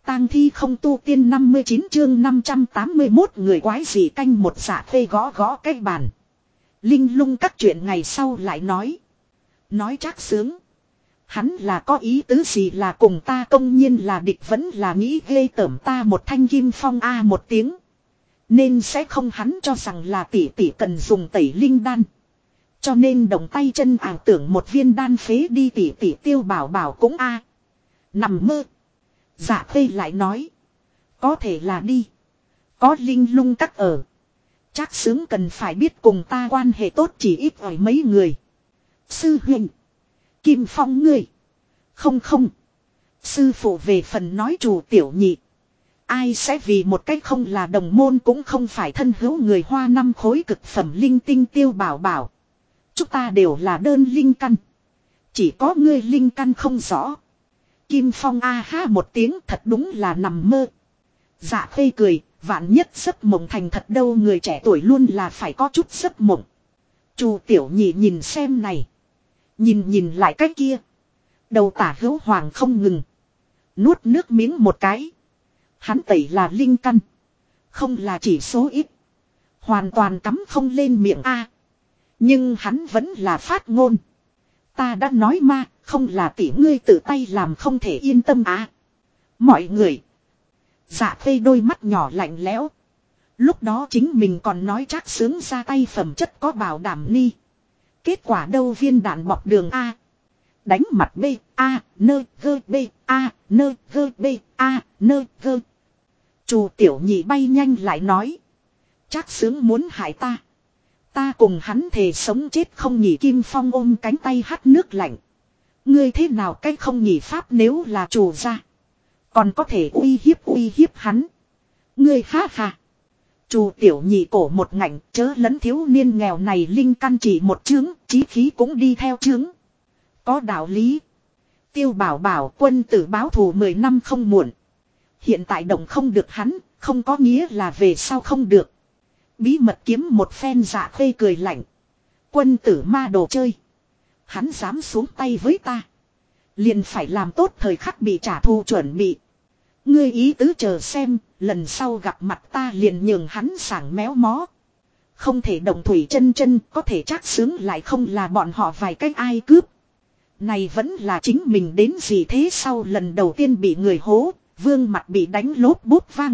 tang thi không tu tiên 59 chương 581 người quái gì canh một Dạ Khê gõ gõ cái bàn. Linh lung các chuyện ngày sau lại nói. Nói chắc sướng. Hắn là có ý tứ gì là cùng ta công nhiên là địch vẫn là nghĩ ghê tởm ta một thanh kim phong a một tiếng. Nên sẽ không hắn cho rằng là tỷ tỷ cần dùng tẩy linh đan. Cho nên động tay chân ảo tưởng một viên đan phế đi tỷ tỷ Tiêu Bảo Bảo cũng a nằm mơ. Dạ Khê lại nói. Có thể là đi. Có linh lung các ở. Chắc sướng cần phải biết cùng ta quan hệ tốt chỉ ít ỏi mấy người. Sư huynh. Kim Phong ngươi. Không. Sư phụ về phần nói chủ tiểu nhị. Ai sẽ vì một cách không là đồng môn cũng không phải thân hữu người Hoa năm khối cực phẩm linh tinh Tiêu Bảo Bảo. Chúng ta đều là đơn linh căn. Chỉ có ngươi linh căn không rõ. Kim Phong a ha một tiếng thật đúng là nằm mơ. Dạ Khê cười, vạn nhất giấc mộng thành thật đâu người trẻ tuổi luôn là phải có chút giấc mộng. Chu tiểu nhị nhìn xem này. Nhìn lại cái kia. Đầu tả hữu hoàng không ngừng. Nuốt nước miếng một cái. Hắn tẩy là linh căn. Không là chỉ số ít. Hoàn toàn cắm không lên miệng a. Nhưng hắn vẫn là phát ngôn. Ta đã nói ma, không là tỷ ngươi tự tay làm không thể yên tâm à. Mọi người. Dạ Khê đôi mắt nhỏ lạnh lẽo. Lúc đó chính mình còn nói chắc sướng ra tay phẩm chất có bảo đảm ni. Kết quả đâu viên đạn bọc đường A. Đánh mặt B, A, nơ, gơ, B, A, nơ, gơ, B, A, nơ, gơ. Chu tiểu nhị bay nhanh lại nói. Chắc sướng muốn hại ta. Ta cùng hắn thề sống chết không nhỉ Kim Phong ôm cánh tay hắt nước lạnh. Ngươi thế nào cách không nhỉ pháp nếu là chủ gia. Còn có thể uy hiếp hắn. Ngươi ha ha. Chu tiểu nhị cổ một ngảnh chớ lẫn thiếu niên nghèo này linh căn chỉ một chướng, chí khí cũng đi theo chướng. Có đạo lý. Tiêu Bảo Bảo quân tử báo thù 10 năm không muộn. Hiện tại động không được hắn, không có nghĩa là về sau không được. Bí mật kiếm một phen Dạ Khê cười lạnh. Quân tử ma đồ chơi. Hắn dám xuống tay với ta. Liền phải làm tốt thời khắc bị trả thù chuẩn bị. Ngươi ý tứ chờ xem, lần sau gặp mặt ta liền nhường hắn sảng méo mó. Không thể động thủy chân có thể chắc sướng lại không là bọn họ vài cách ai cướp. Này vẫn là chính mình đến gì thế sau lần đầu tiên bị người hố, vương mặt bị đánh lốp bút vang.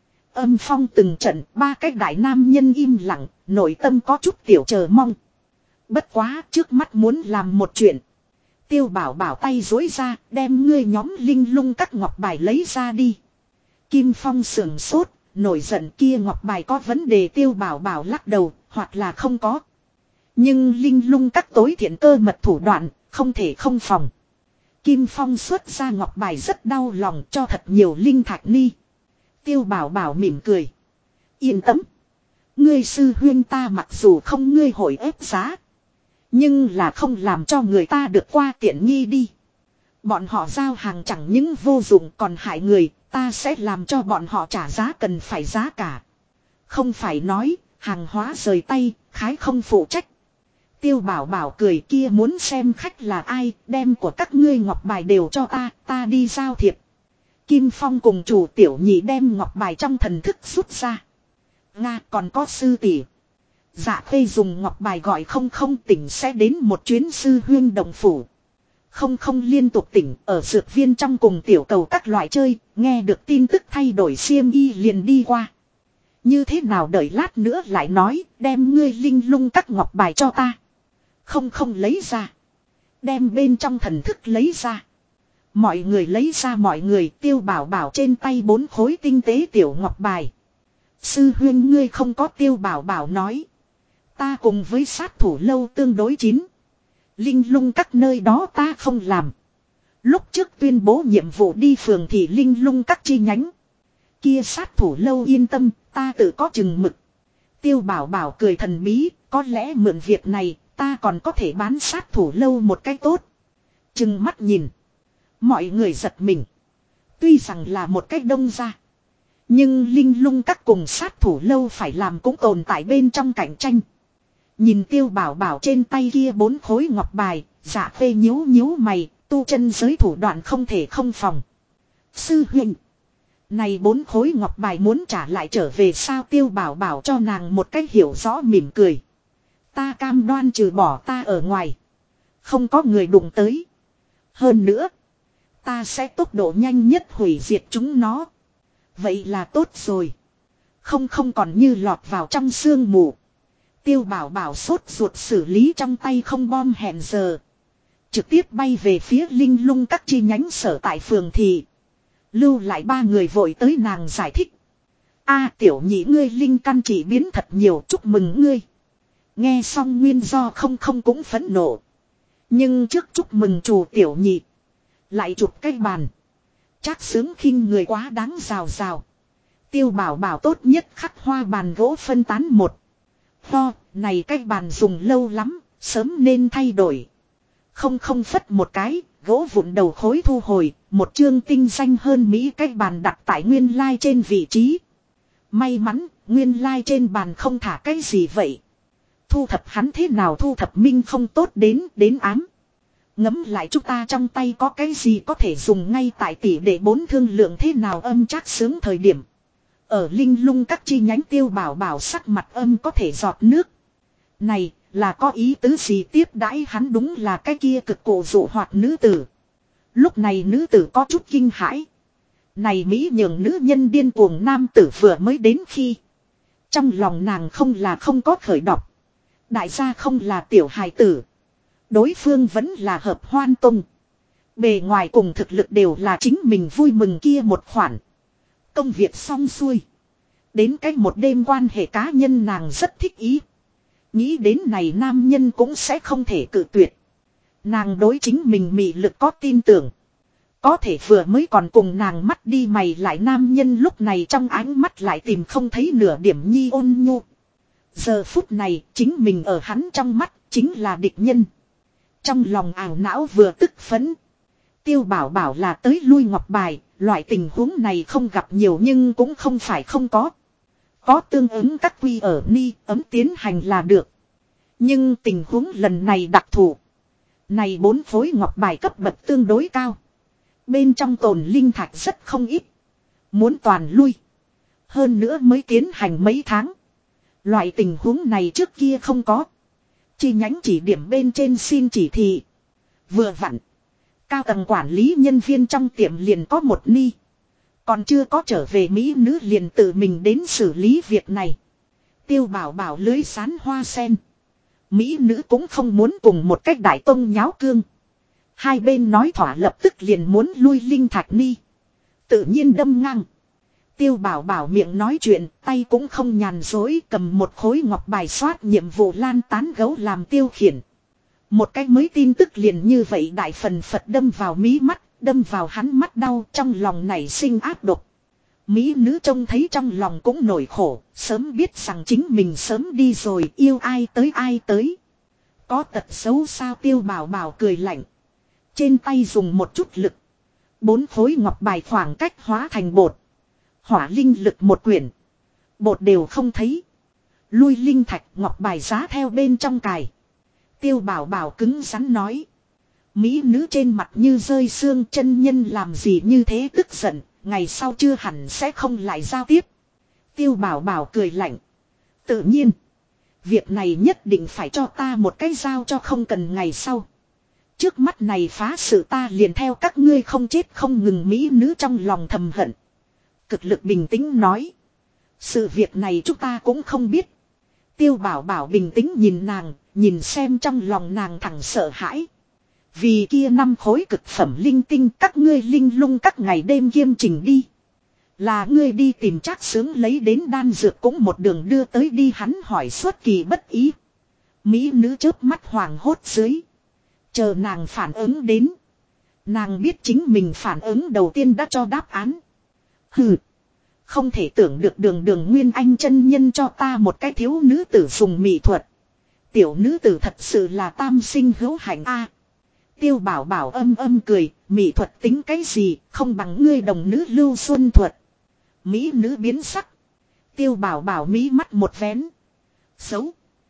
Âm phong từng trận, ba cái đại nam nhân im lặng, nội tâm có chút tiểu chờ mong. Bất quá trước mắt muốn làm một chuyện. Tiêu Bảo Bảo tay dối ra, đem ngươi nhóm linh lung các ngọc bài lấy ra đi. Kim Phong sưởng sốt, nổi giận kia ngọc bài có vấn đề Tiêu Bảo Bảo lắc đầu, hoặc là không có. Nhưng linh lung các tối thiện cơ mật thủ đoạn, không thể không phòng. Kim Phong xuất ra ngọc bài rất đau lòng cho thật nhiều linh thạch ni. Tiêu Bảo Bảo mỉm cười. Yên tâm. Ngươi sư huyên ta mặc dù không ngươi hội ép giá. Nhưng là không làm cho người ta được qua tiện nghi đi. Bọn họ giao hàng chẳng những vô dụng còn hại người. Ta sẽ làm cho bọn họ trả giá cần phải giá cả. Không phải nói hàng hóa rời tay khái không phụ trách. Tiêu Bảo Bảo cười kia muốn xem khách là ai. Đem của các ngươi ngọc bài đều cho ta đi giao thiệp. Kim Phong cùng chủ tiểu nhị đem ngọc bài trong thần thức rút ra. Nga còn có sư tỷ. Dạ Khê dùng ngọc bài gọi không tỉnh sẽ đến một chuyến sư huyên đồng phủ. Không liên tục tỉnh ở dược viên trong cùng tiểu cầu các loại chơi, nghe được tin tức thay đổi xiêm y liền đi qua. Như thế nào đợi lát nữa lại nói, đem ngươi linh lung các ngọc bài cho ta. Không lấy ra. Đem bên trong thần thức lấy ra. Mọi người lấy ra mọi người Tiêu Bảo Bảo trên tay 4 khối tinh tế tiểu ngọc bài. Sư huyên ngươi không có Tiêu Bảo Bảo nói. Ta cùng với sát thủ lâu tương đối chín. Linh lung các nơi đó ta không làm. Lúc trước tuyên bố nhiệm vụ đi phường thì linh lung các chi nhánh. Kia sát thủ lâu yên tâm, ta tự có chừng mực. Tiêu Bảo Bảo cười thần bí, có lẽ mượn việc này, ta còn có thể bán sát thủ lâu một cách tốt. Chừng mắt nhìn. Mọi người giật mình. Tuy rằng là một cách đông ra. Nhưng linh lung các cùng sát thủ lâu phải làm cũng tồn tại bên trong cạnh tranh. Nhìn Tiêu Bảo Bảo trên tay kia 4 khối ngọc bài, Dạ Khê nhíu mày, tu chân giới thủ đoạn không thể không phòng. Sư huynh, Này 4 khối ngọc bài muốn trả lại trở về sao Tiêu Bảo Bảo cho nàng một cách hiểu rõ mỉm cười. Ta cam đoan trừ bỏ ta ở ngoài. Không có người đụng tới. Hơn nữa. Ta sẽ tốc độ nhanh nhất hủy diệt chúng nó. Vậy là tốt rồi. Không còn như lọt vào trong sương mù. Tiêu Bảo Bảo sốt ruột xử lý trong tay không bom hẹn giờ. Trực tiếp bay về phía Linh Lung các chi nhánh sở tại phường thị. Lưu lại 3 người vội tới nàng giải thích. Tiểu nhị ngươi linh căn chỉ biến thật nhiều, chúc mừng ngươi. Nghe xong nguyên do không cũng phẫn nộ. Nhưng trước chúc mừng chủ tiểu nhị. Lại chụp cái bàn. Chắc sướng khinh người quá đáng rào rào. Tiêu Bảo Bảo tốt nhất khắc hoa bàn gỗ phân tán một. Này cái bàn dùng lâu lắm, sớm nên thay đổi. Không phất một cái, gỗ vụn đầu khối thu hồi, một chương tinh danh hơn Mỹ cái bàn đặt tại nguyên lai trên vị trí. May mắn, nguyên lai trên bàn không thả cái gì vậy. Thu thập hắn thế nào thu thập minh không tốt đến ám. Ngấm lại chúng ta trong tay có cái gì có thể dùng ngay tại tỷ để 4 thương lượng thế nào âm chắc sướng thời điểm. Ở Linh Lung các chi nhánh Tiêu Bảo Bảo sắc mặt âm có thể giọt nước. Này là có ý tứ gì tiếp đãi hắn đúng là cái kia cực cổ dụ hoạt nữ tử. Lúc này nữ tử có chút kinh hãi. Này Mỹ nhường nữ nhân điên cuồng nam tử vừa mới đến khi. Trong lòng nàng không là không có khởi đọc. Đại gia không là tiểu hài tử. Đối phương vẫn là hợp hoan tông. Bề ngoài cùng thực lực đều là chính mình vui mừng kia một khoản. Công việc xong xuôi. Đến cách một đêm quan hệ cá nhân nàng rất thích ý. Nghĩ đến này nam nhân cũng sẽ không thể cự tuyệt. Nàng đối chính mình mị lực có tin tưởng. Có thể vừa mới còn cùng nàng mắt đi mày lại nam nhân lúc này trong ánh mắt lại tìm không thấy nửa điểm nhi ôn nhu. Giờ phút này chính mình ở hắn trong mắt chính là địch nhân. Trong lòng ảo não vừa tức phấn. Tiêu Bảo Bảo là tới lui ngọc bài, loại tình huống này không gặp nhiều nhưng cũng không phải không có. Có tương ứng các quy ở ni ấm tiến hành là được. Nhưng tình huống lần này đặc thù. Này 4 khối ngọc bài cấp bậc tương đối cao. Bên trong tồn linh thạch rất không ít. Muốn toàn lui. Hơn nữa mới tiến hành mấy tháng. Loại tình huống này trước kia không có. Chi nhánh chỉ điểm bên trên xin chỉ thị. Vừa vặn. Cao tầng quản lý nhân viên trong tiệm liền có một ni. Còn chưa có trở về Mỹ nữ liền tự mình đến xử lý việc này. Tiêu Bảo Bảo lưới sán hoa sen. Mỹ nữ cũng không muốn cùng một cách đại tông nháo cương. Hai bên nói thỏa lập tức liền muốn lui linh thạch ni. Tự nhiên đâm ngang. Tiêu Bảo Bảo miệng nói chuyện, tay cũng không nhàn dối cầm một khối ngọc bài soát nhiệm vụ lan tán gấu làm tiêu khiển. Một cách mới tin tức liền như vậy đại phần Phật đâm vào mí mắt, đâm vào hắn mắt đau trong lòng nảy sinh áp độc. Mỹ nữ trông thấy trong lòng cũng nổi khổ, sớm biết rằng chính mình sớm đi rồi yêu ai tới. Có tật xấu sao Tiêu Bảo Bảo cười lạnh. Trên tay dùng một chút lực. 4 khối ngọc bài khoảng cách hóa thành bột. Hỏa linh lực một quyển. Bột đều không thấy. Lui linh thạch ngọc bài giá theo bên trong cài. Tiêu Bảo Bảo cứng rắn nói. Mỹ nữ trên mặt như rơi xương chân nhân làm gì như thế tức giận. Ngày sau chưa hẳn sẽ không lại giao tiếp. Tiêu Bảo Bảo cười lạnh. Tự nhiên. Việc này nhất định phải cho ta một cái giao cho không cần ngày sau. Trước mắt này phá sự ta liền theo các ngươi không chết không ngừng Mỹ nữ trong lòng thầm hận. Cực lực bình tĩnh nói. Sự việc này chúng ta cũng không biết. Tiêu Bảo Bảo bình tĩnh nhìn nàng, nhìn xem trong lòng nàng thẳng sợ hãi. Vì kia 5 khối cực phẩm linh tinh các ngươi linh lung các ngày đêm kiêm trình đi. Là ngươi đi tìm Trác Sướng lấy đến đan dược cũng một đường đưa tới đi hắn hỏi xuất kỳ bất ý. Mỹ nữ chớp mắt hoàng hốt dưới. Chờ nàng phản ứng đến. Nàng biết chính mình phản ứng đầu tiên đã cho đáp án. Hừ. Không thể tưởng được đường Nguyên Anh chân nhân cho ta một cái thiếu nữ tử dùng mỹ thuật. Tiểu nữ tử thật sự là tam sinh hữu hạnh a. Tiêu Bảo Bảo âm cười, mỹ thuật tính cái gì, không bằng ngươi đồng nữ lưu xuân thuật. Mỹ nữ biến sắc. Tiêu Bảo Bảo mí mắt một vén. Xấu.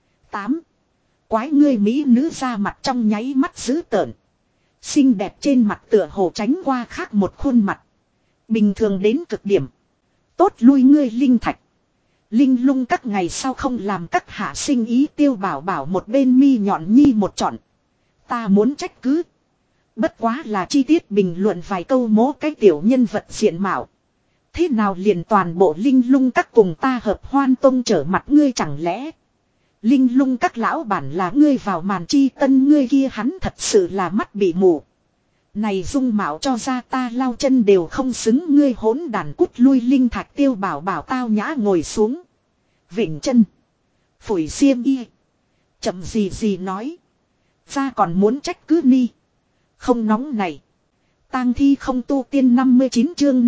8. Quái ngươi Mỹ nữ ra mặt trong nháy mắt dữ tợn. Xinh đẹp trên mặt tựa hồ tránh qua khác một khuôn mặt. Bình thường đến cực điểm. Tốt lui ngươi linh thạch. Linh lung các ngày sau không làm các hạ sinh ý Tiêu Bảo Bảo một bên mi nhọn nhi một trọn. Ta muốn trách cứ. Bất quá là chi tiết bình luận vài câu mố cái tiểu nhân vật diện mạo. Thế nào liền toàn bộ linh lung các cùng ta hợp hoan tông trở mặt ngươi chẳng lẽ. Linh lung các lão bản là ngươi vào màn chi tân ngươi kia hắn thật sự là mắt bị mù. Này dung mạo cho ra ta lau chân đều không xứng ngươi hỗn đàn cút lui linh thạch Tiêu Bảo Bảo tao nhã ngồi xuống. Vịnh chân. Phủi xiêm y. Chậm gì gì nói. Ra còn muốn trách cứ ni. Không nóng này. Tang thi không tu tiên 59 chương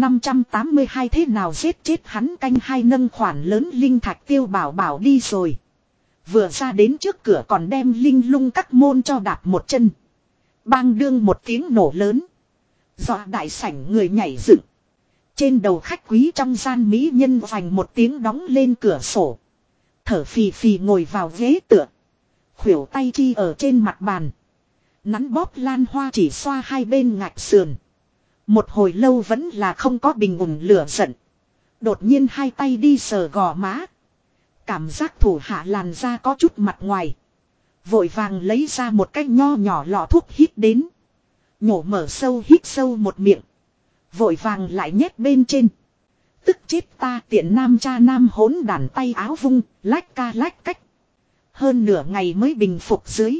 582 thế nào giết chết hắn canh hai nâng khoản lớn linh thạch Tiêu Bảo Bảo đi rồi. Vừa ra đến trước cửa còn đem linh lung các môn cho đạp một chân. Bang đương một tiếng nổ lớn. Dọa đại sảnh người nhảy dựng. Trên đầu khách quý trong gian mỹ nhân vành một tiếng đóng lên cửa sổ. Thở phì phì ngồi vào ghế tựa. Khuỷu tay chi ở trên mặt bàn. Nắn bóp lan hoa chỉ xoa hai bên ngạch sườn. Một hồi lâu vẫn là không có bình ổn lửa giận. Đột nhiên hai tay đi sờ gò má. Cảm giác thủ hạ làn da có chút mặt ngoài. Vội vàng lấy ra một cái nho nhỏ lọ thuốc hít đến. Nhổ mở sâu hít sâu một miệng. Vội vàng lại nhét bên trên. Tức chết ta tiện nam cha nam hỗn đàn tay áo vung, lách ca lách cách. Hơn nửa ngày mới bình phục dưới.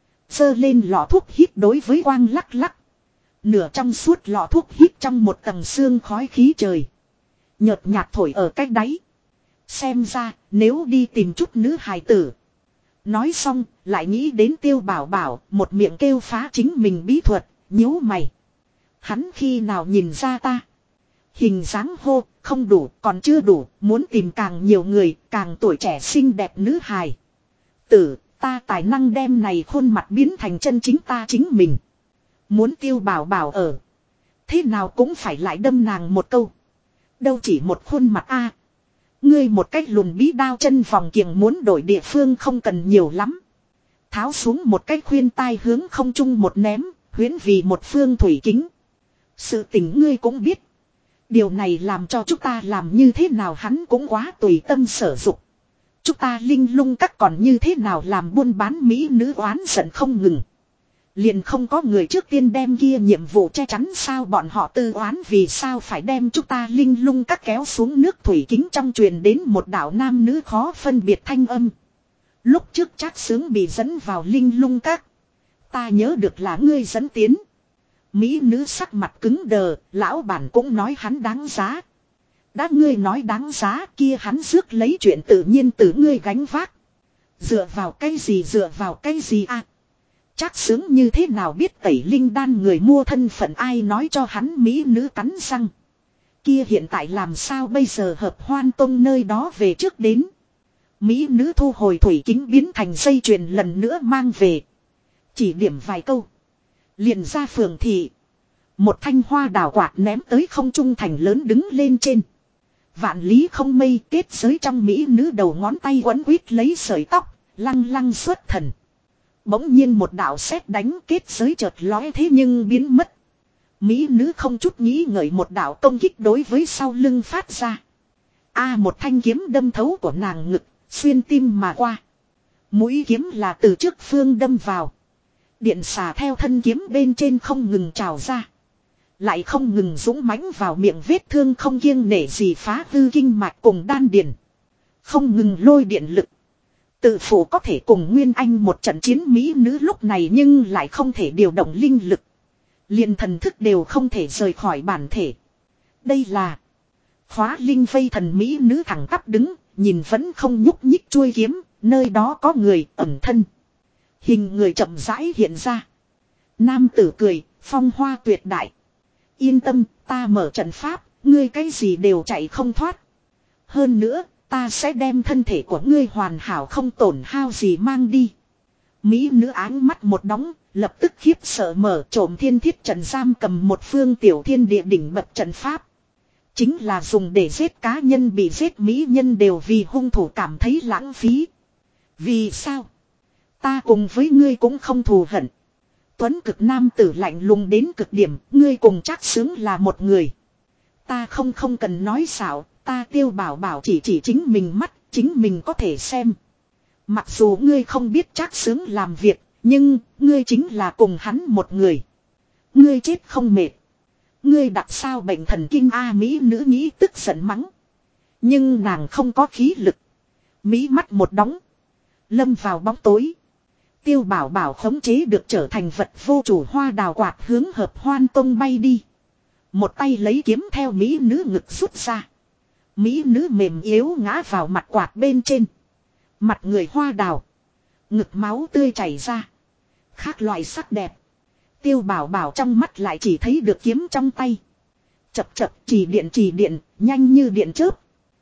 Sơ lên lọ thuốc hít đối với quang lắc lắc. Nửa trong suốt lọ thuốc hít trong một tầng sương khói khí trời. Nhợt nhạt thổi ở cách đáy. Xem ra nếu đi tìm chút nữ hài tử. Nói xong lại nghĩ đến Tiêu Bảo Bảo một miệng kêu phá chính mình bí thuật, nhíu mày. Hắn khi nào nhìn ra ta. Hình dáng hô, không đủ, còn chưa đủ, muốn tìm càng nhiều người, càng tuổi trẻ xinh đẹp nữ hài. Tử, ta tài năng đem này khuôn mặt biến thành chân chính ta chính mình. Muốn Tiêu Bảo Bảo ở. Thế nào cũng phải lại đâm nàng một câu. Đâu chỉ một khuôn mặt a. Ngươi một cách lùn bí đao chân vòng kiềng muốn đổi địa phương không cần nhiều lắm. Tháo xuống một cách khuyên tai hướng không trung một ném, huyễn vì một phương thủy kính. Sự tình ngươi cũng biết. Điều này làm cho chúng ta làm như thế nào hắn cũng quá tùy tâm sở dục. Chúng ta linh lung các còn như thế nào làm buôn bán mỹ nữ oán giận không ngừng. Liền không có người trước tiên đem kia nhiệm vụ che chắn sao bọn họ tư oán vì sao phải đem chúng ta linh lung các kéo xuống nước thủy kính trong truyền đến một đạo nam nữ khó phân biệt thanh âm. Lúc trước Trác Sướng bị dẫn vào linh lung các. Ta nhớ được là ngươi dẫn tiến. Mỹ nữ sắc mặt cứng đờ, lão bản cũng nói hắn đáng giá. Đã ngươi nói đáng giá kia hắn rước lấy chuyện tự nhiên từ ngươi gánh vác. Dựa vào cái gì à? Trác Sướng như thế nào biết tẩy linh đan người mua thân phận ai nói cho hắn mỹ nữ cắn răng. Kia hiện tại làm sao bây giờ hợp hoan tông nơi đó về trước đến. Mỹ nữ thu hồi thủy kính biến thành dây chuyền lần nữa mang về. Chỉ điểm vài câu. Liền ra phường thị. Một thanh hoa đào quạt ném tới không trung thành lớn đứng lên trên. Vạn lý không mây kết giới trong mỹ nữ đầu ngón tay quấn quýt lấy sợi tóc, lăng lăng xuất thần. Bỗng nhiên một đạo sét đánh kết giới chợt lóe thế nhưng biến mất. Mỹ nữ không chút nghĩ ngợi một đạo công kích đối với sau lưng phát ra. Một thanh kiếm đâm thấu của nàng ngực, xuyên tim mà qua. Mũi kiếm là từ trước phương đâm vào. Điện xà theo thân kiếm bên trên không ngừng trào ra. Lại không ngừng dũng mãnh vào miệng vết thương không kiêng nể gì phá hư kinh mạch cùng đan điền. Không ngừng lôi điện lực. Tự phủ có thể cùng Nguyên Anh một trận chiến mỹ nữ lúc này nhưng lại không thể điều động linh lực. Liền thần thức đều không thể rời khỏi bản thể. Đây là khóa linh vây thần mỹ nữ thẳng tắp đứng, nhìn vẫn không nhúc nhích chuôi kiếm, nơi đó có người ẩn thân. Hình người chậm rãi hiện ra. Nam tử cười, phong hoa tuyệt đại. Yên tâm, ta mở trận pháp, ngươi cái gì đều chạy không thoát. Hơn nữa, ta sẽ đem thân thể của ngươi hoàn hảo không tổn hao gì mang đi. Mỹ nữ áng mắt một đóng, lập tức khiếp sợ mở trộm thiên thiết trận giam cầm một phương tiểu thiên địa đỉnh bậc trận pháp. Chính là dùng để giết cá nhân bị giết mỹ nhân đều vì hung thủ cảm thấy lãng phí. Vì sao? Ta cùng với ngươi cũng không thù hận. Tuấn cực nam tử lạnh lùng đến cực điểm, ngươi cùng Trác Sướng là một người. Ta không cần nói xạo, ta Tiêu Bảo Bảo chỉ chính mình mắt, chính mình có thể xem. Mặc dù ngươi không biết Trác Xướng làm việc, nhưng ngươi chính là cùng hắn một người. Ngươi chết không mệt. Ngươi đặt sao bệnh thần kinh a mỹ nữ nghĩ tức giận mắng. Nhưng nàng không có khí lực. Mí mắt một đóng. Lâm vào bóng tối. Tiêu Bảo Bảo khống chế được trở thành vật vô chủ hoa đào quạt hướng Hợp Hoan Tông bay đi. Một tay lấy kiếm theo mỹ nữ ngực rút ra. Mỹ nữ mềm yếu ngã vào mặt quạt bên trên. Mặt người hoa đào. Ngực máu tươi chảy ra. Khác loại sắc đẹp. Tiêu Bảo Bảo trong mắt lại chỉ thấy được kiếm trong tay. Chập chập chỉ điện, nhanh như điện chớp.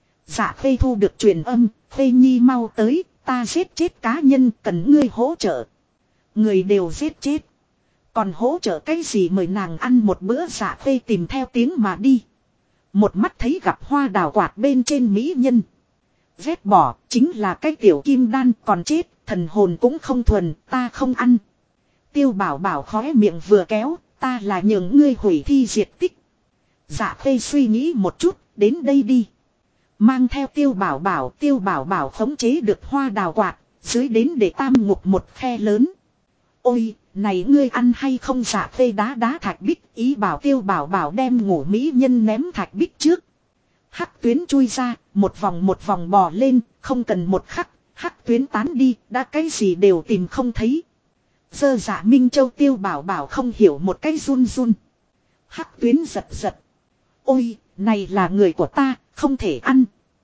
Dạ Khê thu được truyền âm, Khê Nhi mau tới, ta giết chết cá nhân cần ngươi hỗ trợ. Người đều giết chết. Còn hỗ trợ cái gì mời nàng ăn một bữa Dạ Khê tìm theo tiếng mà đi. Một mắt thấy gặp hoa đào quạt bên trên mỹ nhân. Vét bỏ chính là cái tiểu kim đan còn chết, thần hồn cũng không thuần, ta không ăn. Tiêu Bảo Bảo khóe miệng vừa kéo, ta là nhường ngươi hủy thi diệt tích. Dạ Khê suy nghĩ một chút, đến đây đi. Mang theo Tiêu Bảo Bảo khống chế được hoa đào quạt, dưới đến để tam ngục một khe lớn. Ôi, này ngươi ăn hay không Dạ Khê đá thạch bích, ý bảo Tiêu Bảo Bảo đem ngủ mỹ nhân ném thạch bích trước. Hắc tuyến chui ra, một vòng bò lên, không cần một khắc, hắc tuyến tán đi, đã cái gì đều tìm không thấy. Dơ Dạ Minh Châu Tiêu Bảo Bảo không hiểu một cái run. Hắc tuyến giật. Ôi, này là người của ta, không thể ăn.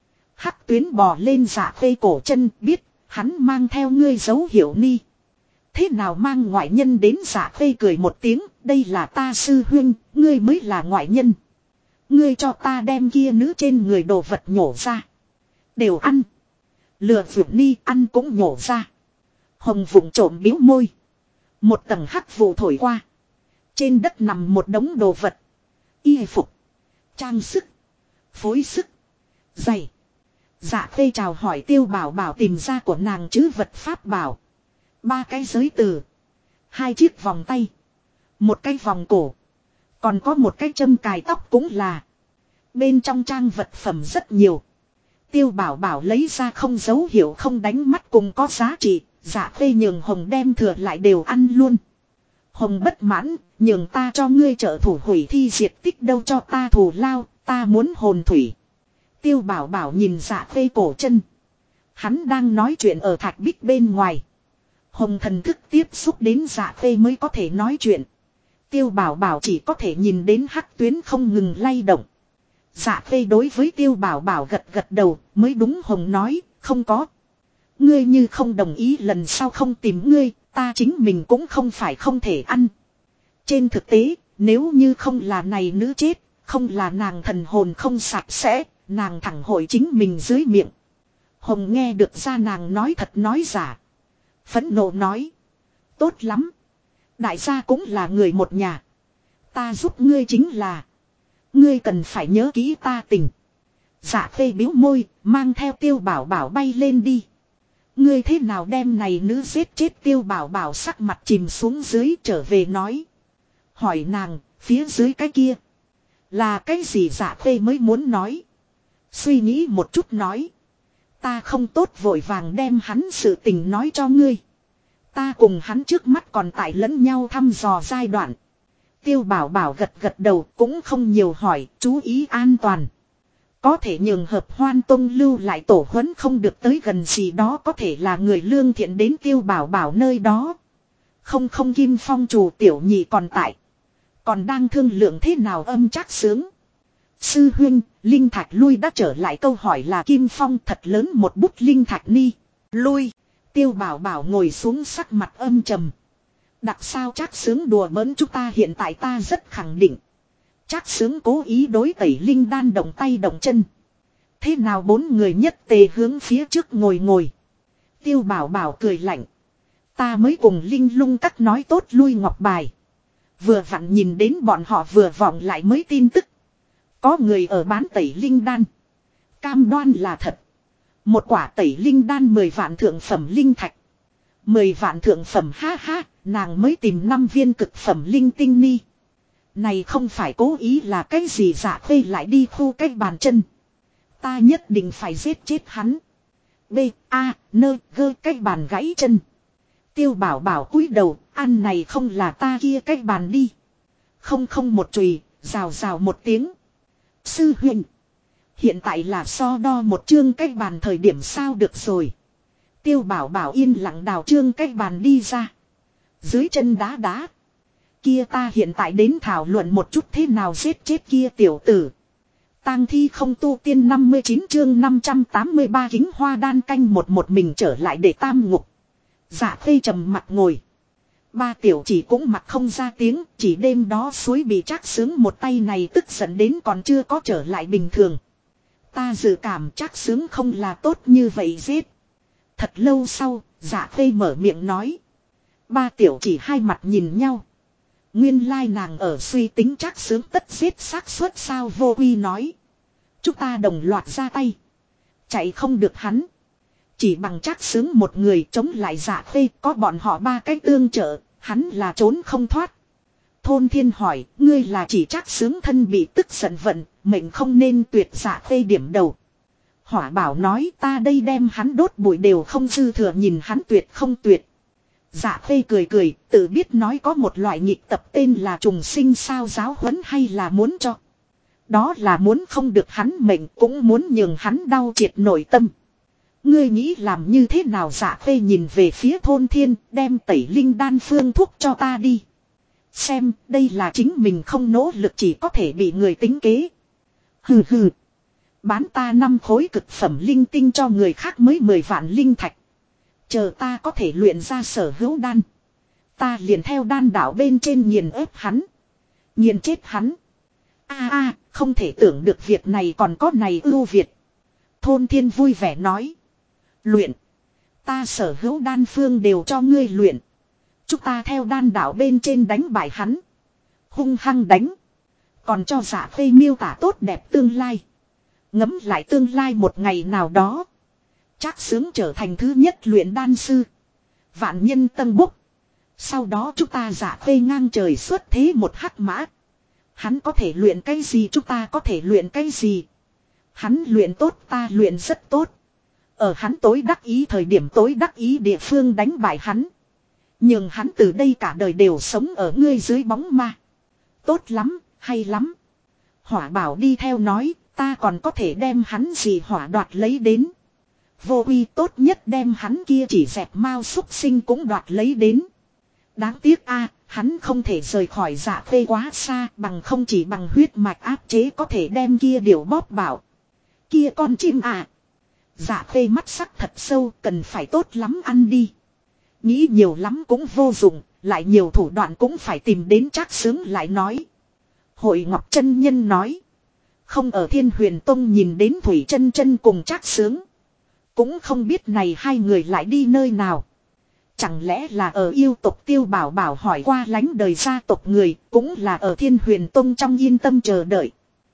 Hắc tuyến bò lên Dạ Khê cổ chân, biết, hắn mang theo ngươi dấu hiểu ni. Thế nào mang ngoại nhân đến Dạ Khê cười một tiếng, đây là ta sư huynh, ngươi mới là ngoại nhân. Ngươi cho ta đem kia nữ trên người đồ vật nhổ ra. Đều ăn. Lừa vượt ni ăn cũng nhổ ra. Hồng vụng trộm biếu môi. Một tầng hắc vụ thổi qua. Trên đất nằm một đống đồ vật. Y phục. Trang sức. Phối sức. Giày. Dạ Khê chào hỏi Tiêu Bảo Bảo tìm ra của nàng chứ vật pháp bảo. 3 cái giới từ. 2 chiếc vòng tay. 1 cái vòng cổ. Còn có 1 cái châm cài tóc cũng là. Bên trong trang vật phẩm rất nhiều. Tiêu Bảo Bảo lấy ra không dấu hiệu không đánh mắt cùng có giá trị. Dạ Khê nhường Hồng đem thừa lại đều ăn luôn. Hồng bất mãn, nhường ta cho ngươi trợ thủ hủy thi diệt tích đâu cho ta thù lao, ta muốn hồn thủy. Tiêu Bảo Bảo nhìn Dạ Khê cổ chân. Hắn đang nói chuyện ở thạch bích bên ngoài. Hồng thần thức tiếp xúc đến Dạ Khê mới có thể nói chuyện. Tiêu Bảo Bảo chỉ có thể nhìn đến hắc tuyến không ngừng lay động. Dạ Khê đối với Tiêu Bảo Bảo gật đầu, mới đúng Hồng nói, không có. Ngươi như không đồng ý lần sau không tìm ngươi, ta chính mình cũng không phải không thể ăn. Trên thực tế, nếu như không là này nữ chết, không là nàng thần hồn không sạch sẽ, nàng thẳng hội chính mình dưới miệng. Hồng nghe được ra nàng nói thật nói giả. Phẫn nộ nói. Tốt lắm. Đại gia cũng là người một nhà. Ta giúp ngươi chính là. Ngươi cần phải nhớ kỹ ta tình. Dạ Khê biếu môi, mang theo Tiêu Bảo Bảo bay lên đi. Ngươi thế nào đem này nữ giết chết Tiêu Bảo Bảo sắc mặt chìm xuống dưới trở về nói. Hỏi nàng, phía dưới cái kia. Là cái gì Dạ Khê mới muốn nói. Suy nghĩ một chút nói. Ta không tốt vội vàng đem hắn sự tình nói cho ngươi. Ta cùng hắn trước mắt còn tại lẫn nhau thăm dò giai đoạn. Tiêu Bảo Bảo gật đầu cũng không nhiều hỏi, chú ý an toàn. Có thể nhường Hợp Hoan Tông lưu lại tổ huấn không được tới gần gì đó có thể là người lương thiện đến Tiêu Bảo Bảo nơi đó. Không Kim Phong chủ tiểu nhị còn tại. Còn đang thương lượng thế nào âm Trác Xướng. Sư huynh, linh thạch lui đã trở lại câu hỏi là Kim Phong thật lớn một bút linh thạch ni. Lui. Tiêu Bảo Bảo ngồi xuống sắc mặt âm trầm. Đặc sao Trác Xướng đùa bỡn chúng ta hiện tại ta rất khẳng định. Trác Xướng cố ý đối tẩy linh đan động tay động chân. Thế nào 4 người nhất tề hướng phía trước ngồi. Tiêu Bảo Bảo cười lạnh. Ta mới cùng Linh Lung các nói tốt lui ngọc bài. Vừa vặn nhìn đến bọn họ vừa vọng lại mới tin tức. Có người ở bán tẩy linh đan. Cam đoan là thật. Một quả tẩy linh đan 10 vạn thượng phẩm linh thạch. 10 vạn thượng phẩm ha ha, nàng mới tìm 5 viên cực phẩm linh tinh ni. Này không phải cố ý là cái gì Dạ Khê lại đi khu cái bàn chân. Ta nhất định phải giết chết hắn. B, A, nơ, gơ cái bàn gãy chân. Tiêu bảo bảo cúi đầu, ăn này không là ta kia cái bàn đi. Không không một chùy, rào rào một tiếng. Sư huynh. Hiện tại là so đo một chương cái bàn thời điểm sao được rồi. Tiêu bảo bảo yên lặng đào chương cái bàn đi ra. Dưới chân đá đá. Kia ta hiện tại đến thảo luận một chút thế nào giết chết kia tiểu tử. Tang thi không tu tiên 59 chương 583 kính hoa đan canh một mình trở lại để tam ngục. Dạ Khê trầm mặt ngồi. Ba tiểu chỉ cũng mặt không ra tiếng, chỉ đêm đó suối bị Trác Sướng một tay này tức giận đến còn chưa có trở lại bình thường. Ta dự cảm Trác Sướng không là tốt như vậy giết. Thật lâu sau, Dạ Khê mở miệng nói. Ba tiểu chỉ hai mặt nhìn nhau. Nguyên lai nàng ở suy tính Trác Sướng tất giết xác suất sao Vô Uy nói. Chúng ta đồng loạt ra tay. Chạy không được hắn. Chỉ bằng Trác Sướng một người chống lại Dạ Khê, có bọn họ ba cái tương trợ, hắn là trốn không thoát. Thôn Thiên hỏi, ngươi là chỉ Trác Sướng thân bị tức giận vận, mệnh không nên tuyệt. Dạ Khê điểm đầu. Hỏa Bảo nói ta đây đem hắn đốt bụi đều không dư thừa, nhìn hắn tuyệt không tuyệt. Dạ Khê cười cười, tự biết nói có một loại nhịp tập tên là trùng sinh sao giáo huấn hay là muốn cho. Đó là muốn không được hắn mệnh, cũng muốn nhường hắn đau triệt nội tâm. Ngươi nghĩ làm như thế nào? Dạ Khê nhìn về phía Thôn Thiên, đem tẩy linh đan phương thuốc cho ta đi. Xem, đây là chính mình không nỗ lực chỉ có thể bị người tính kế. Hừ hừ. Bán ta 5 khối cực phẩm linh tinh cho người khác mới 10 vạn linh thạch. Chờ ta có thể luyện ra sở hữu đan. Ta liền theo đan đạo bên trên nghiền ép hắn. Nghiền chết hắn. A, không thể tưởng được việc này còn có này ưu việt. Thôn Thiên vui vẻ nói. Luyện. Ta sở hữu đan phương đều cho ngươi luyện. Chúng ta theo đan đạo bên trên đánh bại hắn. Hung hăng đánh. Còn cho Dạ Khê miêu tả tốt đẹp tương lai. Ngẫm lại tương lai một ngày nào đó. Trác Sướng trở thành thứ nhất luyện đan sư. Vạn nhân tâm bốc. Sau đó chúng ta Dạ Khê ngang trời xuất thế một hắc mã. Hắn có thể luyện cái gì chúng ta có thể luyện cái gì. Hắn luyện tốt ta luyện rất tốt. Ở hắn tối đắc ý thời điểm tối đắc ý địa phương đánh bại hắn. Nhưng hắn từ đây cả đời đều sống ở ngươi dưới bóng ma. Tốt lắm, hay lắm. Hỏa Bảo đi theo nói, ta còn có thể đem hắn gì hỏa đoạt lấy đến. Vô Uy tốt nhất đem hắn kia chỉ dẹp mao xúc sinh cũng đoạt lấy đến. Đáng tiếc a, hắn không thể rời khỏi Dạ Khê quá xa, bằng không chỉ bằng huyết mạch áp chế có thể đem kia điều bóp bảo. Kia con chim à. Dạ Khê mắt sắc thật sâu, cần phải tốt lắm ăn đi. Nghĩ nhiều lắm cũng vô dụng, lại nhiều thủ đoạn cũng phải tìm đến. Trác Sướng lại nói. Hội Ngọc chân nhân nói. Không ở Thiên Huyền Tông nhìn đến Thủy Chân Chân cùng Trác Sướng. Cũng không biết này hai người lại đi nơi nào. Chẳng lẽ là ở yêu tộc Tiêu Bảo Bảo hỏi qua lánh đời gia tộc người, cũng là ở Thiên Huyền Tông trong yên tâm chờ đợi.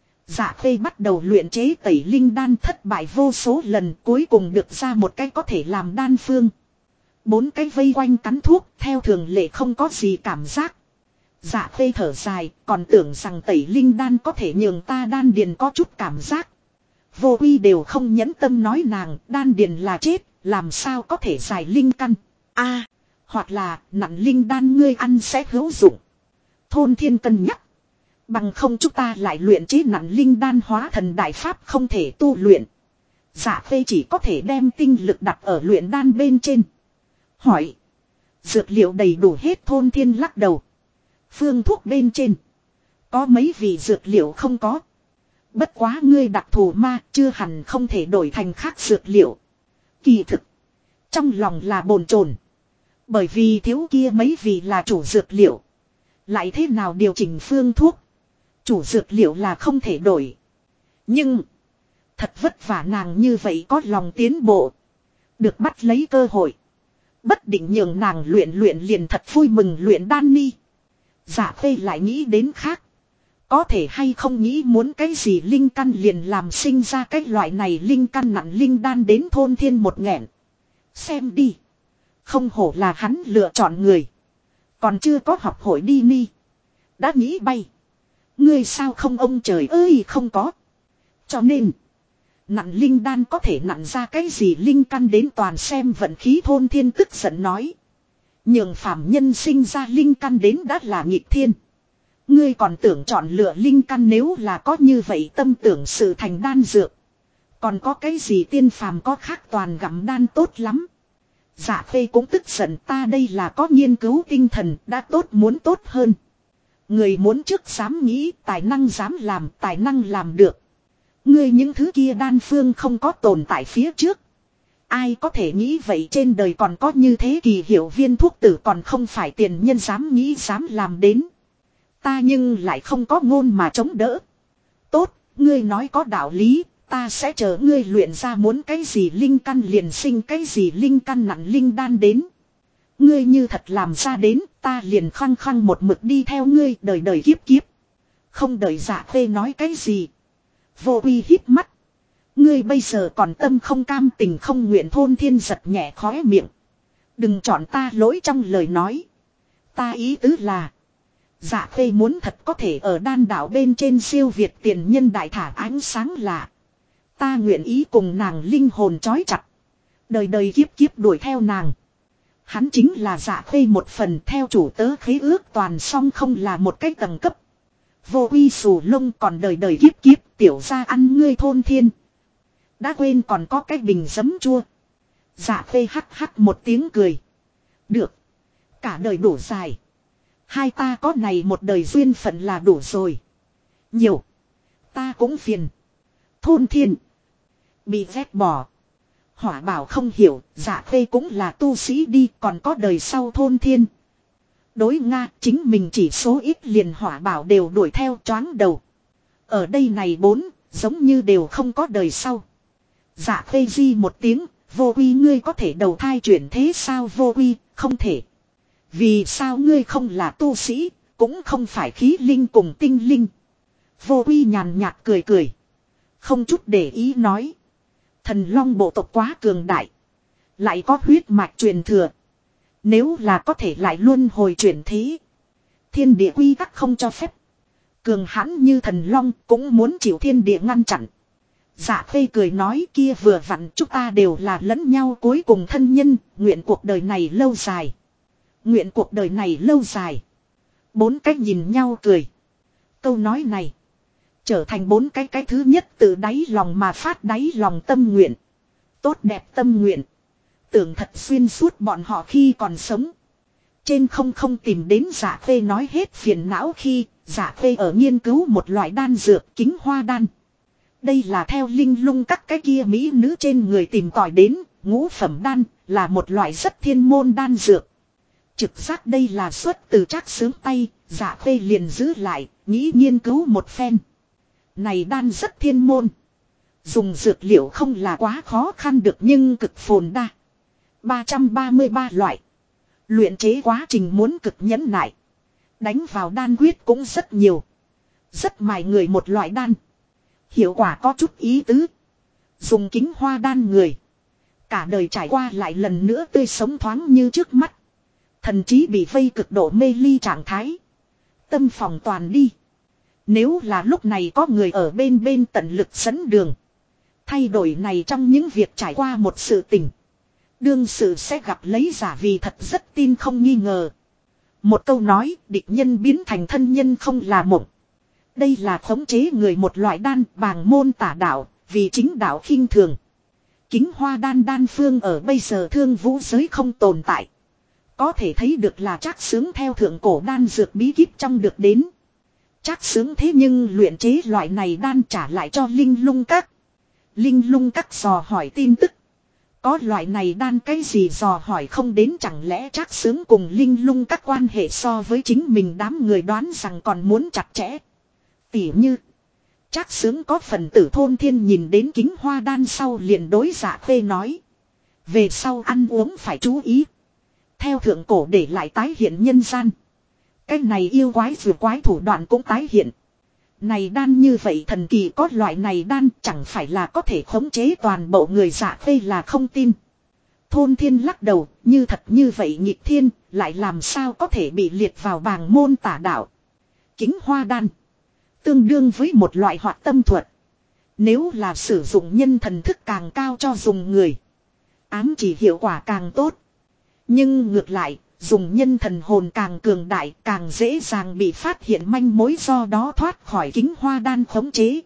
Dạ Khê bắt đầu luyện chế tẩy linh đan thất bại vô số lần, cuối cùng được ra một cái có thể làm đan phương. 4 cái vây quanh cắn thuốc, theo thường lệ không có gì cảm giác. Dạ Khê thở dài, còn tưởng rằng tẩy linh đan có thể nhường ta đan điền có chút cảm giác. Vô Uy đều không nhẫn tâm nói nàng, đan điền là chết, làm sao có thể giải linh căn. Hoặc là nặn linh đan ngươi ăn sẽ hữu dụng. Thôn Thiên cân nhắc. Bằng không chúng ta lại luyện chế nặn linh đan hóa thần đại pháp không thể tu luyện. Dạ Khê chỉ có thể đem tinh lực đặt ở luyện đan bên trên. Hỏi. Dược liệu đầy đủ hết? Thôn Thiên lắc đầu. Phương thuốc bên trên. Có mấy vị dược liệu không có. Bất quá ngươi đặc thù ma chưa hẳn không thể đổi thành khác dược liệu. Kỳ thực. Trong lòng là bồn chồn. Bởi vì thiếu kia mấy vị là chủ dược liệu. Lại thế nào điều chỉnh phương thuốc. Chủ dược liệu là không thể đổi. Nhưng. Thật vất vả nàng như vậy có lòng tiến bộ. Được bắt lấy cơ hội. Bất định nhường nàng luyện liền thật vui mừng luyện đan ni. Dạ Khê lại nghĩ đến khác. Có thể hay không nghĩ muốn cái gì linh căn liền làm sinh ra cái loại này linh căn nặng linh đan. Đến Thôn Thiên một nghẹn. Xem đi. Không hổ là hắn lựa chọn người. Còn chưa có học hội đi ni. Đã nghĩ bay. Ngươi sao không ông trời ơi không có. Cho nên. Nặn linh đan có thể nặn ra cái gì linh căn đến toàn xem vận khí. Thôn Thiên tức giận nói. Nhường phàm nhân sinh ra linh căn đến đã là nghịch thiên. Ngươi còn tưởng chọn lựa linh căn nếu là có như vậy tâm tưởng sự thành đan dược. Còn có cái gì tiên phàm có khác toàn gặm đan tốt lắm. Dạ Khê cũng tức giận, ta đây là có nghiên cứu tinh thần đã tốt muốn tốt hơn. Người muốn trước dám nghĩ tài năng dám làm tài năng làm được. Ngươi những thứ kia đan phương không có tồn tại phía trước. Ai có thể nghĩ vậy trên đời còn có như thế kỳ hiệu viên thuốc tử còn không phải tiền nhân dám nghĩ dám làm đến. Ta nhưng lại không có ngôn mà chống đỡ. Tốt, ngươi nói có đạo lý, ta sẽ chờ ngươi luyện ra muốn cái gì linh căn liền sinh cái gì linh căn nặng linh đan đến. Ngươi như thật làm ra đến, ta liền khăng khăng một mực đi theo ngươi đời đời kiếp kiếp. Không đợi Dạ Khê nói cái gì. Vô Uy hít mắt. Ngươi bây giờ còn tâm không cam tình không nguyện. Thôn Thiên giật nhẹ khóe miệng. Đừng chọn ta lỗi trong lời nói. Ta ý tứ là. Dạ Khê muốn thật có thể ở đan đạo bên trên siêu việt tiền nhân đại thả ánh sáng lạ. Ta nguyện ý cùng nàng linh hồn trói chặt. Đời đời kiếp kiếp đuổi theo nàng. Hắn chính là Dạ Khê một phần theo chủ tớ khế ước toàn song không là một cái tầng cấp. Vô Uy xù lông còn đời đời kiếp kiếp tiểu ra ăn ngươi. Thôn Thiên đã quên còn có cái bình giấm chua. Dạ Khê hắc hắc một tiếng cười. Được. Cả đời đủ dài. Hai ta có này một đời duyên phận là đủ rồi. Nhiều. Ta cũng phiền. Thôn Thiên bị ghét bỏ. Hỏa Bảo không hiểu. Dạ Khê cũng là tu sĩ đi còn có đời sau. Thôn Thiên đối Nga chính mình chỉ số ít liền Hỏa Bảo đều đuổi theo choáng đầu. Ở đây này bốn giống như đều không có đời sau. Dạ Khê di một tiếng. Vô Uy ngươi có thể đầu thai chuyển thế sao? Vô Uy không thể. Vì sao ngươi không là tu sĩ, cũng không phải khí linh cùng tinh linh. Vô Uy nhàn nhạt cười cười. Không chút để ý nói. Thần Long bộ tộc quá cường đại. Lại có huyết mạch truyền thừa. Nếu là có thể lại luân hồi chuyển thế. Thiên địa quy tắc không cho phép. Cường hãn như thần Long cũng muốn chịu thiên địa ngăn chặn. Dạ Khê cười nói kia vừa vặn chúng ta đều là lẫn nhau cuối cùng thân nhân. Nguyện cuộc đời này lâu dài. Nguyện cuộc đời này lâu dài. Bốn cách nhìn nhau cười. Câu nói này. Trở thành bốn cái thứ nhất từ đáy lòng mà phát đáy lòng tâm nguyện. Tốt đẹp tâm nguyện. Tưởng thật xuyên suốt bọn họ khi còn sống. Trên không tìm đến Dạ Khê nói hết phiền não khi Dạ Khê ở nghiên cứu một loại đan dược kính hoa đan. Đây là theo linh lung các cái kia mỹ nữ trên người tìm tòi đến. Ngũ phẩm đan là một loại rất thiên môn đan dược. Trực giác đây là xuất từ Trác Sướng tay, Dạ Khê liền giữ lại, nghĩ nghiên cứu một phen. Này đan rất thiên môn. Dùng dược liệu không là quá khó khăn được nhưng cực phồn đa. 333 loại. Luyện chế quá trình muốn cực nhẫn nại. Đánh vào đan quyết cũng rất nhiều. Rất mài người một loại đan. Hiệu quả có chút ý tứ. Dùng kính hoa đan người. Cả đời trải qua lại lần nữa tươi sống thoáng như trước mắt. Thần trí bị vây cực độ mê ly trạng thái. Tâm phòng toàn đi. Nếu là lúc này có người ở bên tận lực dẫn đường. Thay đổi này trong những việc trải qua một sự tình. Đương sự sẽ gặp lấy giả vì thật rất tin không nghi ngờ. Một câu nói địch nhân biến thành thân nhân không là mộng. Đây là khống chế người một loại đan bàng môn tả đạo. Vì chính đạo khinh thường. Kính hoa đan phương ở bây giờ thương vũ giới không tồn tại. Có thể thấy được là Trác Sướng theo thượng cổ đan dược bí kíp trong được đến. Trác Sướng thế nhưng luyện chế loại này đan trả lại cho Linh Lung Các. Linh Lung Các dò hỏi tin tức. Có loại này đan cái gì dò hỏi không đến chẳng lẽ Trác Sướng cùng Linh Lung Các quan hệ so với chính mình đám người đoán rằng còn muốn chặt chẽ. Tỉ như. Trác Sướng có phần tử Thôn Thiên nhìn đến kính hoa đan sau liền đối Dạ Khê nói. Về sau ăn uống phải chú ý. Theo thượng cổ để lại tái hiện nhân gian. Cái này yêu quái vừa quái thủ đoạn cũng tái hiện. Này đan như vậy thần kỳ có loại này đan chẳng phải là có thể khống chế toàn bộ người. Dạ Khê là không tin. Thôn Thiên lắc đầu như thật như vậy nghịch thiên lại làm sao có thể bị liệt vào bàng môn tả đạo. Kính hoa đan. Tương đương với một loại hoạt tâm thuật. Nếu là sử dụng nhân thần thức càng cao cho dùng người, ám chỉ hiệu quả càng tốt. Nhưng ngược lại, dùng nhân thần hồn càng cường đại, càng dễ dàng bị phát hiện manh mối, do đó thoát khỏi kính hoa đan khống chế.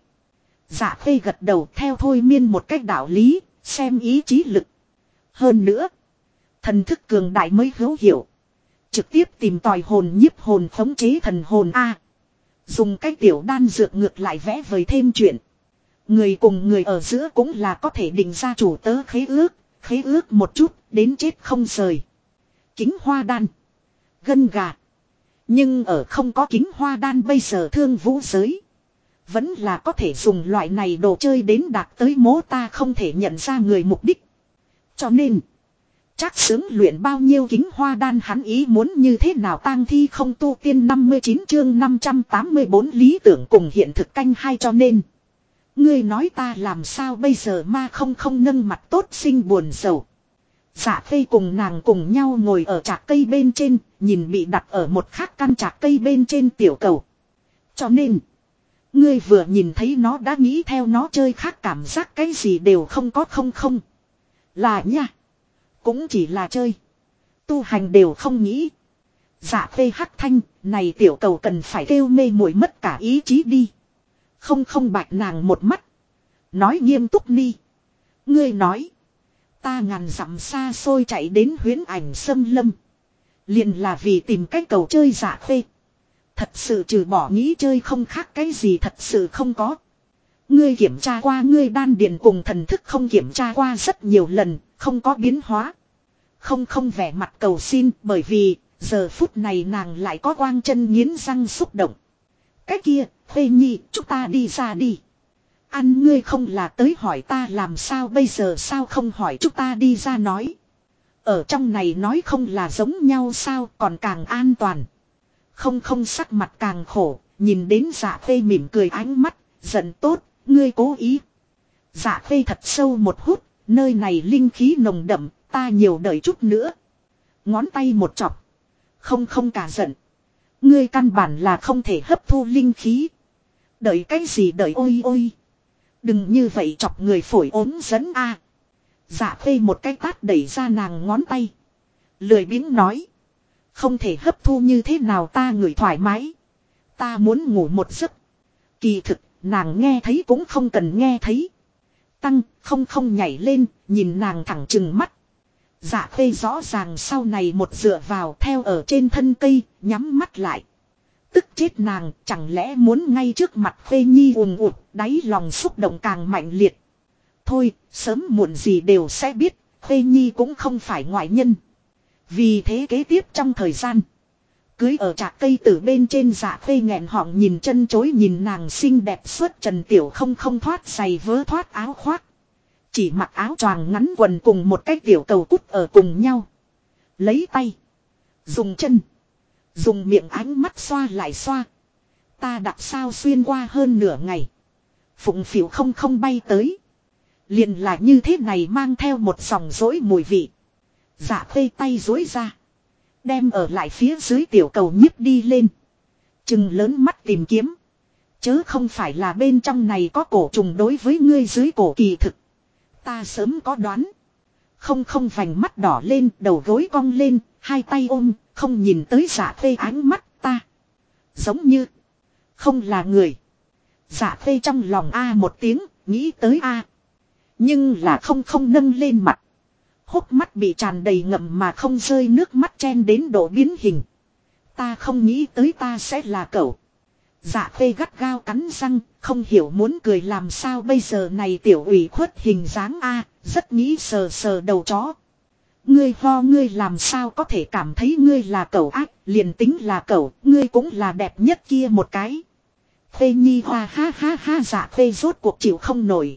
Dạ Khê gật đầu theo thôi miên một cách đạo lý, xem ý chí lực. Hơn nữa, thần thức cường đại mới hữu hiệu. Trực tiếp tìm tòi hồn nhiếp hồn khống chế thần hồn A. Dùng cái tiểu đan dược ngược lại vẽ vời thêm chuyện. Người cùng người ở giữa cũng là có thể định ra chủ tớ khế ước một chút, đến chết không rời. Kính hoa đan, gân gà. Nhưng ở không có kính hoa đan bây giờ thương vũ giới, vẫn là có thể dùng loại này đồ chơi đến đạt tới mố ta không thể nhận ra người mục đích. Cho nên, chắc sướng luyện bao nhiêu kính hoa đan hắn ý muốn như thế nào tang thi không tu tiên 59 chương 584 lý tưởng cùng hiện thực canh hai cho nên. Ngươi nói ta làm sao bây giờ ma không nâng mặt tốt sinh buồn sầu. Dạ Khê cùng nàng cùng nhau ngồi ở trạc cây bên trên, nhìn bị đặt ở một khác căn trạc cây bên trên tiểu cầu. Cho nên, ngươi vừa nhìn thấy nó đã nghĩ theo nó chơi khác, cảm giác cái gì đều không có không. Là nha. Cũng chỉ là chơi. Tu hành đều không nghĩ. Dạ Khê hắc thanh, này tiểu cầu cần phải kêu mê muội mất cả ý chí đi. Không bạch nàng một mắt. Nói nghiêm túc đi. Ngươi nói. Ta ngàn dặm xa xôi chạy đến huyễn ảnh xâm lâm. Liền là vì tìm cách cầu chơi. Dạ Khê. Thật sự trừ bỏ nghĩ chơi không khác cái gì thật sự không có. Ngươi kiểm tra qua ngươi đan điền cùng thần thức không kiểm tra qua rất nhiều lần, không có biến hóa. Không vẻ mặt cầu xin bởi vì giờ phút này nàng lại có quang chân nghiến răng xúc động. Cái kia, Khê Nhi, chúng ta đi ra đi. Ăn ngươi không là tới hỏi ta làm sao bây giờ sao không hỏi chúng ta đi ra nói. Ở trong này nói không là giống nhau sao còn càng an toàn. Không sắc mặt càng khổ, nhìn đến Dạ Khê mỉm cười ánh mắt, giận tốt, ngươi cố ý. Dạ Khê thật sâu một hút, nơi này linh khí nồng đậm, ta nhiều đợi chút nữa. Ngón tay một chọc. Không cả giận. Ngươi căn bản là không thể hấp thu linh khí. Đợi cái gì đợi ôi. Đừng như vậy chọc người phổi ốm dẫn a. Dạ Khê một cái tát đẩy ra nàng ngón tay. Lười biếng nói. Không thể hấp thu như thế nào ta ngửi thoải mái. Ta muốn ngủ một giấc. Kỳ thực, nàng nghe thấy cũng không cần nghe thấy. Tăng, không nhảy lên, nhìn nàng thẳng trừng mắt. Dạ Khê rõ ràng sau này một dựa vào theo ở trên thân cây, nhắm mắt lại. Tức chết nàng, chẳng lẽ muốn ngay trước mặt Khê Nhi ùm ụt, đáy lòng xúc động càng mạnh liệt. Thôi, sớm muộn gì đều sẽ biết, Khê Nhi cũng không phải ngoại nhân. Vì thế kế tiếp trong thời gian, cưới ở trạc cây từ bên trên Dạ Khê nghẹn họng nhìn chân chối nhìn nàng xinh đẹp suốt trần tiểu không thoát giày vớ thoát áo khoác. Chỉ mặc áo choàng ngắn quần cùng một cái tiểu cầu cút ở cùng nhau. Lấy tay. Dùng chân. Dùng miệng ánh mắt xoa lại xoa. Ta đặt sao xuyên qua hơn nửa ngày. Phụng phịu không bay tới. Liền là như thế này mang theo một dòng dỗi mùi vị. Dạ Khê tay dối ra. Đem ở lại phía dưới tiểu cầu nhíp đi lên. Chừng lớn mắt tìm kiếm. Chớ không phải là bên trong này có cổ trùng đối với ngươi dưới cổ kỳ thực. Ta sớm có đoán. Không vành mắt đỏ lên, đầu gối cong lên, hai tay ôm, không nhìn tới Dạ Khê ánh mắt ta. Giống như không là người. Dạ Khê trong lòng a một tiếng, nghĩ tới a. Nhưng là không nâng lên mặt. Hốc mắt bị tràn đầy ngậm mà không rơi nước mắt chen đến độ biến hình. Ta không nghĩ tới ta sẽ là cậu. Dạ Khê gắt gao cắn răng, không hiểu muốn cười làm sao bây giờ này tiểu ủy khuất hình dáng a, rất nghĩ sờ đầu chó. Ngươi ho ngươi làm sao có thể cảm thấy ngươi là cậu ác, liền tính là cậu, ngươi cũng là đẹp nhất kia một cái. Khê Nhi hoa ha Dạ Khê rốt cuộc chịu không nổi.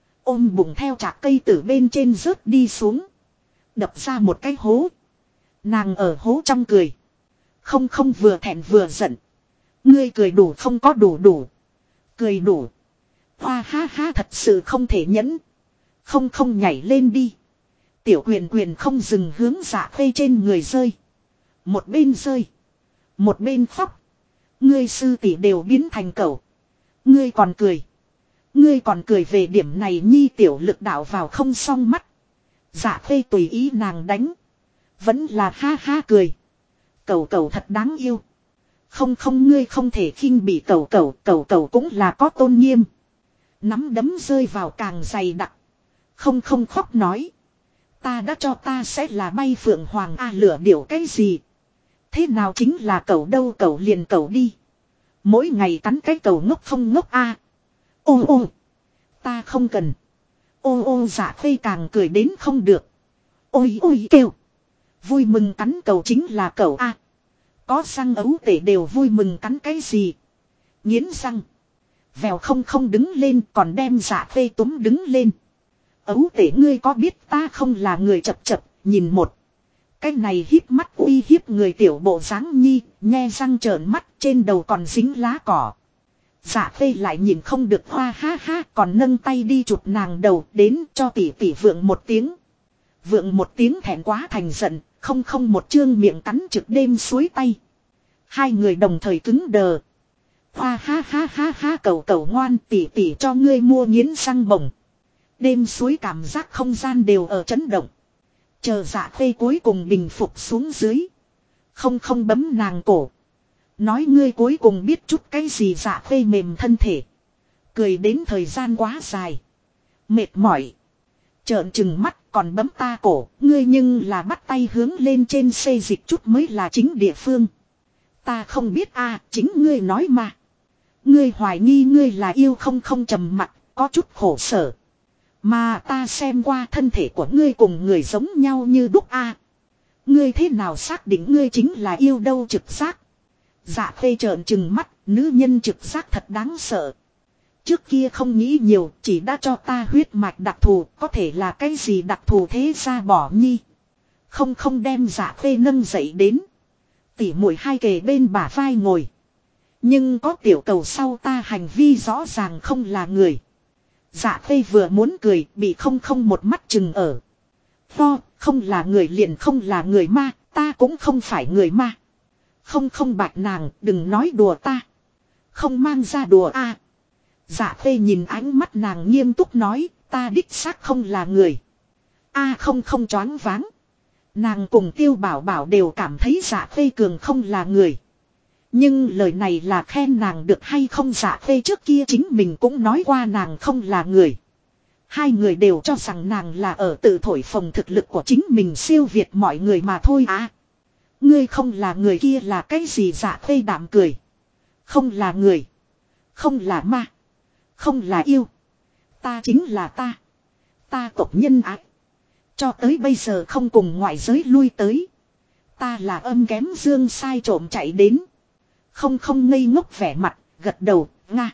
Ôm bụng theo trạc cây từ bên trên rớt đi xuống. Đập ra một cái hố. Nàng ở hố trong cười. Không vừa thẹn vừa giận. Ngươi cười đủ không có đủ. Cười đủ. Hoa ha thật sự không thể nhẫn. Không nhảy lên đi. Tiểu quyền không dừng hướng Dạ Khê trên người rơi. Một bên rơi. Một bên khóc. Ngươi sư tỷ đều biến thành cẩu. Ngươi còn cười. Ngươi còn cười về điểm này nhi tiểu lực đạo vào không xong mắt. Dạ khê tùy ý nàng đánh. Vẫn là ha ha cười. Cẩu cẩu thật đáng yêu. Không không ngươi không thể khinh bị cẩu cẩu. Cẩu cẩu cũng là có tôn nghiêm. Nắm đấm rơi vào càng dày đặc. Không không khóc nói. Ta đã cho ta sẽ là bay phượng hoàng a lửa điểu cái gì. Thế nào chính là cẩu đâu cẩu liền cẩu đi. Mỗi ngày cắn cái cẩu ngốc không ngốc a. Ô ô. Ta không cần. Ô ô dạ khê càng cười đến không được. Ôi ôi kêu. Vui mừng cắn cẩu chính là cẩu a. Có răng ấu tể đều vui mừng cắn cái gì. Nghiến răng. Vèo không không đứng lên còn đem dạ khê túm đứng lên. Ấu tể ngươi có biết ta không là người chập chập. Nhìn một. Cái này híp mắt uy hiếp người tiểu bộ dáng nhi. Nhe răng trợn mắt trên đầu còn dính lá cỏ. Dạ khê lại nhìn không được hoa ha ha còn nâng tay đi chụp nàng đầu đến cho tỷ tỷ vượng một tiếng. Vượng một tiếng thẹn quá thành giận, không không một chương miệng cắn trực đêm suối tay. Hai người đồng thời cứng đờ. Hoa ha ha ha ha cẩu cẩu ngoan tỷ tỷ cho ngươi mua nghiến răng bổng. Đêm suối cảm giác không gian đều ở chấn động. Chờ dạ khê cuối cùng bình phục xuống dưới. Không không bấm nàng cổ. Nói ngươi cuối cùng biết chút cái gì dạ khê mềm thân thể. Cười đến thời gian quá dài. Mệt mỏi. Trợn trừng mắt còn bấm ta cổ. Ngươi nhưng là bắt tay hướng lên trên xê dịch chút mới là chính địa phương. Ta không biết a chính ngươi nói mà. Ngươi hoài nghi ngươi là yêu không không trầm mặc. Có chút khổ sở. Mà ta xem qua thân thể của ngươi cùng người giống nhau như đúc a. Ngươi thế nào xác định ngươi chính là yêu đâu trực giác. Dạ khê trợn trừng mắt, nữ nhân trực giác thật đáng sợ. Trước kia không nghĩ nhiều, chỉ đã cho ta huyết mạch đặc thù, có thể là cái gì đặc thù thế ra bỏ nhi. Không không đem dạ khê nâng dậy đến. Tỉ muội hai kề bên bả vai ngồi. Nhưng có tiểu cầu sau ta hành vi rõ ràng không là người. Dạ khê vừa muốn cười, bị không không một mắt chừng ở. Không là người liền không là người ma, ta cũng không phải người ma. Không không bạch nàng, đừng nói đùa ta. Không mang ra đùa a. Dạ khê nhìn ánh mắt nàng nghiêm túc nói, ta đích xác không là người. Không không choáng váng. Nàng cùng Tiêu Bảo Bảo đều cảm thấy dạ khê cường không là người. Nhưng lời này là khen nàng được hay không dạ khê trước kia chính mình cũng nói qua nàng không là người. Hai người đều cho rằng nàng là ở tự thổi phồng thực lực của chính mình siêu việt mọi người mà thôi Ngươi không là người kia là cái gì dạ khê đạm cười. Không là người. Không là ma. Không là yêu. Ta chính là ta. Ta tộc nhân ái. Cho tới bây giờ không cùng ngoại giới lui tới. Ta là âm kém dương sai trộm chạy đến. Không không ngây ngốc vẻ mặt, gật đầu, nga.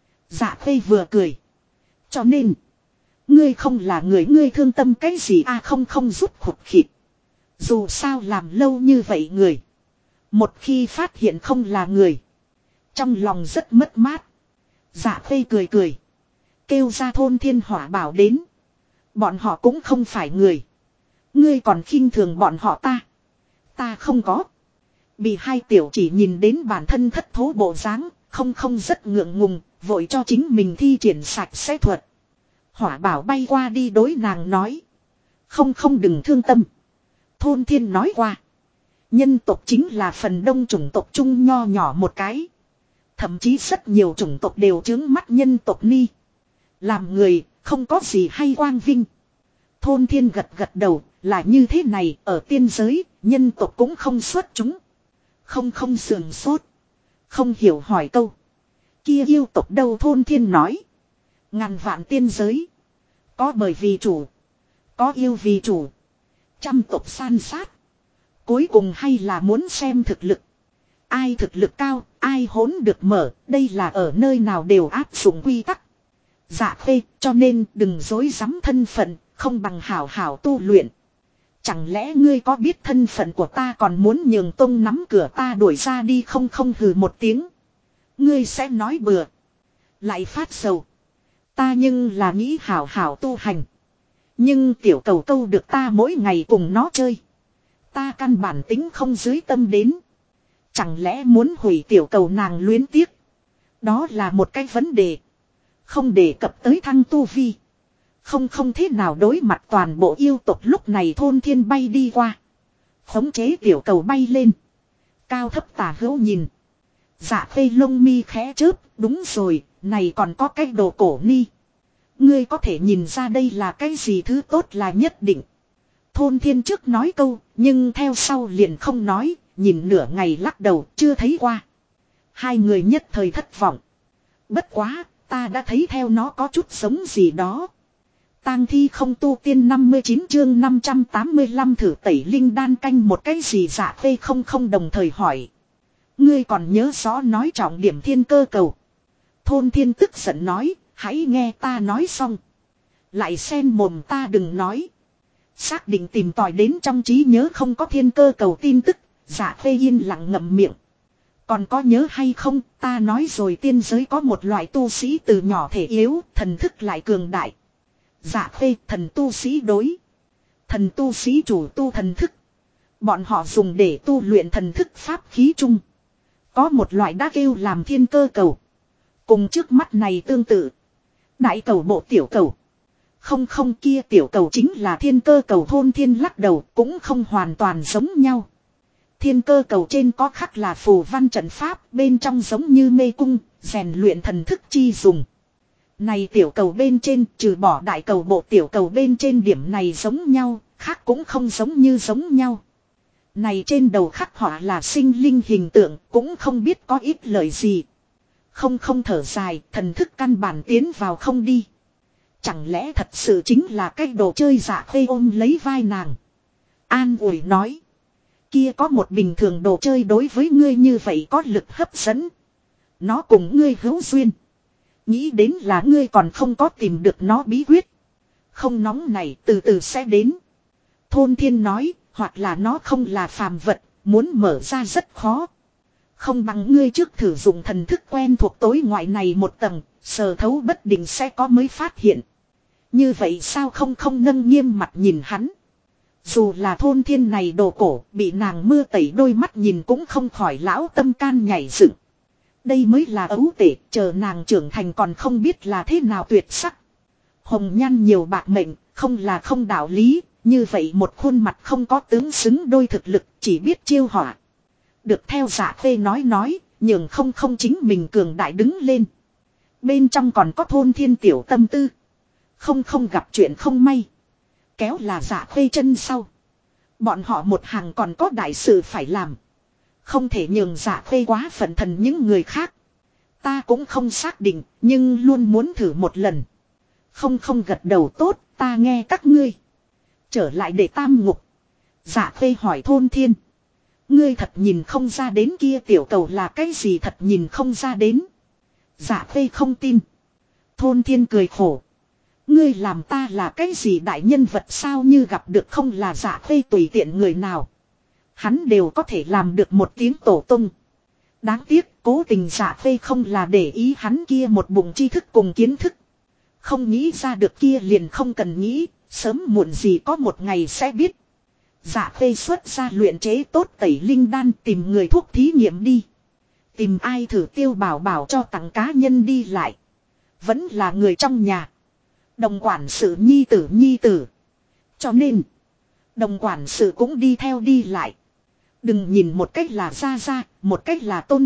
Dạ khê vừa cười. Cho nên. Ngươi không là người ngươi thương tâm cái gì không không rút khụt khịt. Dù sao làm lâu như vậy người. Một khi phát hiện không là người. Trong lòng rất mất mát. Dạ khê cười cười. Kêu ra thôn thiên hỏa bảo đến. Bọn họ cũng không phải người. Ngươi còn khinh thường bọn họ ta. Ta không có. Bị hai tiểu chỉ nhìn đến bản thân thất thố bộ dáng. Không không rất ngượng ngùng. Vội cho chính mình thi triển sạch sẽ thuật. Hỏa bảo bay qua đi đối nàng nói. Không không đừng thương tâm. Thôn thiên nói qua. Nhân tộc chính là phần đông chủng tộc chung nho nhỏ một cái. Thậm chí rất nhiều chủng tộc đều chướng mắt nhân tộc ni. Làm người không có gì hay quang vinh. Thôn thiên gật gật đầu là như thế này ở tiên giới nhân tộc cũng không xuất chúng. Không không sườn sốt. Không hiểu hỏi câu. Kia yêu tộc đâu thôn thiên nói. Ngàn vạn tiên giới. Có bởi vì chủ. Có yêu vì chủ. Trăm tộc san sát. Cuối cùng hay là muốn xem thực lực. Ai thực lực cao, ai hỗn được mở, đây là ở nơi nào đều áp dụng quy tắc. Dạ khê, cho nên đừng dối dám thân phận, không bằng hảo hảo tu luyện. Chẳng lẽ ngươi có biết thân phận của ta còn muốn nhường tông nắm cửa ta đuổi ra đi không không hừ một tiếng. Ngươi sẽ nói bừa. Lại phát sầu. Ta nhưng là nghĩ hảo hảo tu hành. Nhưng tiểu cầu câu được ta mỗi ngày cùng nó chơi. Ta căn bản tính không dưới tâm đến. Chẳng lẽ muốn hủy tiểu cầu nàng luyến tiếc. Đó là một cái vấn đề. Không đề cập tới thăng tu vi. Không thế nào đối mặt toàn bộ yêu tộc lúc này thôn thiên bay đi qua. Khống chế tiểu cầu bay lên. Cao thấp tả hữu nhìn. Dạ khê lông mi khẽ chớp. Đúng rồi, này còn có cái đồ cổ ni. Ngươi có thể nhìn ra đây là cái gì thứ tốt là nhất định. Thôn thiên trước nói câu, nhưng theo sau liền không nói, nhìn nửa ngày lắc đầu chưa thấy qua. Hai người nhất thời thất vọng. Bất quá, ta đã thấy theo nó có chút giống gì đó. Tang thi không tu tiên 59 chương 585 thử tẩy linh đan canh một cái gì dạ phê không đồng thời hỏi. Ngươi còn nhớ rõ nói trọng điểm thiên cơ cầu. Thôn thiên tức giận nói, hãy nghe ta nói xong. Lại xen mồm ta đừng nói. Xác định tìm tòi đến trong trí nhớ không có thiên cơ cầu tin tức, dạ phê yên lặng ngậm miệng. Còn có nhớ hay không, ta nói rồi tiên giới có một loại tu sĩ từ nhỏ thể yếu, thần thức lại cường đại. Dạ phê thần tu sĩ đối. Thần tu sĩ chủ tu thần thức. Bọn họ dùng để tu luyện thần thức pháp khí chung. Có một loại đã kêu làm thiên cơ cầu. Cùng trước mắt này tương tự. Đại cầu bộ tiểu cầu. Không kia tiểu cầu chính là thiên cơ cầu thôn thiên lắc đầu cũng không hoàn toàn giống nhau. Thiên cơ cầu trên có khắc là phù văn trận pháp bên trong giống như mê cung, rèn luyện thần thức chi dùng. Này tiểu cầu bên trên trừ bỏ đại cầu bộ tiểu cầu bên trên điểm này giống nhau, khác cũng không giống như giống nhau. Này trên đầu khắc họa là sinh linh hình tượng cũng không biết có ít lời gì. Không thở dài, thần thức căn bản tiến vào không đi. Chẳng lẽ thật sự chính là cái đồ chơi dạ khê ôm lấy vai nàng. An ủi nói. Kia có một bình thường đồ chơi đối với ngươi như vậy có lực hấp dẫn. Nó cùng ngươi hữu duyên. Nghĩ đến là ngươi còn không có tìm được nó bí quyết. Không nóng này từ từ sẽ đến. Thôn thiên nói, hoặc là nó không là phàm vật, muốn mở ra rất khó. Không bằng ngươi trước thử dùng thần thức quen thuộc tối ngoại này một tầng, sờ thấu bất định sẽ có mới phát hiện. Như vậy sao không nâng nghiêm mặt nhìn hắn. Dù là thôn thiên này đồ cổ, bị nàng mưa tẩy đôi mắt nhìn cũng không khỏi lão tâm can nhảy dựng. Đây mới là ấu tể, chờ nàng trưởng thành còn không biết là thế nào tuyệt sắc. Hồng nhan nhiều bạc mệnh, không là không đạo lý, như vậy một khuôn mặt không có tướng xứng đôi thực lực, chỉ biết chiêu họa. Được theo dạ phê nói, nhường không chính mình cường đại đứng lên. Bên trong còn có thôn thiên tiểu tâm tư. Không gặp chuyện không may. Kéo là dạ phê chân sau. Bọn họ một hàng còn có đại sự phải làm. Không thể nhường dạ phê quá phận thần những người khác. Ta cũng không xác định, nhưng luôn muốn thử một lần. Không gật đầu tốt, ta nghe các ngươi. Trở lại để tam ngục. Dạ phê hỏi thôn thiên. Ngươi thật nhìn không ra đến kia tiểu cầu là cái gì thật nhìn không ra đến. Dạ phê không tin. Thôn thiên cười khổ. Ngươi làm ta là cái gì đại nhân vật sao như gặp được không là dạ phê tùy tiện người nào. Hắn đều có thể làm được một tiếng tổ tung. Đáng tiếc cố tình dạ phê không là để ý hắn kia một bụng tri thức cùng kiến thức. Không nghĩ ra được kia liền không cần nghĩ, sớm muộn gì có một ngày sẽ biết. Dạ phê xuất ra luyện chế tốt tẩy linh đan tìm người thuốc thí nghiệm đi. Tìm ai thử tiêu bảo cho tặng cá nhân đi lại. Vẫn là người trong nhà. Đồng quản sự nhi tử. Cho nên, đồng quản sự cũng đi theo đi lại. Đừng nhìn một cách là ra, một cách là tôn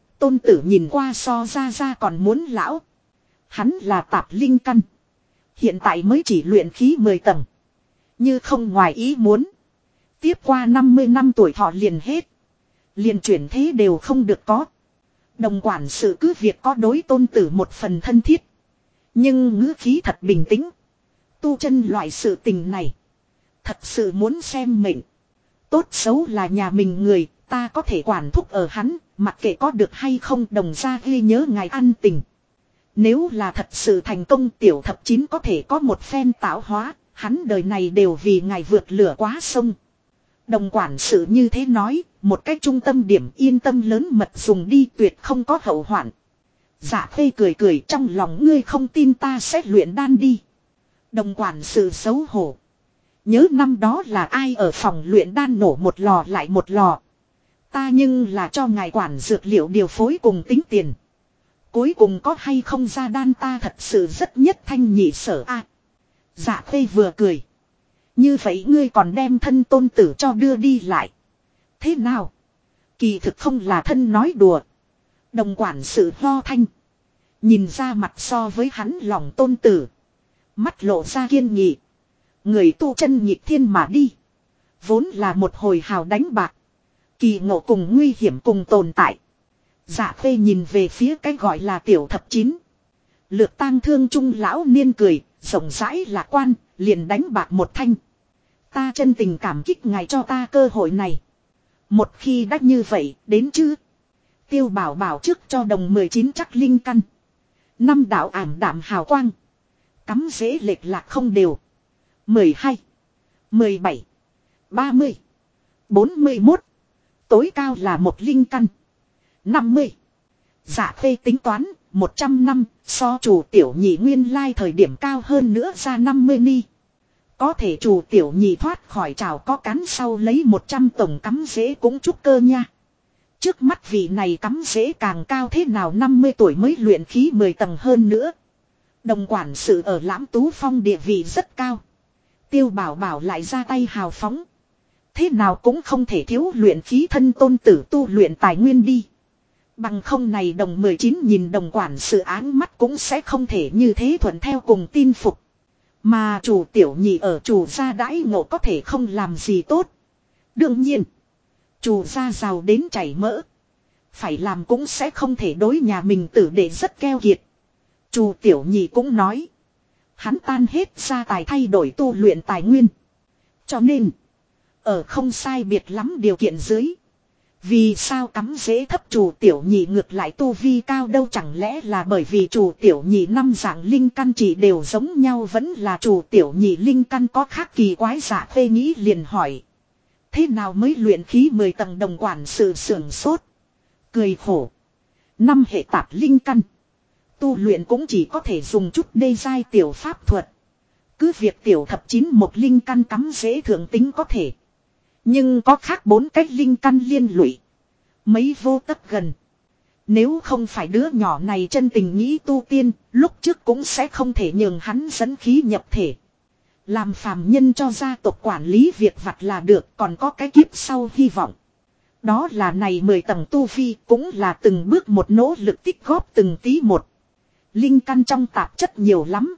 tử nhìn qua so ra còn muốn lão. Hắn là tạp linh căn. Hiện tại mới chỉ luyện khí 10 tầng. Như không ngoài ý muốn. Tiếp qua 50 năm tuổi thọ liền hết. Liền chuyển thế đều không được có. Đồng quản sự cứ việc có đối tôn tử một phần thân thiết. Nhưng ngữ khí thật bình tĩnh. Tu chân loại sự tình này. Thật sự muốn xem mệnh. Tốt xấu là nhà mình người. Ta có thể quản thúc ở hắn. Mặc kệ có được hay không đồng ra ghi nhớ ngài ăn tình. Nếu là thật sự thành công tiểu thập chín có thể có một phen tạo hóa. Hắn đời này đều vì ngài vượt lửa quá sông. Đồng quản sự như thế nói. Một cách trung tâm điểm yên tâm lớn mật dùng đi tuyệt không có hậu hoạn. Dạ phê cười trong lòng ngươi không tin ta sẽ luyện đan đi. Đồng quản sự xấu hổ. Nhớ năm đó là ai ở phòng luyện đan nổ một lò lại một lò. Ta nhưng là cho ngài quản dược liệu điều phối cùng tính tiền. Cuối cùng có hay không ra đan ta thật sự rất nhất thanh nhị sở a. Dạ khê vừa cười. Như vậy ngươi còn đem thân tôn tử cho đưa đi lại. Thế nào? Kỳ thực không là thân nói đùa. Đồng quản sự lo thanh. Nhìn ra mặt so với hắn lòng tôn tử. Mắt lộ ra kiên nghị. Người tu chân nhịp thiên mà đi. Vốn là một hồi hào đánh bạc. Kỳ ngộ cùng nguy hiểm cùng tồn tại. Dạ khê nhìn về phía cái gọi là tiểu thập chín. Lược tang thương trung lão niên cười. Rộng rãi lạc quan. Liền đánh bạc một thanh. Ta chân tình cảm kích ngài cho ta cơ hội này. Một khi đã như vậy đến chứ. Tiêu bảo bảo trước cho đồng 19 chắc linh căn. Năm đạo ảm đạm hào quang. Cắm dễ lệch lạc không đều. 12. 17. 30. 41. Tối cao là một linh căn. 50. Dạ khê tính toán 100 năm so chủ tiểu nhị nguyên lai thời điểm cao hơn nữa ra 50 ni. Có thể chủ tiểu nhị thoát khỏi trào có cán sau lấy 100 tổng cắm dễ cũng trúc cơ nha. Trước mắt vị này cắm dễ càng cao thế nào 50 tuổi mới luyện khí 10 tầng hơn nữa. Đồng quản sự ở Lãm Tú Phong địa vị rất cao. Tiêu bảo bảo lại ra tay hào phóng. Thế nào cũng không thể thiếu luyện khí thân tôn tử tu luyện tài nguyên đi. Bằng không này đồng 19 nhìn đồng quản sự áng mắt cũng sẽ không thể như thế thuận theo cùng tin phục. Mà chủ tiểu nhị ở chủ gia đãi ngộ có thể không làm gì tốt. Đương nhiên. Chủ gia giàu đến chảy mỡ. Phải làm cũng sẽ không thể đối nhà mình tử để rất keo kiệt. Chủ tiểu nhị cũng nói. Hắn tan hết gia tài thay đổi tu luyện tài nguyên. Cho nên. Ở không sai biệt lắm điều kiện dưới. Vì sao cắm dễ thấp chủ tiểu nhị ngược lại tu vi cao đâu chẳng lẽ là bởi vì chủ tiểu nhị năm dạng linh căn chỉ đều giống nhau vẫn là chủ tiểu nhị linh căn có khác kỳ quái dạ phê nghĩ liền hỏi. Thế nào mới luyện khí 10 tầng đồng quản sự sưởng sốt. Cười khổ. Năm hệ tạp linh căn. Tu luyện cũng chỉ có thể dùng chút đê giai tiểu pháp thuật. Cứ việc tiểu thập chín một linh căn cắm dễ thượng tính có thể. Nhưng có khác 4 cách linh căn liên lụy. Mấy vô tất gần. Nếu không phải đứa nhỏ này chân tình nghĩ tu tiên, lúc trước cũng sẽ không thể nhường hắn dẫn khí nhập thể. Làm phàm nhân cho gia tộc quản lý việc vặt là được, còn có cái kiếp sau hy vọng. Đó là này 10 tầng tu vi cũng là từng bước một nỗ lực tích góp từng tí một. Linh căn trong tạp chất nhiều lắm.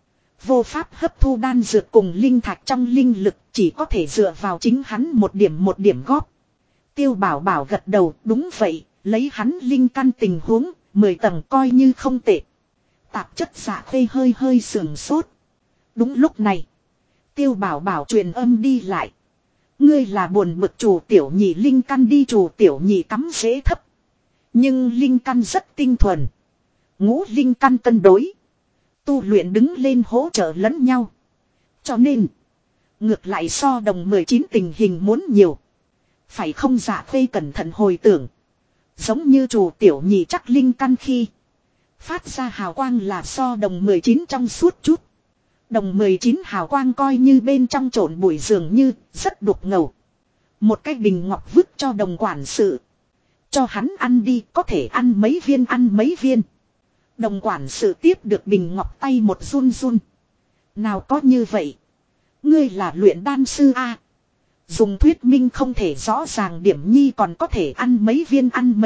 Vô pháp hấp thu đan dược cùng linh thạch trong linh lực chỉ có thể dựa vào chính hắn một điểm góp. Tiêu bảo bảo gật đầu đúng vậy, lấy hắn linh căn tình huống, 10 tầng coi như không tệ. Tạp chất dạ khê hơi sườn sốt. Đúng lúc này, tiêu bảo bảo truyền âm đi lại. Ngươi là buồn bực chủ tiểu nhị linh căn đi chủ tiểu nhị cắm dễ thấp. Nhưng linh căn rất tinh thuần. Ngũ linh căn cân đối. Tu luyện đứng lên hỗ trợ lẫn nhau. Cho nên, ngược lại so đồng 19 tình hình muốn nhiều. Phải không dạ khê cẩn thận hồi tưởng. Giống như chủ tiểu nhị chắc linh căn khi. Phát ra hào quang là so đồng 19 trong suốt chút. Đồng 19 hào quang coi như bên trong trộn bụi dường như rất đục ngầu. Một cái bình ngọc vứt cho đồng quản sự. Cho hắn ăn đi có thể ăn mấy viên. Đồng quản sự tiếp được bình ngọc tay một run run. Nào có như vậy. Ngươi là luyện đan sư A. Dùng thuyết minh không thể rõ ràng điểm nhi còn có thể ăn mấy viên.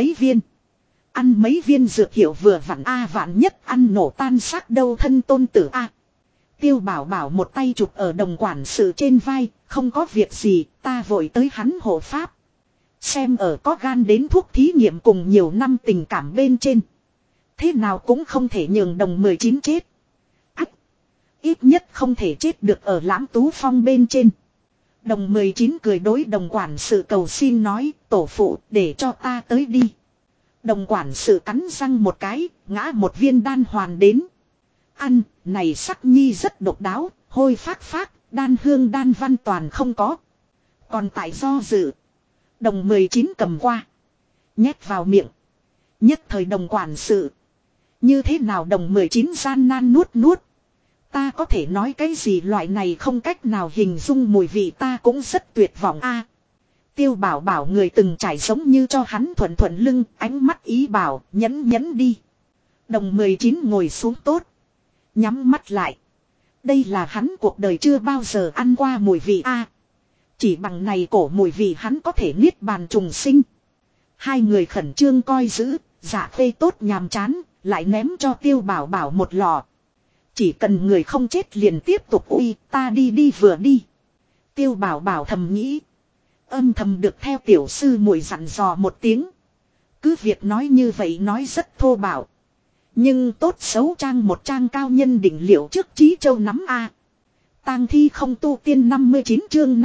Ăn mấy viên dược hiệu vừa vặn A vạn nhất ăn nổ tan xác đâu thân tôn tử A. Tiêu bảo bảo một tay chụp ở đồng quản sự trên vai. Không có việc gì ta vội tới hắn hộ pháp. Xem ở có gan đến thuốc thí nghiệm cùng nhiều năm tình cảm bên trên. Thế nào cũng không thể nhường đồng 19 chết. Ách. Ít nhất không thể chết được ở Lãm Tú Phong bên trên. Đồng 19 cười đối đồng quản sự cầu xin nói tổ phụ để cho ta tới đi. Đồng quản sự cắn răng một cái, ngã một viên đan hoàn đến. Ăn, này sắc nhi rất độc đáo, hôi phát, đan hương đan văn toàn không có. Còn tại do dự. Đồng 19 cầm qua. Nhét vào miệng. Nhất thời đồng quản sự. Như thế nào đồng 19 gian nan nuốt. Ta có thể nói cái gì loại này không cách nào hình dung mùi vị ta cũng rất tuyệt vọng a. Tiêu bảo bảo người từng trải giống như cho hắn thuận lưng, ánh mắt ý bảo nhẫn đi. Đồng 19 ngồi xuống tốt. Nhắm mắt lại. Đây là hắn cuộc đời chưa bao giờ ăn qua mùi vị a. Chỉ bằng này cổ mùi vị hắn có thể niết bàn trùng sinh. Hai người khẩn trương coi giữ, Dạ Khê tốt nhàm chán, lại ném cho Tiêu Bảo Bảo một lọ. Chỉ cần người không chết liền tiếp tục uy, ta đi đi vừa đi. Tiêu Bảo Bảo thầm nghĩ. Âm thầm được theo tiểu sư muội dặn dò một tiếng. Cứ việc nói như vậy nói rất thô bạo. Nhưng tốt xấu trang một trang cao nhân đỉnh liệu trước Chí Châu nắm a. Tang thi không tu tiên 59 chương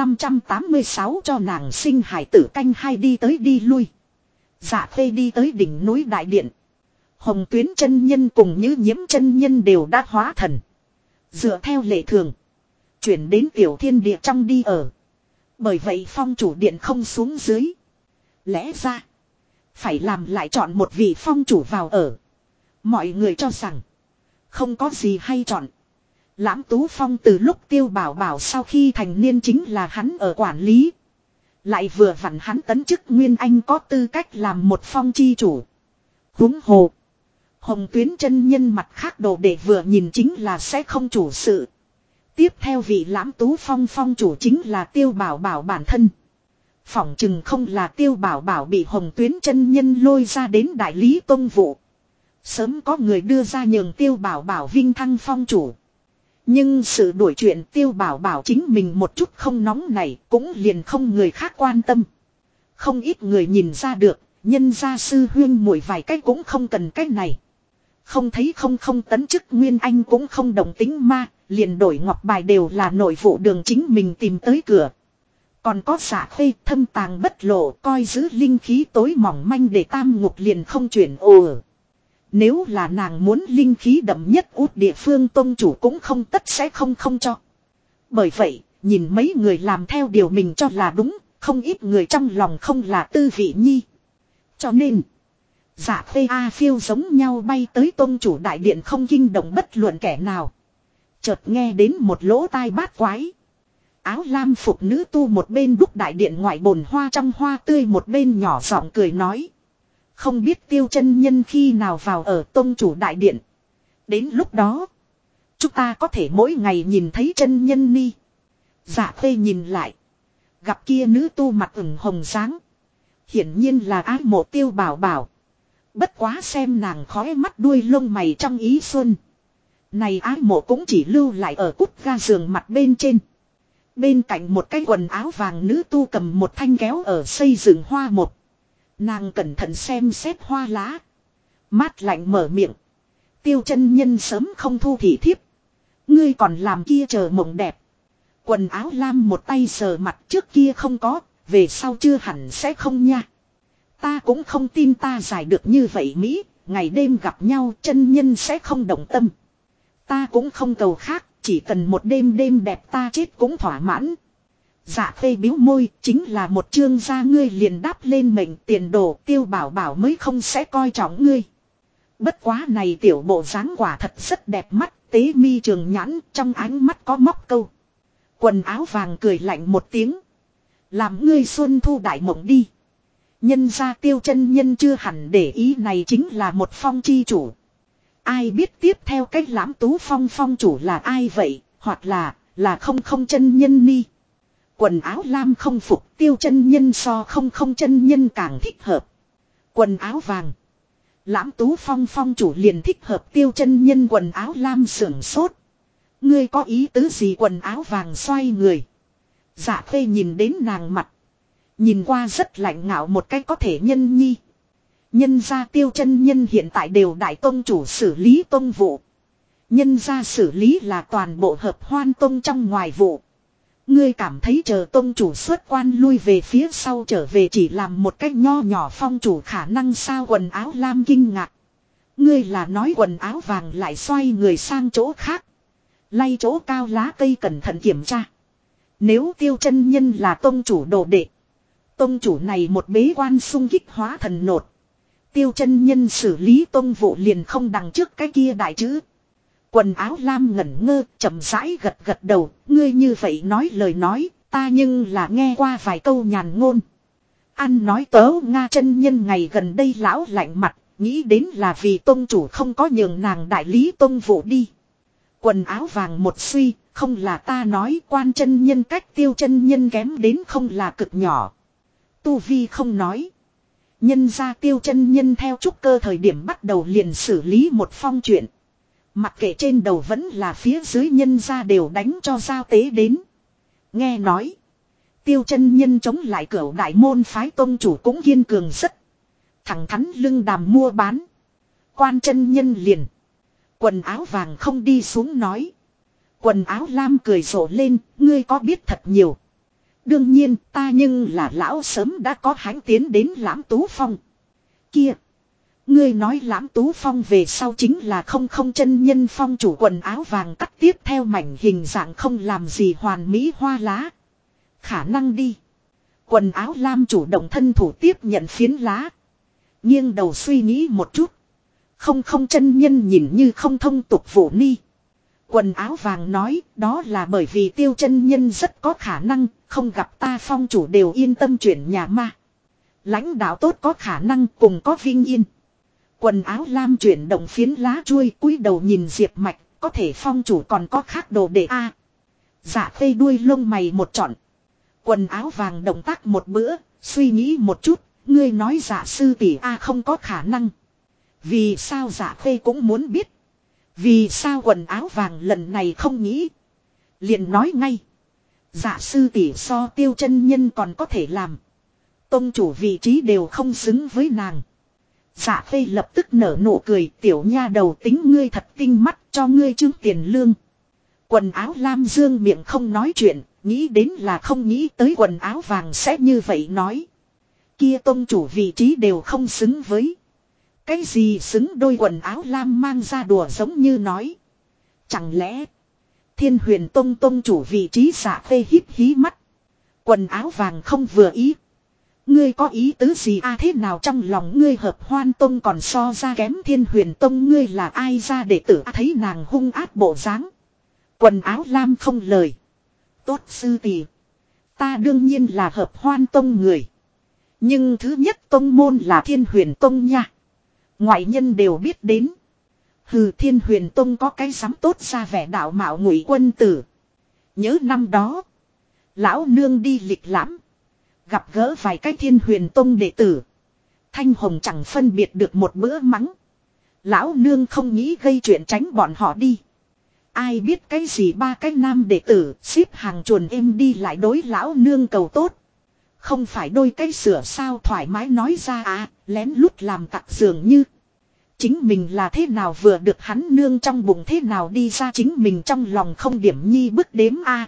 586 cho nàng sinh hải tử canh hai đi tới đi lui. Dạ Khê đi tới đỉnh núi đại điện. Hồng Tuyến chân nhân cùng Như Nhiễm chân nhân đều đã hóa thần. Dựa theo lệ thường, chuyển đến tiểu thiên địa trong đi ở. Bởi vậy phong chủ điện không xuống dưới. Lẽ ra phải làm lại chọn một vị phong chủ vào ở. Mọi người cho rằng không có gì hay chọn. Lãm Tú Phong từ lúc Tiêu Bảo Bảo sau khi thành niên chính là hắn ở quản lý. Lại vừa vặn hắn tấn chức Nguyên Anh có tư cách làm một phong chi chủ. Huống hồ Hồng Tuyến chân nhân mặt khác đồ để vừa nhìn chính là sẽ không chủ sự. Tiếp theo vị Lãm Tú Phong phong chủ chính là Tiêu Bảo Bảo bản thân. Phỏng chừng không là Tiêu Bảo Bảo bị Hồng Tuyến chân nhân lôi ra đến đại lý tông vụ. Sớm có người đưa ra nhường Tiêu Bảo Bảo vinh thăng phong chủ. Nhưng sự đuổi chuyện Tiêu Bảo Bảo chính mình một chút không nóng này cũng liền không người khác quan tâm. Không ít người nhìn ra được, nhân gia sư huyên muội vài cách cũng không cần cách này. Không thấy không tấn chức Nguyên Anh cũng không đồng tính ma, liền đổi ngọc bài đều là nội vụ đường chính mình tìm tới cửa. Còn có Dạ Khê thâm tàng bất lộ coi giữ linh khí tối mỏng manh để tam ngục liền không chuyển ồ. Nếu là nàng muốn linh khí đậm nhất út địa phương tông chủ cũng không tất sẽ không cho. Bởi vậy, nhìn mấy người làm theo điều mình cho là đúng, không ít người trong lòng không là tư vị nhi. Cho nên, Dạ Khê A phiêu giống nhau bay tới tông chủ đại điện không kinh động bất luận kẻ nào. Chợt nghe đến một lỗ tai bát quái. Áo lam phục nữ tu một bên đúc đại điện ngoại bồn hoa trong hoa tươi một bên nhỏ giọng cười nói. Không biết Tiêu chân nhân khi nào vào ở tông chủ đại điện. Đến lúc đó, chúng ta có thể mỗi ngày nhìn thấy chân nhân ni. Dạ Khê nhìn lại. Gặp kia nữ tu mặt ửng hồng sáng. Hiển nhiên là ái mộ Tiêu Bảo Bảo. Bất quá xem nàng khói mắt đuôi lông mày trong ý xuân. Này ái mộ cũng chỉ lưu lại ở cút ga giường mặt bên trên. Bên cạnh một cái quần áo vàng nữ tu cầm một thanh kéo ở xây dựng hoa một. Nàng cẩn thận xem xét hoa lá. Mát lạnh mở miệng. Tiêu chân nhân sớm không thu thị thiếp. Ngươi còn làm kia chờ mộng đẹp. Quần áo lam một tay sờ mặt trước kia không có. Về sau chưa hẳn sẽ không nha. Ta cũng không tin ta giải được như vậy Mỹ. Ngày đêm gặp nhau chân nhân sẽ không động tâm. Ta cũng không cầu khác. Chỉ cần một đêm đêm đẹp ta chết cũng thỏa mãn. Dạ Khê biếu môi chính là một chương gia ngươi liền đáp lên mệnh tiền đồ Tiêu Bảo Bảo mới không sẽ coi trọng ngươi. Bất quá này tiểu bộ dáng quả thật rất đẹp mắt tế mi trường nhãn trong ánh mắt có móc câu. Quần áo vàng cười lạnh một tiếng. Làm ngươi xuân thu đại mộng đi. Nhân ra Tiêu chân nhân chưa hẳn để ý này chính là một phong chi chủ. Ai biết tiếp theo cách Lãm Tú Phong phong chủ là ai vậy hoặc là không chân nhân ni. Quần áo lam không phục Tiêu chân nhân so không chân nhân càng thích hợp. Quần áo vàng. Lãm Tú Phong phong chủ liền thích hợp Tiêu chân nhân quần áo lam sưởng sốt. Ngươi có ý tứ gì quần áo vàng xoay người. Dạ Khê nhìn đến nàng mặt. Nhìn qua rất lạnh ngạo một cách có thể nhân nhi. Nhân gia Tiêu chân nhân hiện tại đều đại tông chủ xử lý tông vụ. Nhân gia xử lý là toàn bộ hợp hoan tông trong ngoài vụ. Ngươi cảm thấy chờ tông chủ xuất quan lui về phía sau trở về chỉ làm một cách nho nhỏ phong chủ khả năng sao quần áo lam kinh ngạc. Ngươi là nói quần áo vàng lại xoay người sang chỗ khác. Lay chỗ cao lá cây cẩn thận kiểm tra. Nếu Tiêu chân nhân là tông chủ đồ đệ. Tông chủ này một bế quan xung kích hóa thần nột. Tiêu chân nhân xử lý tông vụ liền không đằng trước cái kia đại chữ. Quần áo lam ngẩn ngơ, chậm rãi gật đầu, ngươi như vậy nói lời nói, ta nhưng là nghe qua vài câu nhàn ngôn. Ăn nói tớ Nga chân nhân ngày gần đây lão lạnh mặt, Nghĩ đến là vì tông chủ không có nhường nàng đại lý tông vụ đi. Quần áo vàng một suy, không là ta nói quan chân nhân cách Tiêu chân nhân kém đến không là cực nhỏ. Tu vi không nói. Nhân ra Tiêu chân nhân theo trúc cơ thời điểm bắt đầu liền xử lý một phong chuyện. Mặc kệ trên đầu vẫn là phía dưới nhân ra đều đánh cho giao tế đến. Nghe nói. Tiêu chân nhân chống lại cửu đại môn phái tông chủ cũng kiên cường rất. Thẳng thắn lưng đàm mua bán. Quan chân nhân liền. Quần áo vàng không đi xuống nói. Quần áo lam cười rộ lên, ngươi có biết thật nhiều. Đương nhiên ta nhưng là lão sớm đã có hãnh tiến đến Lãm Tú Phong. Kia. Ngươi nói Lãm Tú Phong về sau chính là không chân nhân phong chủ. Quần áo vàng cắt tiếp theo mảnh hình dạng không làm gì hoàn mỹ hoa lá. Khả năng đi. Quần áo lam chủ động thân thủ tiếp nhận phiến lá. Nghiêng đầu suy nghĩ một chút. Không chân nhân nhìn như không thông tục vụ ni. Quần áo vàng nói đó là bởi vì Tiêu chân nhân rất có khả năng không gặp ta phong chủ đều yên tâm chuyển nhà ma. Lãnh đạo tốt có khả năng cùng có vinh yên. Quần áo lam chuyển động phiến lá chuôi cúi đầu nhìn Diệp Mạch, có thể phong chủ còn có khác đồ để a. Dạ Khê đuôi lông mày một trọn. Quần áo vàng động tác một bữa, suy nghĩ một chút, ngươi nói Dạ sư tỷ a không có khả năng. Vì sao Dạ Khê cũng muốn biết. Vì sao quần áo vàng lần này không nghĩ. Liền nói ngay. Dạ sư tỷ so Tiêu chân nhân còn có thể làm. Tông chủ vị trí đều không xứng với nàng. Dạ Khê lập tức nở nụ cười, tiểu nha đầu tính ngươi thật tinh mắt, cho ngươi chương tiền lương. Quần áo lam dương miệng không nói chuyện, nghĩ đến là không nghĩ tới quần áo vàng sẽ như vậy nói. Kia tông chủ vị trí đều không xứng với. Cái gì xứng đôi quần áo lam mang ra đùa giống như nói. Chẳng lẽ Thiên Huyền Tông tông chủ vị trí Dạ Khê híp hí mắt. Quần áo vàng không vừa ý. Ngươi có ý tứ gì a thế nào trong lòng ngươi hợp Hoan Tông còn so ra kém Thiên Huyền Tông ngươi là ai ra để tử thấy nàng hung ác bộ dáng. Quần áo lam không lời. Tốt sư tỷ. Ta đương nhiên là hợp Hoan Tông người. Nhưng thứ nhất tông môn là Thiên Huyền Tông nha. Ngoại nhân đều biết đến. Hừ Thiên Huyền Tông có cái dám tốt ra vẻ đạo mạo Ngụy quân tử. Nhớ năm đó. Lão nương đi lịch lãm. Gặp gỡ vài cái Thiên Huyền Tông đệ tử. Thanh hồng chẳng phân biệt được một bữa mắng. Lão nương không nghĩ gây chuyện tránh bọn họ đi. Ai biết cái gì ba cái nam đệ tử xếp hàng chuồn êm đi lại đối lão nương cầu tốt. Không phải đôi cái sửa sao thoải mái nói ra à, lén lút làm tặc dường như. Chính mình là thế nào vừa được hắn nương trong bụng thế nào đi ra chính mình trong lòng không điểm nhi bức đếm a.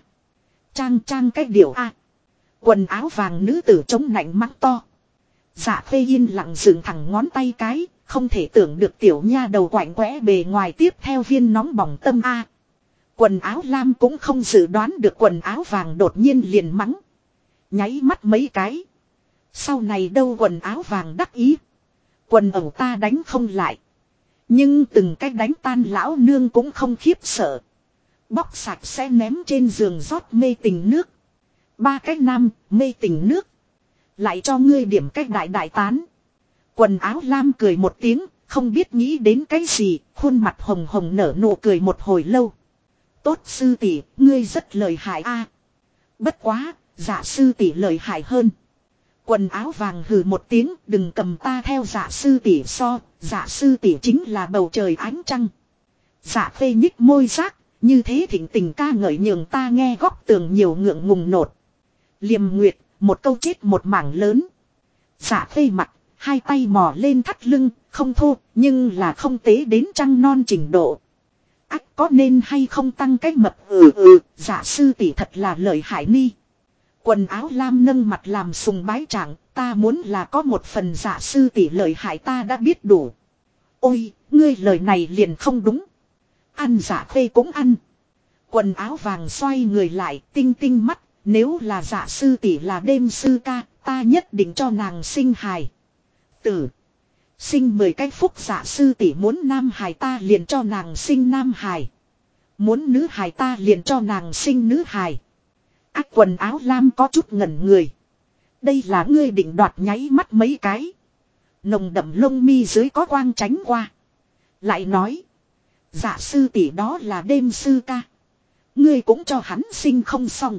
Trang cái điệu a. Quần áo vàng nữ tử chống nạnh mắng to. Dạ Khê yên lặng dựng thẳng ngón tay cái, không thể tưởng được tiểu nha đầu quạnh quẽ bề ngoài tiếp theo viên nóng bỏng tâm a. Quần áo lam cũng không dự đoán được quần áo vàng đột nhiên liền mắng. Nháy mắt mấy cái. Sau này đâu quần áo vàng đắc ý. Quần ẩu ta đánh không lại. Nhưng từng cách đánh tan lão nương cũng không khiếp sợ. Bóc sạch sẽ ném trên giường rót mê tình nước. Ba cái nam mê tình nước. Lại cho ngươi điểm cách đại đại tán. Quần áo lam cười một tiếng. Không biết nghĩ đến cái gì. Khuôn mặt hồng hồng nở nụ cười một hồi lâu. Tốt sư tỷ, ngươi rất lợi hại a. Bất quá, dạ sư tỷ lợi hại hơn. Quần áo vàng hừ một tiếng, đừng cầm ta theo dạ sư tỷ so, dạ sư tỷ chính là bầu trời ánh trăng. Dạ Khê nhích môi giác, như thế thỉnh tình ca ngợi nhường ta nghe góc tường nhiều ngượng ngùng nột. Liềm Nguyệt, một câu chết một mảng lớn. Dạ Khê mặt, hai tay mò lên thắt lưng, không thô, nhưng là không tế đến trăng non trình độ. Ách có nên hay không tăng cái mập dạ sư tỷ thật là lợi hại ni. Quần áo lam nâng mặt làm sùng bái trạng, ta muốn là có một phần dạ sư tỷ lợi hại ta đã biết đủ. Ôi, ngươi lời này liền không đúng. Ăn dạ Khê cũng ăn. Quần áo vàng xoay người lại, tinh tinh mắt, nếu là dạ sư tỷ là đêm sư ca, ta nhất định cho nàng sinh hài. Tử. Sinh 10 cái phúc dạ sư tỷ muốn nam hài ta liền cho nàng sinh nam hài. Muốn nữ hài ta liền cho nàng sinh nữ hài. Ác quần áo lam có chút ngẩn người. Đây là ngươi định đoạt nháy mắt mấy cái. Nồng đậm lông mi dưới có quang tránh qua. Lại nói. Dạ sư tỷ đó là đêm sư ca. Ngươi cũng cho hắn sinh không xong.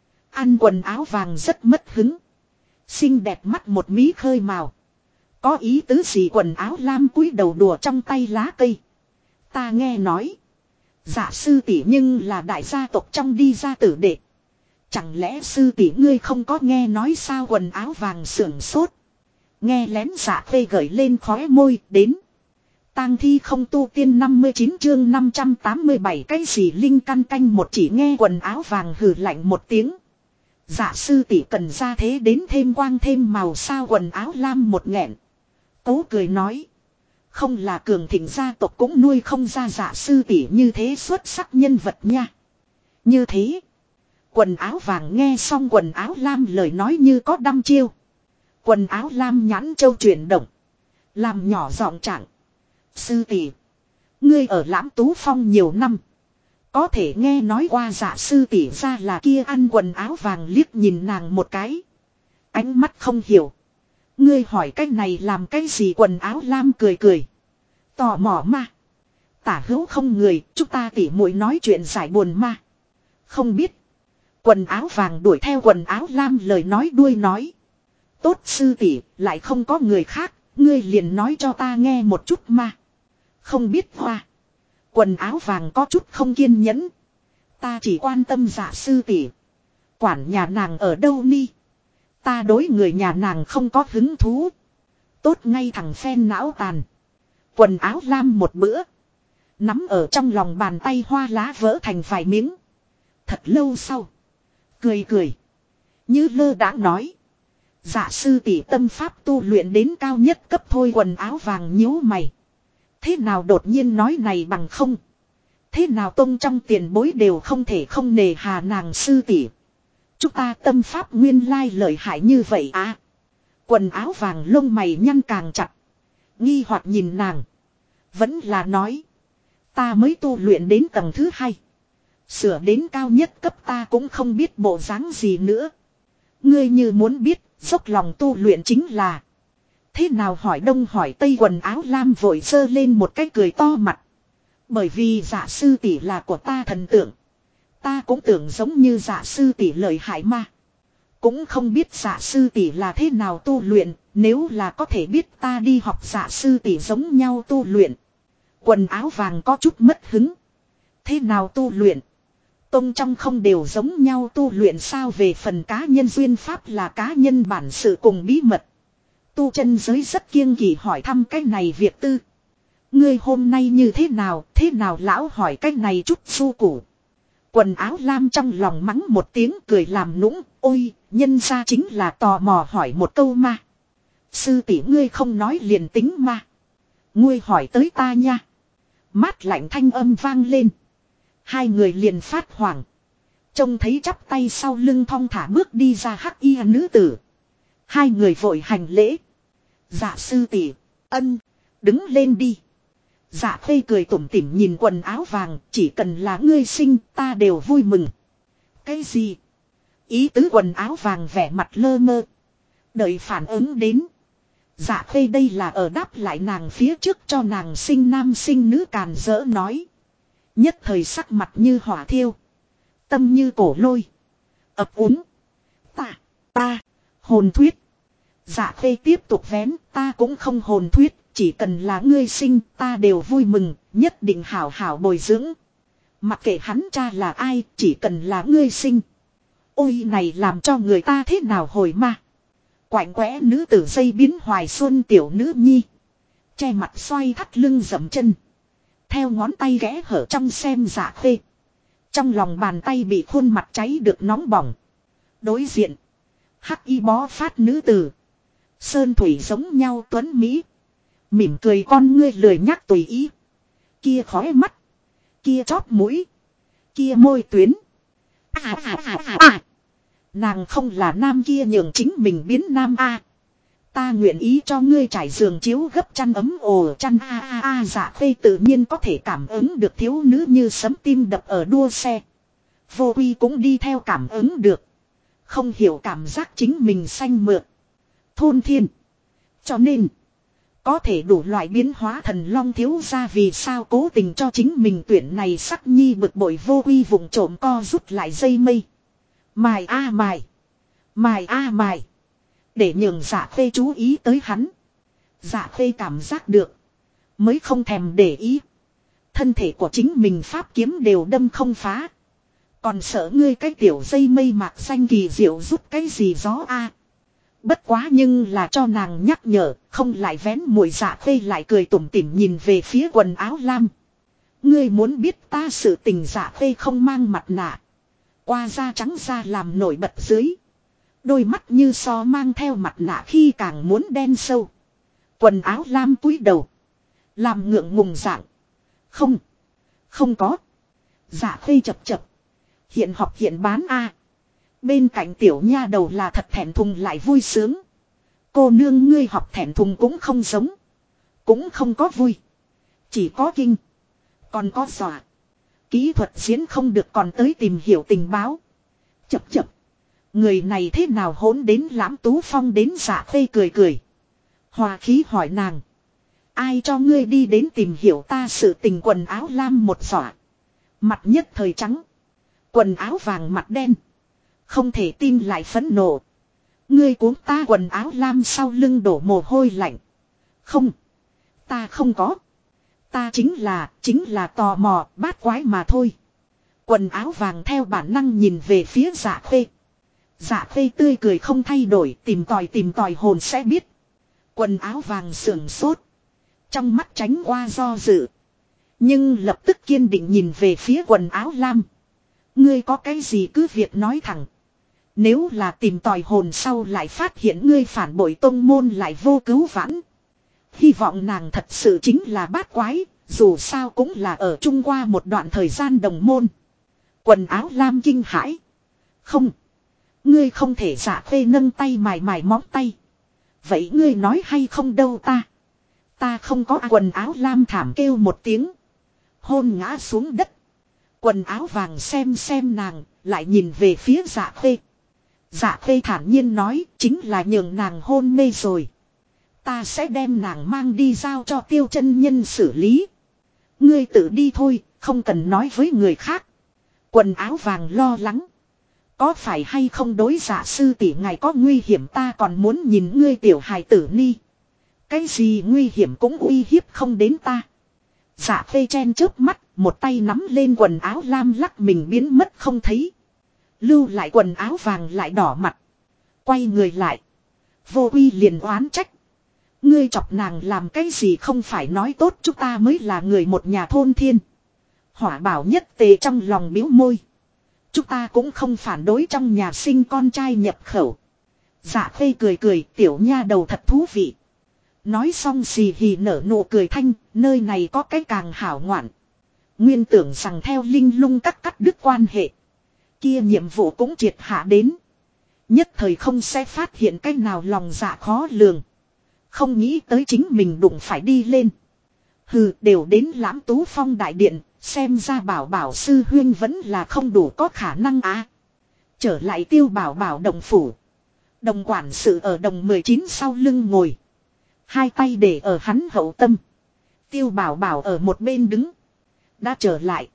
Ăn quần áo vàng rất mất hứng. Xinh đẹp mắt một mí khơi màu. Có ý tứ gì quần áo lam cúi đầu đùa trong tay lá cây. Ta nghe nói. Dạ sư tỷ nhưng là đại gia tộc trong đi gia tử đệ. Chẳng lẽ sư tỷ ngươi không có nghe nói sao quần áo vàng sưởng sốt. Nghe lén dạ khê gởi lên khóe môi đến. Tang thi không tu tiên 59 chương 587 cái gì linh căn canh một chỉ nghe quần áo vàng hừ lạnh một tiếng. Dạ sư tỷ cần ra thế đến thêm quang thêm màu sao quần áo lam một nghẹn. Cố cười nói. Không là cường thịnh gia tộc cũng nuôi không ra dạ sư tỷ như thế xuất sắc nhân vật nha. Như thế. Quần áo vàng nghe xong quần áo lam lời nói như có đăm chiêu. Quần áo lam nhãn châu chuyển động. Làm nhỏ giọng trạng. Sư tỷ. Ngươi ở Lãm Tú Phong nhiều năm. Có thể nghe nói qua dạ sư tỷ ra là kia ăn quần áo vàng liếc nhìn nàng một cái. Ánh mắt không hiểu. Ngươi hỏi cái này làm cái gì quần áo lam cười cười. Tò mò ma. Tả hữu không người, chúng ta tỉ muội nói chuyện giải buồn ma. Không biết. Quần áo vàng đuổi theo quần áo lam lời nói đuôi nói. Tốt sư tỷ, lại không có người khác, ngươi liền nói cho ta nghe một chút ma. Không biết hoa. Quần áo vàng có chút không kiên nhẫn. Ta chỉ quan tâm dạ sư tỷ. Quản nhà nàng ở đâu ni. Ta đối người nhà nàng không có hứng thú. Tốt ngay thằng phen não tàn. Quần áo lam một bữa. Nắm ở trong lòng bàn tay hoa lá vỡ thành vài miếng. Thật lâu sau. Cười cười. Như lơ đã nói. Dạ sư tỷ tâm pháp tu luyện đến cao nhất cấp thôi quần áo vàng nhíu mày. Thế nào đột nhiên nói này bằng không. Thế nào tông trong tiền bối đều không thể không nề hà nàng sư tỷ. Chúng ta tâm pháp nguyên lai lợi hại như vậy à. Quần áo vàng lông mày nhăn càng chặt. Nghi hoặc nhìn nàng. Vẫn là nói. Ta mới tu luyện đến tầng thứ 2. Sửa đến cao nhất cấp ta cũng không biết bộ dáng gì nữa. Ngươi như muốn biết, dốc lòng tu luyện chính là. Thế nào hỏi đông hỏi tây quần áo lam vội sơ lên một cái cười to mặt. Bởi vì dạ sư tỷ là của ta thần tượng. Ta cũng tưởng giống như dạ sư tỷ lợi hại mà. Cũng không biết dạ sư tỷ là thế nào tu luyện, nếu là có thể biết ta đi học dạ sư tỷ giống nhau tu luyện. Quần áo vàng có chút mất hứng. Thế nào tu luyện? Tông trong không đều giống nhau tu luyện sao về phần cá nhân duyên pháp là cá nhân bản sự cùng bí mật. Tu chân giới rất kiêng kỵ hỏi thăm cái này việc tư. Ngươi hôm nay như thế nào lão hỏi cái này chút su củ. Quần áo lam trong lòng mắng một tiếng cười làm nũng, ôi, nhân ra chính là tò mò hỏi một câu ma. Sư tỷ ngươi không nói liền tính ma. Ngươi hỏi tới ta nha. Mát lạnh thanh âm vang lên. Hai người liền phát hoảng. Trông thấy chắp tay sau lưng thong thả bước đi ra hắc y nữ tử. Hai người vội hành lễ. Dạ sư tỷ, ân, đứng lên đi. Dạ khê cười tủm tỉm nhìn quần áo vàng, chỉ cần là ngươi sinh ta đều vui mừng. Cái gì? Ý tứ quần áo vàng vẻ mặt lơ mơ. Đợi phản ứng đến. Dạ khê đây là ở đáp lại nàng phía trước cho nàng sinh nam sinh nữ càn dỡ nói. Nhất thời sắc mặt như hỏa thiêu. Tâm như cổ lôi. Ập úng. Ta, hồn thuyết. Dạ khê tiếp tục vén, ta cũng không hồn thuyết, chỉ cần là ngươi sinh ta đều vui mừng, nhất định hảo hảo bồi dưỡng. Mặc kệ hắn cha là ai, chỉ cần là ngươi sinh. Ôi này làm cho người ta thế nào hồi ma. Quạnh quẽ nữ tử dây biến hoài xuân tiểu nữ nhi. Che mặt xoay thắt lưng dậm chân. Theo ngón tay ghé hở trong xem dạ khê. Trong lòng bàn tay bị khuôn mặt cháy được nóng bỏng. Đối diện. Hắc y bó phát nữ tử. Sơn thủy giống nhau tuấn Mỹ. Mỉm cười con ngươi lười nhắc tùy ý. Kia khóe mắt. Kia chóp mũi. Kia môi tuyến. Nàng không là nam kia nhường chính mình biến nam a. Ta nguyện ý cho ngươi trải giường chiếu gấp chăn ấm ồ chăn dạ khê tự nhiên có thể cảm ứng được thiếu nữ như sấm tim đập ở đua xe. Vô quy cũng đi theo cảm ứng được. Không hiểu cảm giác chính mình xanh mượt. Thôn thiên. Cho nên. Có thể đủ loại biến hóa thần long thiếu ra vì sao cố tình cho chính mình tuyển này sắc nhi bực bội vô quy vùng trộm co rút lại dây mây. Mài a mài. Mài a mài. Để nhường Dạ Khê chú ý tới hắn. Dạ Khê cảm giác được. Mới không thèm để ý. Thân thể của chính mình pháp kiếm đều đâm không phá. Còn sợ ngươi cái tiểu dây mây mạc xanh kỳ diệu rút cái gì gió a. Bất quá nhưng là cho nàng nhắc nhở, không lại vén mùi. Dạ Khê lại cười tủm tỉm nhìn về phía quần áo lam. Ngươi muốn biết ta sự tình. Dạ Khê không mang mặt nạ. Qua da trắng da làm nổi bật dưới. Đôi mắt như so mang theo mặt nạ khi càng muốn đen sâu. Quần áo lam cúi đầu. Làm ngượng ngùng dạng. Không. Không có. Dạ Khê chập chập. Hiện học hiện bán a. Bên cạnh tiểu nha đầu là thật thẹn thùng lại vui sướng. Cô nương ngươi học thẹn thùng cũng không giống. Cũng không có vui. Chỉ có kinh. Còn có dọa. Kỹ thuật diễn không được còn tới tìm hiểu tình báo. Chập chập. Người này thế nào hỗn đến Lãm Tú Phong đến. Dạ Khê cười cười. Hòa khí hỏi nàng. Ai cho ngươi đi đến tìm hiểu ta sự tình. Quần áo lam một dọa. Mặt nhất thời trắng. Quần áo vàng mặt đen. Không thể tin lại phẫn nộ. Ngươi cuống ta. Quần áo lam sau lưng đổ mồ hôi lạnh. Không. Ta không có. Ta chính là tò mò bát quái mà thôi. Quần áo vàng theo bản năng nhìn về phía Dạ Khê. Dạ Khê tươi cười không thay đổi. Tìm tòi hồn sẽ biết. Quần áo vàng sưởng sốt. Trong mắt tránh qua do dự. Nhưng lập tức kiên định nhìn về phía quần áo lam. Ngươi có cái gì cứ việc nói thẳng. Nếu là tìm tòi hồn sau lại phát hiện ngươi phản bội tông môn lại vô cứu vãn. Hy vọng nàng thật sự chính là bát quái. Dù sao cũng là ở chung qua một đoạn thời gian đồng môn. Quần áo lam kinh hãi. Không. Ngươi không thể. Dạ Khê nâng tay mài móng tay. Vậy ngươi nói hay không đâu ta. Ta không có. Quần áo lam thảm kêu một tiếng. Hôn ngã xuống đất. Quần áo vàng xem nàng. Lại nhìn về phía Dạ Khê. Dạ Khê thản nhiên nói. Chính là nhường nàng hôn mê rồi. Ta sẽ đem nàng mang đi giao cho Tiêu chân nhân xử lý. Ngươi tự đi thôi. Không cần nói với người khác. Quần áo vàng lo lắng. Có phải hay không đối Dạ sư tỷ ngài có nguy hiểm. Ta còn muốn nhìn ngươi tiểu hài tử ni. Cái gì nguy hiểm cũng uy hiếp không đến ta. Dạ Khê chen chớp mắt. Một tay nắm lên quần áo lam lắc mình biến mất không thấy. Lưu lại quần áo vàng lại đỏ mặt. Quay người lại. Vô Uy liền oán trách. Ngươi chọc nàng làm cái gì không phải nói tốt chúng ta mới là người một nhà thôn thiên. Hỏa Bảo nhất tề trong lòng biếu môi. Chúng ta cũng không phản đối trong nhà sinh con trai nhập khẩu. Dạ Khê cười cười tiểu nha đầu thật thú vị. Nói xong xì hì nở nụ cười thanh. Nơi này có cái càng hảo ngoạn. Nguyên tưởng rằng theo Linh Lung cắt đứt quan hệ. Kia nhiệm vụ cũng triệt hạ đến. Nhất thời không sẽ phát hiện cái nào lòng dạ khó lường. Không nghĩ tới chính mình đụng phải đi lên. Hừ đều đến Lãm Tú Phong đại điện. Xem ra bảo sư huyên vẫn là không đủ có khả năng á. Trở lại Tiêu Bảo đồng phủ. Đồng quản sự ở đồng 19 sau lưng ngồi. Hai tay để ở hắn hậu tâm. Tiêu Bảo ở một bên đứng. Đã trở lại.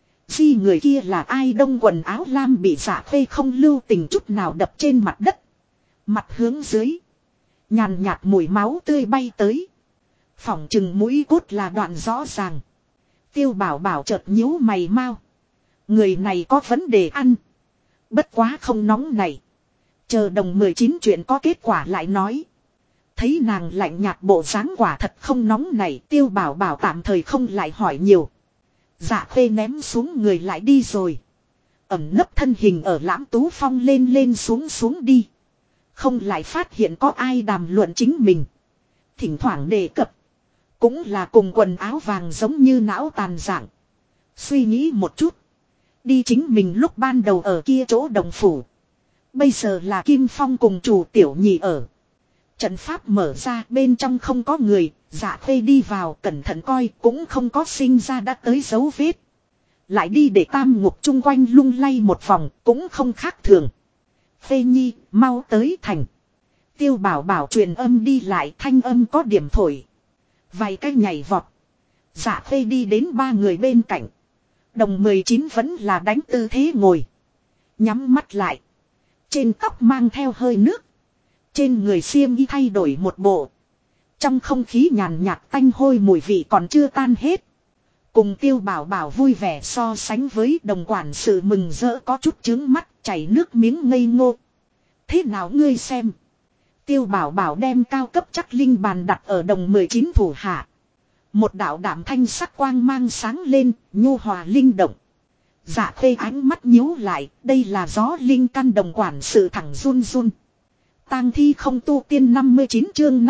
Di người kia là ai. Đông quần áo lam bị Dạ Khê không lưu tình chút nào đập trên mặt đất. Mặt hướng dưới. Nhàn nhạt mùi máu tươi bay tới. Phỏng chừng mũi cốt là đoạn rõ ràng. Tiêu Bảo chợt nhíu mày mau. Người này có vấn đề ăn. Bất quá không nóng này. Chờ đồng 19 chuyện có kết quả lại nói. Thấy nàng lạnh nhạt bộ dáng quả thật không nóng này. Tiêu Bảo tạm thời không lại hỏi nhiều. Dạ Khê ném xuống người lại đi rồi. Ẩm nấp thân hình ở Lãm Tú Phong lên xuống đi. Không lại phát hiện có ai đàm luận chính mình. Thỉnh thoảng đề cập. Cũng là cùng quần áo vàng giống như não tàn dạng. Suy nghĩ một chút. Đi chính mình lúc ban đầu ở kia chỗ đồng phủ. Bây giờ là Kim Phong cùng chủ tiểu nhị ở. Trận pháp mở ra bên trong không có người. Dạ Khê đi vào cẩn thận coi cũng không có sinh ra đã tới dấu vết. Lại đi để tam ngục chung quanh lung lay một vòng cũng không khác thường. Khê nhi mau tới thành. Tiêu Bảo truyền âm đi lại thanh âm có điểm thổi. Vài cái nhảy vọt. Dạ khê đi đến ba người bên cạnh. Đồng 19 vẫn là đánh tư thế ngồi. Nhắm mắt lại. Trên tóc mang theo hơi nước. Trên người xiêm y thay đổi một bộ. Trong không khí nhàn nhạt tanh hôi mùi vị còn chưa tan hết. Cùng Tiêu Bảo Bảo vui vẻ so sánh với đồng quản sự mừng rỡ có chút trướng mắt chảy nước miếng ngây ngô. Thế nào ngươi xem? Tiêu Bảo Bảo đem cao cấp chắc linh bàn đặt ở đồng 19 thủ hạ. Một đạo đảm thanh sắc quang mang sáng lên, nhu hòa linh động. Dạ khê ánh mắt nhíu lại, đây là gió linh căn đồng quản sự thẳng run run. Tang thi không tu tiên 59 chương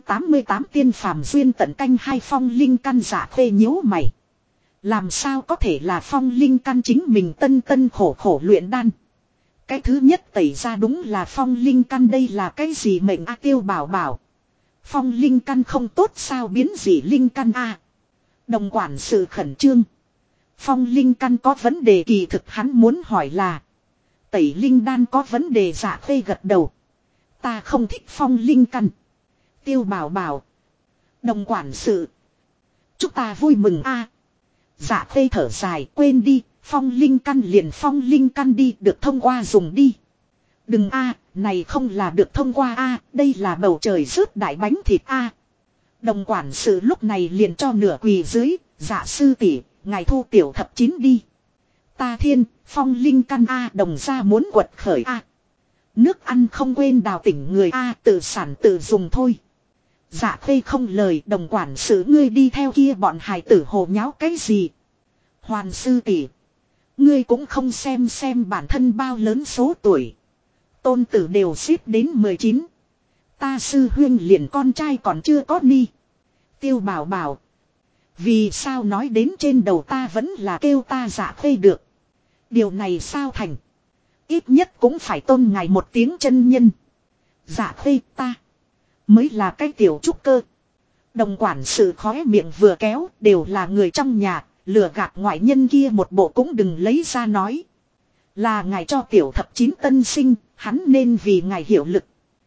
588 tiên phàm duyên tận canh hai phong linh căn. Dạ khê nhíu mày. Làm sao có thể là phong linh căn chính mình tân tân khổ khổ luyện đan. Cái thứ nhất tẩy ra đúng là phong linh căn, đây là cái gì mệnh a? Tiêu Bảo Bảo. Phong linh căn không tốt sao biến dị linh căn a? Đồng quản sự khẩn trương. Phong linh căn có vấn đề, kỳ thực hắn muốn hỏi là tẩy linh đan có vấn đề. Dạ khê gật đầu. Ta không thích phong linh căn. Tiêu Bảo Bảo. Đồng quản sự. Chúng ta vui mừng a. Dạ khê thở dài, quên đi, phong linh căn liền phong linh căn đi, được thông qua dùng đi. Đừng a, này không là được thông qua a, đây là bầu trời rớt đại bánh thịt a. Đồng quản sự lúc này liền cho nửa quỳ dưới. Dạ sư tỷ, ngài thu tiểu thập chín đi. Ta thiên, phong linh căn a, đồng gia muốn quật khởi a. Nước ăn không quên đào tỉnh người a, tự sản tự dùng thôi. Dạ khê không lời. Đồng quản sự ngươi đi theo kia bọn hài tử hồ nháo cái gì? Hoàn sư tỷ, ngươi cũng không xem bản thân bao lớn số tuổi. Tôn tử đều xếp đến 19. Ta sư huyên liền con trai còn chưa có ni. Tiêu Bảo Bảo. Vì sao nói đến trên đầu ta vẫn là kêu ta Dạ khê được? Điều này sao thành? Ít nhất cũng phải tôn ngài một tiếng chân nhân. Dạ khê ta mới là cái tiểu trúc cơ. Đồng quản sự khóe miệng vừa kéo, đều là người trong nhà, lừa gạt ngoại nhân kia một bộ cũng đừng lấy ra nói. Là ngài cho tiểu thập chín tân sinh, hắn nên vì ngài hiệu lực.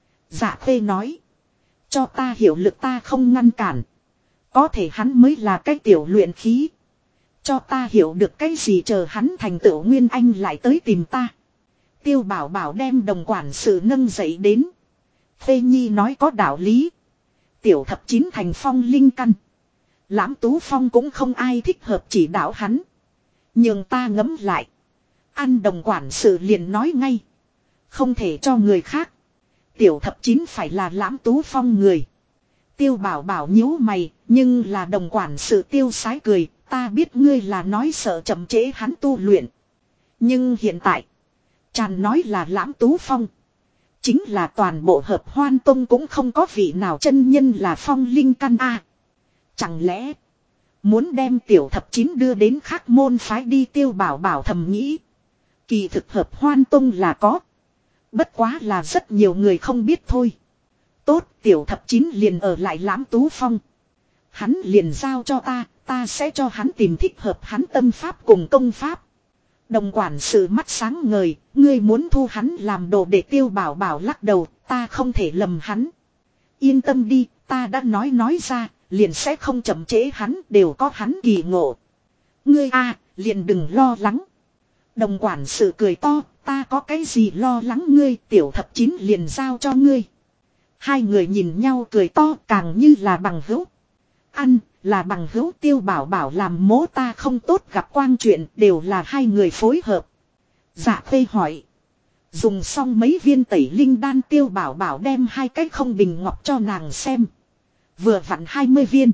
Dạ khê nói. Cho ta hiệu lực ta không ngăn cản. Có thể hắn mới là cái tiểu luyện khí. Cho ta hiểu được cái gì, chờ hắn thành tựu nguyên anh lại tới tìm ta. Tiêu Bảo Bảo đem đồng quản sự nâng dậy đến. Phê Nhi nói có đạo lý. Tiểu thập chín thành phong linh căn. Lãm Tú Phong cũng không ai thích hợp chỉ đạo hắn. Nhưng ta ngẫm lại. Ăn đồng quản sự liền nói ngay. Không thể cho người khác. Tiểu thập chín phải là Lãm Tú Phong người. Tiêu Bảo Bảo nhíu mày. Nhưng là đồng quản sự tiêu sái cười. Ta biết ngươi là nói sợ chậm trễ hắn tu luyện. Nhưng hiện tại. Chàng nói là Lãm Tú Phong. Chính là toàn bộ Hợp Hoan Tông cũng không có vị nào chân nhân là phong linh căn a. Chẳng lẽ muốn đem tiểu thập chín đưa đến khác môn phái đi? Tiêu Bảo Bảo thầm nghĩ. Kỳ thực Hợp Hoan Tông là có. Bất quá là rất nhiều người không biết thôi. Tốt, tiểu thập chín liền ở lại Lãm Tú Phong. Hắn liền giao cho ta, ta sẽ cho hắn tìm thích hợp hắn tâm pháp cùng công pháp. Đồng quản sự mắt sáng ngời, ngươi muốn thu hắn làm đồ để. Tiêu Bảo Bảo lắc đầu, ta không thể lầm hắn. Yên tâm đi, ta đã nói ra, liền sẽ không chậm trễ hắn, đều có hắn kỳ ngộ. Ngươi a, liền đừng lo lắng. Đồng quản sự cười to, ta có cái gì lo lắng ngươi, tiểu thập chín liền giao cho ngươi. Hai người nhìn nhau cười to, càng như là bằng hữu. Ăn, là bằng hữu. Tiêu Bảo Bảo làm mố ta không tốt gặp quang chuyện, đều là hai người phối hợp. Dạ khê hỏi. Dùng xong mấy viên tẩy linh đan. Tiêu Bảo Bảo đem hai cái không bình ngọc cho nàng xem. Vừa vặn 20 viên.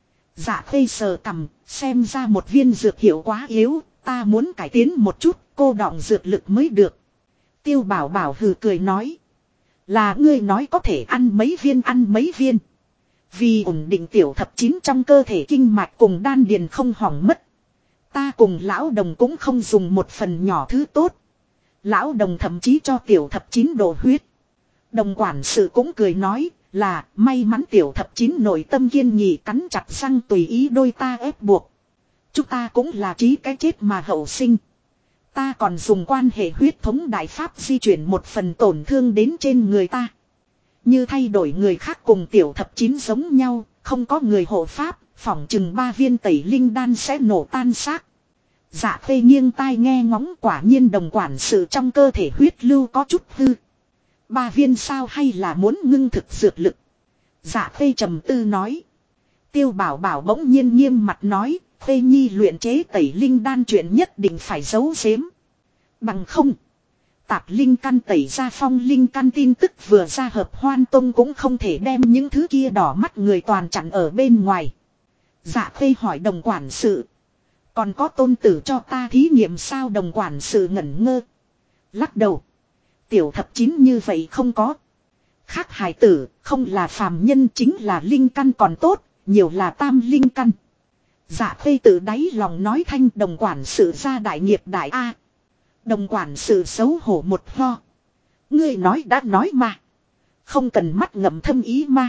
Dạ khê sờ cằm, xem ra một viên dược hiệu quá yếu, ta muốn cải tiến một chút, cô đọng dược lực mới được. Tiêu Bảo Bảo hừ cười nói. Là ngươi nói có thể ăn mấy viên. Vì ổn định tiểu thập chín trong cơ thể kinh mạch cùng đan điền không hỏng mất. Ta cùng lão đồng cũng không dùng một phần nhỏ thứ tốt. Lão đồng thậm chí cho tiểu thập chín đổ huyết. Đồng quản sự cũng cười nói là may mắn tiểu thập chín nội tâm kiên nhị, cắn chặt răng tùy ý đôi ta ép buộc. Chúng ta cũng là chí cái chết mà hậu sinh. Ta còn dùng quan hệ huyết thống đại pháp di chuyển một phần tổn thương đến trên người ta. Như thay đổi người khác cùng tiểu thập chín giống nhau, Không có người hộ pháp, phỏng chừng 3 viên tẩy linh đan sẽ nổ tan xác. Dạ Khê nghiêng tai nghe ngóng, quả nhiên đồng quản sự trong cơ thể huyết lưu có chút hư. 3 viên sao hay là muốn ngưng thực dược lực? Dạ Khê trầm tư nói. Tiêu Bảo Bảo bỗng nhiên nghiêm mặt nói, Khê Nhi luyện chế tẩy linh đan chuyện nhất định phải giấu giếm. Bằng không, tạp linh căn tẩy ra phong linh căn tin tức vừa ra hợp Hoan Tông cũng không thể đem những thứ kia đỏ mắt người toàn chặn ở bên ngoài. Dạ Khê hỏi đồng quản sự. Còn có tôn tử cho ta thí nghiệm sao? Đồng quản sự ngẩn ngơ. Lắc đầu. Tiểu thập chín như vậy không có. Khác hài tử, không là phàm nhân chính là linh căn còn tốt, nhiều là tam linh căn. Dạ Khê tự đáy lòng nói thanh đồng quản sự ra đại nghiệp đại A. Đồng quản sự xấu hổ một ho. Ngươi nói đã nói mà. Không cần mắt ngậm thâm ý mà.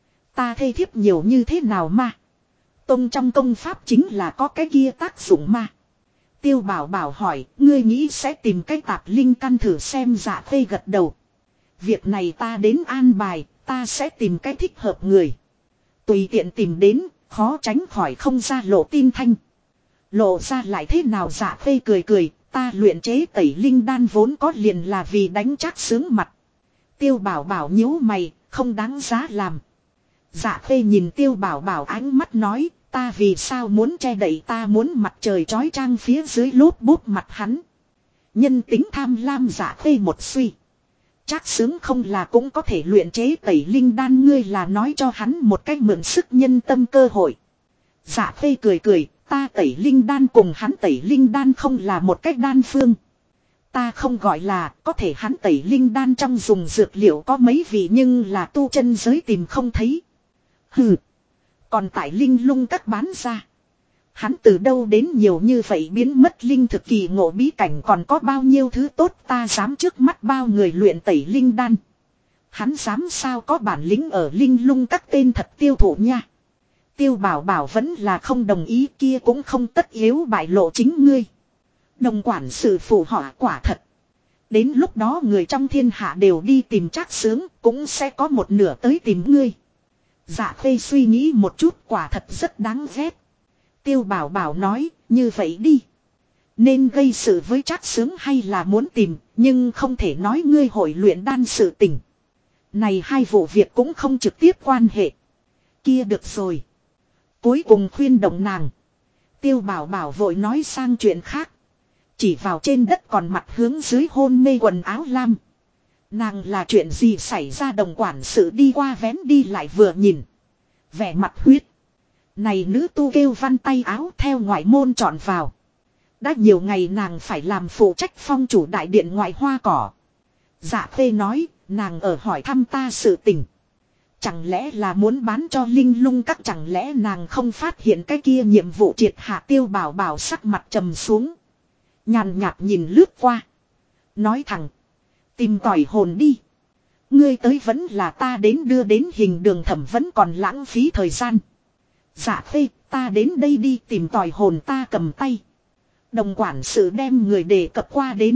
Ta thê thiếp nhiều như thế nào mà. Tông trong công pháp chính là có cái kia tác dụng mà. Tiêu Bảo Bảo hỏi, ngươi nghĩ sẽ tìm cái tạp linh căn thử xem? Dạ Khê gật đầu. Việc này ta đến an bài, ta sẽ tìm cái thích hợp người. Tùy tiện tìm đến, khó tránh khỏi không ra lộ tin thanh. Lộ ra lại thế nào? Dạ Khê cười cười, ta luyện chế tẩy linh đan vốn có liền là vì đánh Trác Sướng mặt. Tiêu Bảo Bảo nhíu mày, không đáng giá làm. Dạ Khê nhìn Tiêu Bảo Bảo ánh mắt nói, ta vì sao muốn che đậy? Ta muốn mặt trời chói chang phía dưới lốp bút mặt hắn. Nhân tính tham lam. Dạ Khê một suy. Trác Sướng không là cũng có thể luyện chế tẩy linh đan, ngươi là nói cho hắn một cách mượn sức nhân tâm cơ hội. Dạ Khê cười cười, ta tẩy linh đan cùng hắn tẩy linh đan không là một cách đan phương. Ta không gọi là, có thể hắn tẩy linh đan trong dùng dược liệu có mấy vị nhưng là tu chân giới tìm không thấy. Hừ. Còn tại linh lung các bán ra. Hắn từ đâu đến nhiều như vậy biến mất linh thực kỳ ngộ bí cảnh, còn có bao nhiêu thứ tốt ta dám trước mắt bao người luyện tẩy linh đan. Hắn dám sao có bản lĩnh ở linh lung các tên thật tiêu thụ nha. Tiêu Bảo Bảo vẫn là không đồng ý, kia cũng không tất yếu bại lộ chính ngươi. Đồng quản sự phụ họa quả thật. Đến lúc đó người trong thiên hạ đều đi tìm Trác Sướng, cũng sẽ có một nửa tới tìm ngươi. Dạ Khê suy nghĩ một chút, quả thật rất đáng ghét. Tiêu Bảo Bảo nói, như vậy đi. Nên gây sự với Trác Sướng hay là muốn tìm, nhưng không thể nói ngươi hội luyện đan sự tình. Này hai vụ việc cũng không trực tiếp quan hệ. Kia được rồi. Cuối cùng khuyên động nàng. Tiêu Bảo Bảo vội nói sang chuyện khác. Chỉ vào trên đất còn mặt hướng dưới hôn mê quần áo lam. Nàng là chuyện gì xảy ra? Đồng quản sự đi qua vén đi lại vừa nhìn. Vẻ mặt huyết. Này nữ tu kêu văn tay áo theo ngoại môn chọn vào. Đã nhiều ngày nàng phải làm phụ trách phong chủ đại điện ngoại hoa cỏ. Dạ Khê nói, nàng ở hỏi thăm ta sự tình. Chẳng lẽ là muốn bán cho linh lung các? Chẳng lẽ nàng không phát hiện cái kia nhiệm vụ triệt hạ? Tiêu Bảo Bảo sắc mặt trầm xuống. Nhàn nhạt nhìn lướt qua. Nói thẳng. Tìm tỏi hồn đi. Ngươi tới vẫn là ta đến đưa đến hình đường thẩm vẫn còn lãng phí thời gian. Dạ Khê, ta đến đây đi tìm tỏi hồn, ta cầm tay. Đồng quản sự đem người đề cập qua đến.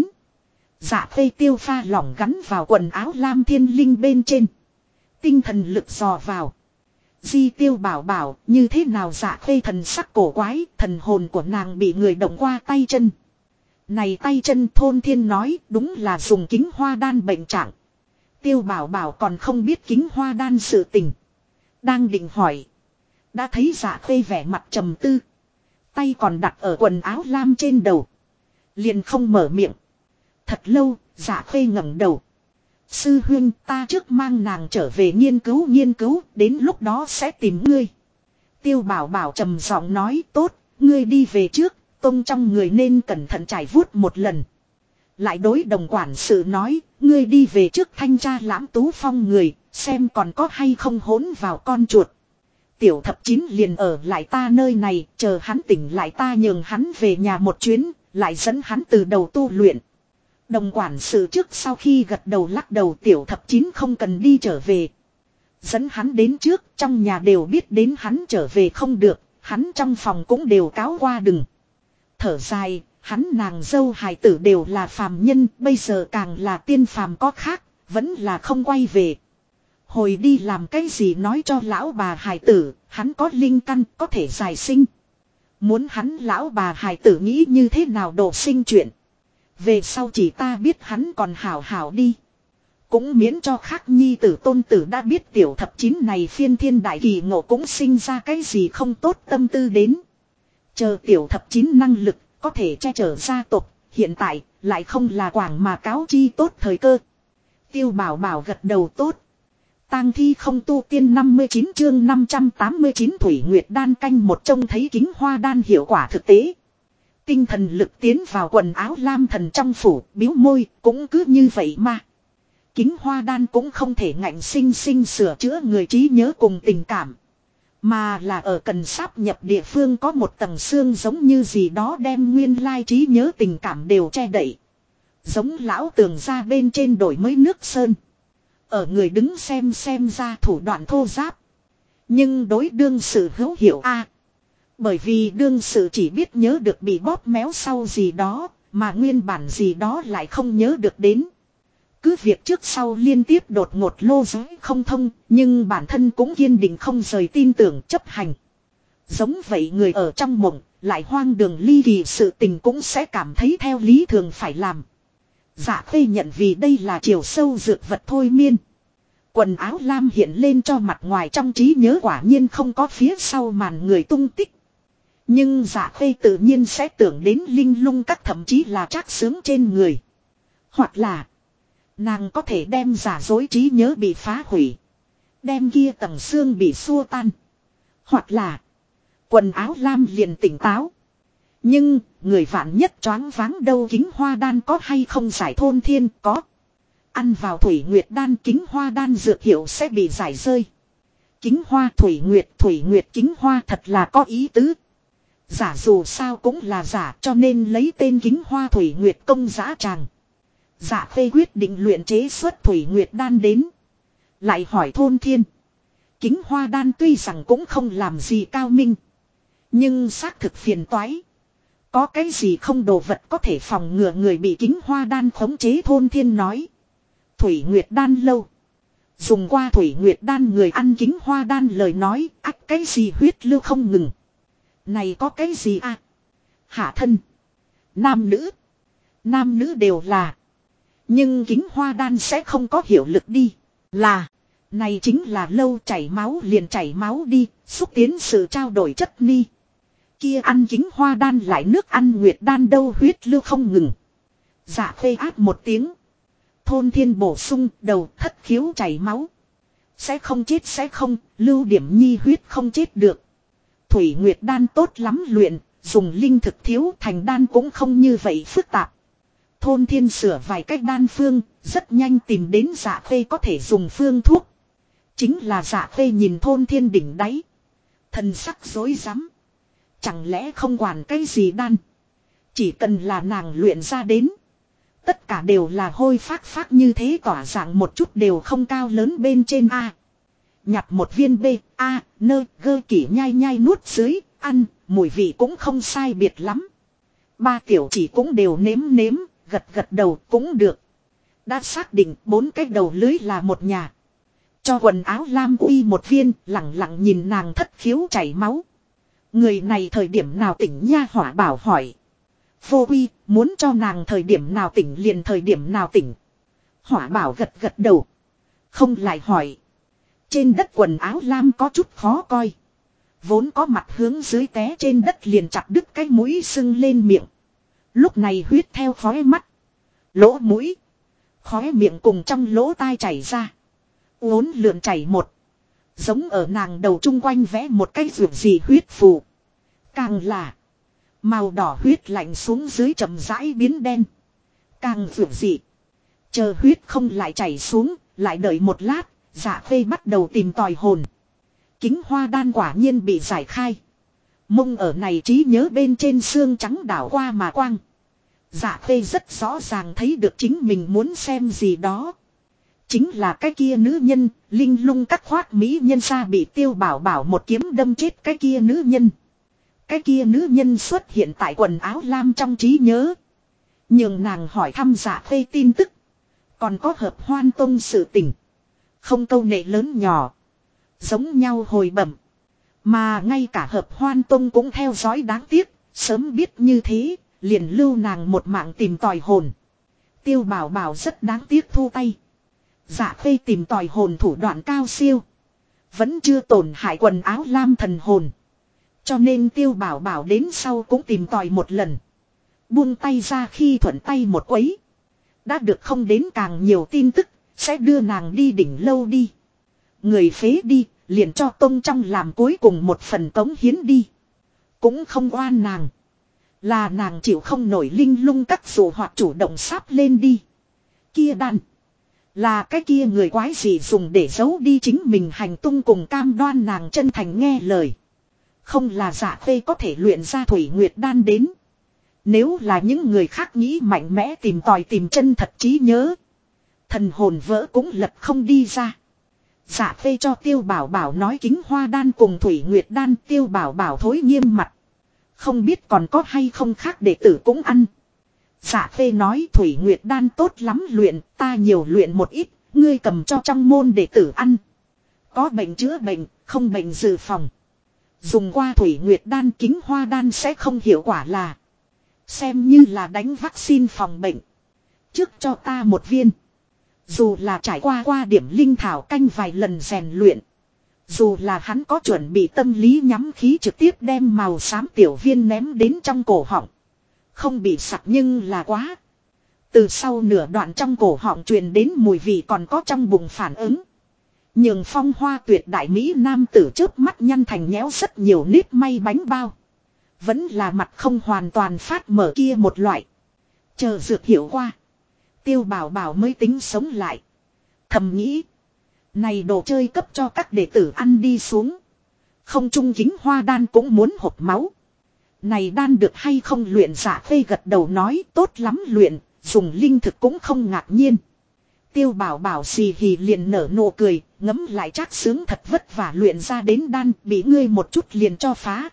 Dạ Khê tiêu pha lỏng gắn vào quần áo lam thiên linh bên trên. Tinh thần lực dò vào. Di Tiêu Bảo Bảo, như thế nào? Dạ Khê thần sắc cổ quái, thần hồn của nàng bị người động qua tay chân. Này tay chân thôn thiên nói, đúng là dùng kính hoa đan bệnh trạng. Tiêu Bảo Bảo còn không biết kính hoa đan sự tình. Đang định hỏi. Đã thấy Dạ Khê vẻ mặt trầm tư. Tay còn đặt ở quần áo lam trên đầu. Liền không mở miệng. Thật lâu, Dạ Khê ngẩng đầu. Sư huynh, ta trước mang nàng trở về nghiên cứu, đến lúc đó sẽ tìm ngươi. Tiêu Bảo Bảo trầm giọng nói, tốt, ngươi đi về trước, tông trong người nên cẩn thận trải vuốt một lần. Lại đối đồng quản sự nói, ngươi đi về trước thanh tra Lãm Tú Phong người, xem còn có hay không hỗn vào con chuột. Tiểu thập chín liền ở lại ta nơi này, chờ hắn tỉnh lại ta nhường hắn về nhà một chuyến, lại dẫn hắn từ đầu tu luyện. Đồng quản sự trước sau khi gật đầu lắc đầu, tiểu thập chín không cần đi trở về. Dẫn hắn đến trước, trong nhà đều biết đến hắn trở về không được, hắn trong phòng cũng đều cáo qua đừng. Thở dài, hắn nàng dâu hài tử đều là phàm nhân, bây giờ càng là tiên phàm có khác, vẫn là không quay về. Hồi đi làm cái gì nói cho lão bà hài tử, hắn có linh căn có thể giải sinh. Muốn hắn lão bà hài tử nghĩ như thế nào độ sinh chuyện. Về sau chỉ ta biết hắn còn hảo hảo đi. Cũng miễn cho khác nhi tử tôn tử đã biết tiểu thập chín này phiên thiên đại kỳ ngộ cũng sinh ra cái gì không tốt tâm tư đến. Chờ tiểu thập chín năng lực có thể che chở gia tộc, hiện tại lại không là quảng mà cáo chi tốt thời cơ. Tiêu Bảo Bảo gật đầu tốt. Tang thi không tu tiên 59 chương 589 Thủy Nguyệt đan canh một trông thấy kính hoa đan hiệu quả thực tế. Tinh thần lực tiến vào quần áo lam thần trong phủ, biếu môi, cũng cứ như vậy mà. Kính hoa đan cũng không thể ngạnh sinh sinh sửa chữa người trí nhớ cùng tình cảm. Mà là ở cần sáp nhập địa phương có một tầng xương giống như gì đó đem nguyên lai trí nhớ tình cảm đều che đậy. Giống lão tường ra bên trên đổi mới nước sơn. Ở người đứng xem ra thủ đoạn thô giáp. Nhưng đối đương sự hữu hiệu a. Bởi vì đương sự chỉ biết nhớ được bị bóp méo sau gì đó, mà nguyên bản gì đó lại không nhớ được đến. Cứ việc trước sau liên tiếp đột ngột lô giới không thông, nhưng bản thân cũng kiên định không rời tin tưởng chấp hành. Giống vậy người ở trong mộng, lại hoang đường ly kỳ sự tình cũng sẽ cảm thấy theo lý thường phải làm. Dạ Khê nhận vì đây là chiều sâu dược vật thôi miên. Quần áo lam hiện lên cho mặt ngoài trong trí nhớ quả nhiên không có phía sau màn người tung tích. Nhưng Dạ Khê tự nhiên sẽ tưởng đến linh lung các thậm chí là trác sướng trên người. Hoặc là nàng có thể đem giả dối trí nhớ bị phá hủy. Đem kia tầng xương bị xua tan. Hoặc là quần áo lam liền tỉnh táo. Nhưng người vạn nhất choáng váng đâu kính hoa đan có hay không giải thôn thiên có. Ăn vào thủy nguyệt đan kính hoa đan dược hiệu sẽ bị giải rơi. Kính hoa thủy nguyệt kính hoa thật là có ý tứ. Giả dù sao cũng là giả cho nên lấy tên kính hoa thủy nguyệt công giã tràng. Dạ Khê quyết định luyện chế xuất thủy nguyệt đan đến. Lại hỏi thôn thiên. Kính hoa đan tuy rằng cũng không làm gì cao minh. Nhưng xác thực phiền toái. Có cái gì không đồ vật có thể phòng ngừa người bị kính hoa đan khống chế thôn thiên nói. Thủy nguyệt đan lâu. Dùng qua thủy nguyệt đan người ăn kính hoa đan lời nói ác cái gì huyết lưu không ngừng. Này có cái gì à? Hạ thân. Nam nữ đều là. Nhưng kính hoa đan sẽ không có hiệu lực đi. Là. Này chính là lâu chảy máu liền chảy máu đi. Xúc tiến sự trao đổi chất ni. Kia ăn kính hoa đan lại nước ăn nguyệt đan đâu huyết lưu không ngừng. Dạ Khê áp một tiếng. Thôn thiên bổ sung đầu thất khiếu chảy máu. Sẽ không chết sẽ không. Lưu điểm nhi huyết không chết được. Thủy nguyệt đan tốt lắm luyện. Dùng linh thực thiếu thành đan cũng không như vậy phức tạp. Thôn thiên sửa vài cách đan phương, rất nhanh tìm đến Dạ Khê có thể dùng phương thuốc. Chính là Dạ Khê nhìn thôn thiên đỉnh đáy. Thần sắc rối rắm. Chẳng lẽ không quản cái gì đan. Chỉ cần là nàng luyện ra đến. Tất cả đều là hôi phác như thế tỏa dạng một chút đều không cao lớn bên trên A. Nhặt một viên B, A, nơ, gơ kỷ nhai nuốt dưới, ăn, mùi vị cũng không sai biệt lắm. Ba tiểu chỉ cũng đều nếm. Gật đầu cũng được. Đã xác định 4 cái đầu lưới là một nhà. Cho quần áo lam uy một viên lặng lặng nhìn nàng thất khiếu chảy máu. Người này thời điểm nào tỉnh nha Hỏa Bảo hỏi. Vô uy muốn cho nàng thời điểm nào tỉnh liền thời điểm nào tỉnh. Hỏa Bảo gật đầu. Không lại hỏi. Trên đất quần áo lam có chút khó coi. Vốn có mặt hướng dưới té trên đất liền chặt đứt cái mũi sưng lên miệng. Lúc này huyết theo khóe mắt. Lỗ mũi. Khóe miệng cùng trong lỗ tai chảy ra. Uốn lượn chảy một. Giống ở nàng đầu chung quanh vẽ một cái ruột gì huyết phù. Càng là. Màu đỏ huyết lạnh xuống dưới chậm rãi biến đen. Càng ruột gì. Chờ huyết không lại chảy xuống. Lại đợi một lát. Dạ Khê bắt đầu tìm tòi hồn. Kính hoa đan quả nhiên bị giải khai. Mông ở này trí nhớ bên trên xương trắng đảo qua mà quang. Dạ Khê rất rõ ràng thấy được chính mình muốn xem gì đó. Chính là cái kia nữ nhân, linh lung cắt khoát mỹ nhân ra bị Tiêu Bảo Bảo một kiếm đâm chết cái kia nữ nhân. Cái kia nữ nhân xuất hiện tại quần áo lam trong trí nhớ. Nhưng nàng hỏi thăm Dạ Khê tin tức. Còn có hợp hoan tông sự tình. Không câu nệ lớn nhỏ. Giống nhau hồi bẩm. Mà ngay cả Hợp Hoan Tông cũng theo dõi đáng tiếc. Sớm biết như thế, liền lưu nàng một mạng tìm tòi hồn. Tiêu Bảo Bảo rất đáng tiếc thu tay. Dạ Khê tìm tòi hồn thủ đoạn cao siêu. Vẫn chưa tổn hại quần áo lam thần hồn. Cho nên Tiêu Bảo Bảo đến sau cũng tìm tòi một lần. Buông tay ra khi thuận tay một quấy. Đã được không đến càng nhiều tin tức, sẽ đưa nàng đi đỉnh lâu đi. Người phế đi, liền cho Tông trong làm cuối cùng một phần cống hiến đi. Cũng không oan nàng. Là nàng chịu không nổi linh lung các dụ hoặc chủ động sáp lên đi. Kia đàn. Là cái kia người quái gì dùng để giấu đi chính mình hành tung cùng cam đoan nàng chân thành nghe lời. Không là Dạ Khê có thể luyện ra Thủy Nguyệt đan đến. Nếu là những người khác nghĩ mạnh mẽ tìm tòi tìm chân thật trí nhớ. Thần hồn vỡ cũng lật không đi ra. Dạ Khê cho Tiêu Bảo Bảo nói kính hoa đan cùng Thủy Nguyệt đan. Tiêu Bảo Bảo thối nghiêm mặt. Không biết còn có hay không khác đệ tử cũng ăn. Dạ Khê nói Thủy Nguyệt đan tốt lắm luyện, ta nhiều luyện một ít, ngươi cầm cho trong môn đệ tử ăn. Có bệnh chữa bệnh, không bệnh dự phòng. Dùng qua Thủy Nguyệt đan kính hoa đan sẽ không hiệu quả là. Xem như là đánh vaccine phòng bệnh. Trước cho ta một viên. Dù là trải qua điểm linh thảo canh vài lần rèn luyện. Dù là hắn có chuẩn bị tâm lý nhắm khí trực tiếp đem màu xám tiểu viên ném đến trong cổ họng. Không bị sặc nhưng là quá. Từ sau nửa đoạn trong cổ họng truyền đến mùi vị còn có trong bụng phản ứng. Nhường Phong Hoa tuyệt đại mỹ nam tử chớp mắt nhăn thành nhéo rất nhiều nếp may bánh bao. Vẫn là mặt không hoàn toàn phát mở kia một loại. Chờ dược hiệu qua. Tiêu Bảo Bảo mới tính sống lại. Thầm nghĩ. Này đồ chơi cấp cho các đệ tử ăn đi xuống. Không trung kính hoa đan cũng muốn hộp máu. Này đan được hay không luyện Dạ Khê gật đầu nói tốt lắm luyện. Dùng linh thực cũng không ngạc nhiên. Tiêu Bảo Bảo xì hì liền nở nụ cười. Ngấm lại Trác Sướng thật vất vả luyện ra đến đan. Bị ngươi một chút liền cho phá.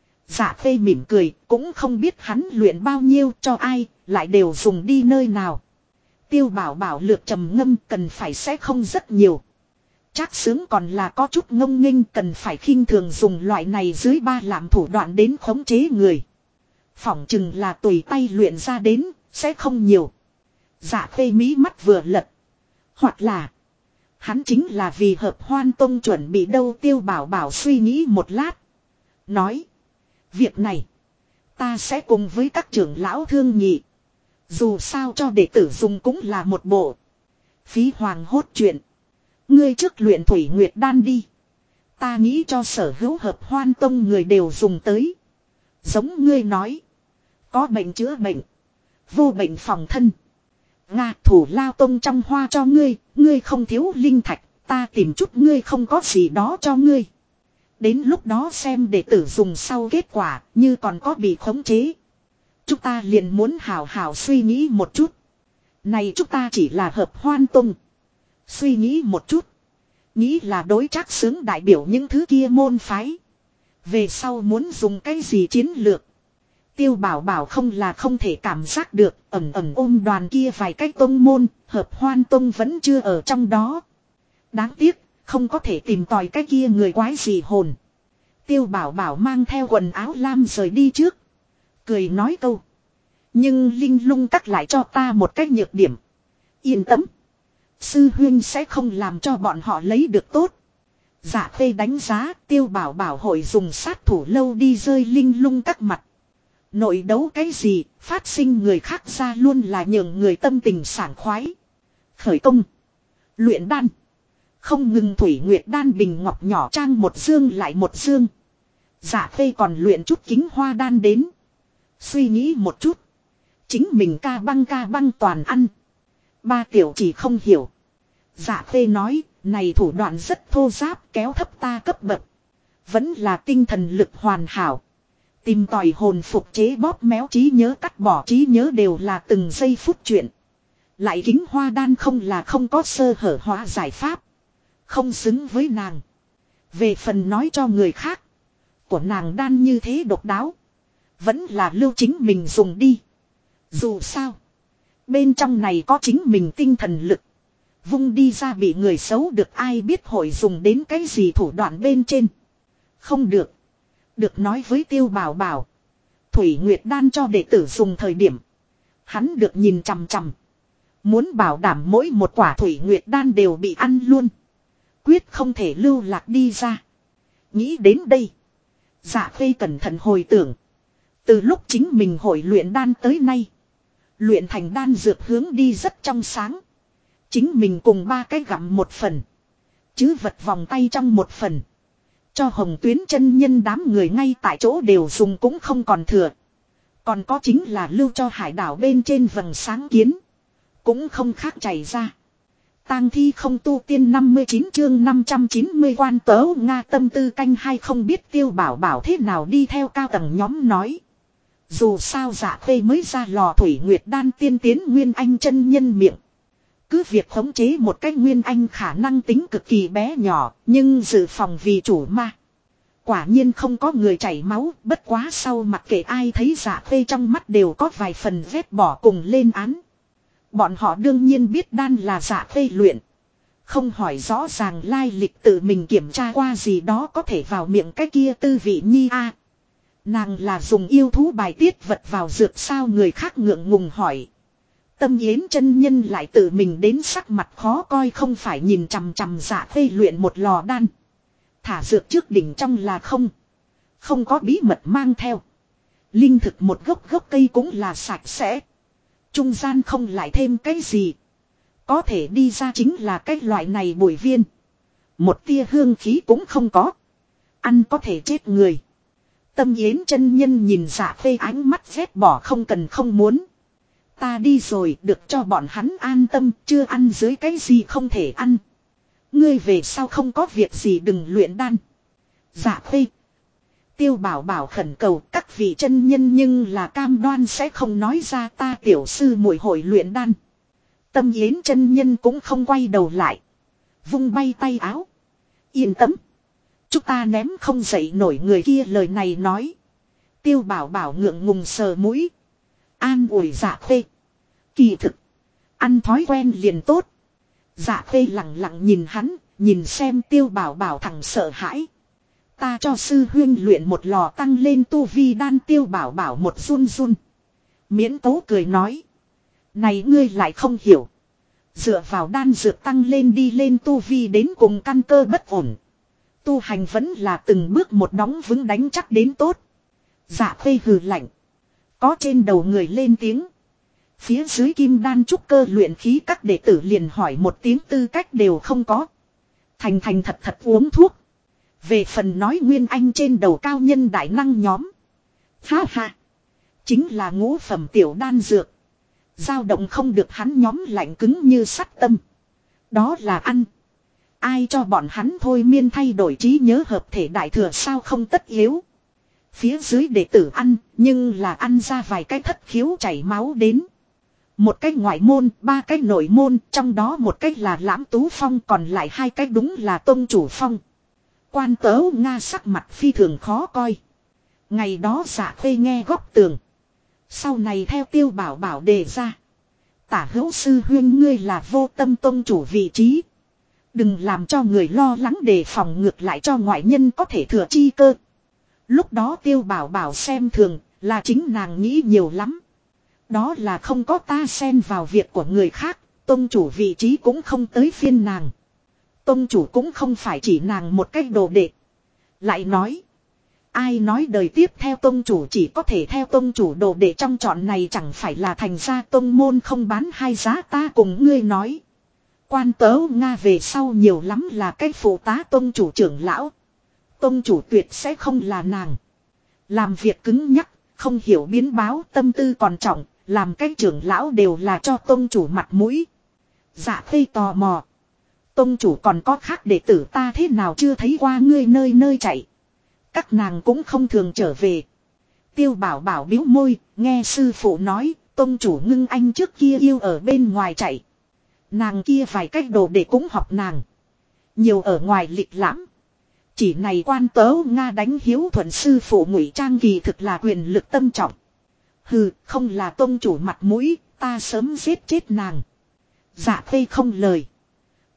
Dạ Khê mỉm cười. Cũng không biết hắn luyện bao nhiêu cho ai. Lại đều dùng đi nơi nào. Tiêu Bảo Bảo lược trầm ngâm cần phải sẽ không rất nhiều. Trác Sướng còn là có chút ngông nghênh cần phải khinh thường dùng loại này dưới ba làm thủ đoạn đến khống chế người. Phỏng chừng là tùy tay luyện ra đến, sẽ không nhiều. Dạ Khê mí mắt vừa lật. Hoặc là, hắn chính là vì Hợp Hoan Tông chuẩn bị đâu. Tiêu Bảo Bảo suy nghĩ một lát. Nói, việc này, ta sẽ cùng với các trưởng lão thương nghị. Dù sao cho đệ tử dùng cũng là một bộ. Phí hoàng hốt chuyện. Ngươi trước luyện Thủy Nguyệt đan đi. Ta nghĩ cho sở hữu Hợp Hoan Tông người đều dùng tới. Giống ngươi nói. Có bệnh chữa bệnh. Vô bệnh phòng thân. Nga Thủ Lao Tông trong hoa cho ngươi. Ngươi không thiếu linh thạch. Ta tìm chút ngươi không có gì đó cho ngươi. Đến lúc đó xem đệ tử dùng sau kết quả. Như còn có bị khống chế. Chúng ta liền muốn hào hào suy nghĩ một chút. Này chúng ta chỉ là Hợp Hoan Tông. Suy nghĩ một chút. Nghĩ là đối Trác Sướng đại biểu những thứ kia môn phái. Về sau muốn dùng cái gì chiến lược. Tiêu Bảo Bảo không là không thể cảm giác được. Ẩm ôm đoàn kia vài cái tông môn. Hợp Hoan Tông vẫn chưa ở trong đó. Đáng tiếc. Không có thể tìm tòi cái kia người quái gì hồn. Tiêu Bảo Bảo mang theo quần áo lam rời đi trước. Cười nói câu. Nhưng Linh Lung cắt lại cho ta một cái nhược điểm. Yên tâm. Sư huynh sẽ không làm cho bọn họ lấy được tốt. Dạ Khê đánh giá Tiêu Bảo Bảo hội dùng sát thủ lâu đi rơi Linh Lung các mặt. Nội đấu cái gì, phát sinh người khác ra luôn là nhường người tâm tình sảng khoái. Khởi công. Luyện đan. Không ngừng Thủy Nguyệt đan bình ngọc nhỏ trang một dương lại một dương. Dạ Khê còn luyện chút kính hoa đan đến. Suy nghĩ một chút. Chính mình ca băng toàn ăn. Ba tiểu chỉ không hiểu. Dạ Khê nói, này thủ đoạn rất thô giáp kéo thấp ta cấp bậc. Vẫn là tinh thần lực hoàn hảo. Tìm tòi hồn phục chế bóp méo trí nhớ cắt bỏ trí nhớ đều là từng giây phút chuyện. Lại kính hoa đan không là không có sơ hở hóa giải pháp. Không xứng với nàng. Về phần nói cho người khác. Của nàng đan như thế độc đáo. Vẫn là lưu chính mình dùng đi. Dù sao. Bên trong này có chính mình tinh thần lực. Vung đi ra bị người xấu được ai biết hội dùng đến cái gì thủ đoạn bên trên. Không được. Được nói với Tiêu Bảo Bảo. Thủy Nguyệt đan cho đệ tử dùng thời điểm. Hắn được nhìn chằm chằm. Muốn bảo đảm mỗi một quả Thủy Nguyệt đan đều bị ăn luôn. Quyết không thể lưu lạc đi ra. Nghĩ đến đây. Dạ Khê cẩn thận hồi tưởng. Từ lúc chính mình hội luyện đan tới nay. Luyện thành đan dược hướng đi rất trong sáng. Chính mình cùng 3 cái gặm một phần. Chứ vật vòng tay trong một phần. Cho Hồng Tuyến chân nhân đám người ngay tại chỗ đều dùng cũng không còn thừa. Còn có chính là lưu cho hải đảo bên trên vầng sáng kiến. Cũng không khác chảy ra. Tang thi không tu tiên 59 chương 590 quan tớ Nga tâm tư canh hay không biết Tiêu Bảo Bảo thế nào đi theo cao tầng nhóm nói. Dù sao Dạ Khê mới ra lò Thủy Nguyệt đan tiên tiến Nguyên Anh chân nhân miệng. Cứ việc khống chế một cái Nguyên Anh khả năng tính cực kỳ bé nhỏ, nhưng dự phòng vì chủ ma. Quả nhiên không có người chảy máu, bất quá sau mặc kệ ai thấy Dạ Khê trong mắt đều có vài phần vết bỏ cùng lên án. Bọn họ đương nhiên biết đan là Dạ Khê luyện. Không hỏi rõ ràng lai lịch tự mình kiểm tra qua gì đó có thể vào miệng cái kia tư vị nhi a. Nàng là dùng yêu thú bài tiết vật vào dược sao người khác ngượng ngùng hỏi. Tâm Yến chân nhân lại tự mình đến sắc mặt khó coi không phải nhìn chằm chằm Dạ Khê luyện một lò đan. Thả dược trước đỉnh trong là không. Không có bí mật mang theo. Linh thực một gốc cây cũng là sạch sẽ. Trung gian không lại thêm cái gì. Có thể đi ra chính là cái loại này bụi viên. Một tia hương khí cũng không có. Ăn có thể chết người. Tâm Yến chân nhân nhìn Dạ Khê ánh mắt ghét bỏ không cần không muốn. Ta đi rồi được cho bọn hắn an tâm chưa ăn dưới cái gì không thể ăn. Ngươi về sau không có việc gì đừng luyện đan. Dạ Khê. Tiêu Bảo Bảo khẩn cầu các vị chân nhân nhưng là cam đoan sẽ không nói ra ta tiểu sư muội hội luyện đan. Tâm Yến chân nhân cũng không quay đầu lại. Vung bay tay áo. Yên tâm. Chúng ta ném không dậy nổi người kia lời này nói. Tiêu Bảo Bảo ngượng ngùng sờ mũi. An ủi Dạ Khê. Kỳ thực. Ăn thói quen liền tốt. Dạ Khê lặng lặng nhìn hắn. Nhìn xem Tiêu Bảo Bảo thằng sợ hãi. Ta cho sư huyên luyện một lò tăng lên tu vi đan. Tiêu Bảo Bảo một run run. Miễn tố cười nói. Này ngươi lại không hiểu. Dựa vào đan dược tăng lên đi lên tu vi đến cùng căn cơ bất ổn. Tu hành vẫn là từng bước một đóng vững đánh chắc đến tốt. Dạ Khê hừ lạnh. Có trên đầu người lên tiếng. Phía dưới kim đan trúc cơ luyện khí các đệ tử liền hỏi một tiếng tư cách đều không có. Thành thật uống thuốc. Về phần nói Nguyên Anh trên đầu cao nhân đại năng nhóm. Ha ha. Chính là ngũ phẩm tiểu đan dược. Dao động không được hắn nhóm lạnh cứng như sắt tâm. Đó là ăn. Ai cho bọn hắn thôi miên thay đổi trí nhớ hợp thể đại thừa sao không tất yếu. Phía dưới đệ tử ăn, nhưng là ăn ra vài cái thất khiếu chảy máu đến. Một cái ngoại môn, 3 cái nội môn, trong đó một cái là Lãm Tú Phong còn lại 2 cái đúng là Tông Chủ Phong. Quan tớ Nga sắc mặt phi thường khó coi. Ngày đó Dạ Khê nghe góc tường. Sau này theo Tiêu Bảo Bảo đề ra. Tả hữu sư huyên ngươi là vô tâm tông chủ vị trí. Đừng làm cho người lo lắng đề phòng ngược lại cho ngoại nhân có thể thừa chi cơ. Lúc đó Tiêu Bảo Bảo xem thường là chính nàng nghĩ nhiều lắm. Đó là không có ta xen vào việc của người khác. Tông chủ vị trí cũng không tới phiên nàng. Tông chủ cũng không phải chỉ nàng một cách đồ đệ. Lại nói. Ai nói đời tiếp theo tông chủ chỉ có thể theo tông chủ đồ đệ trong chọn này chẳng phải là thành ra tông môn không bán hai giá ta cùng ngươi nói. Quan tớ Nga về sau nhiều lắm là cái phụ tá tông chủ trưởng lão. Tông chủ tuyệt sẽ không là nàng. Làm việc cứng nhắc, không hiểu biến báo tâm tư còn trọng, làm cái trưởng lão đều là cho tông chủ mặt mũi. Dạ Khê tò mò. Tông chủ còn có khác đệ tử ta thế nào chưa thấy qua ngươi nơi nơi chạy. Các nàng cũng không thường trở về. Tiêu Bảo Bảo bĩu môi, nghe sư phụ nói, tông chủ Ngưng Anh trước kia yêu ở bên ngoài chạy. Nàng kia vài cách đồ để cũng học nàng. Nhiều ở ngoài lịch lãm. Chỉ này quan tớ Nga đánh hiếu thuận sư phụ ngụy trang kỳ thực là quyền lực tâm trọng. Hừ, không là tông chủ mặt mũi, ta sớm giết chết nàng. Dạ Khê không lời.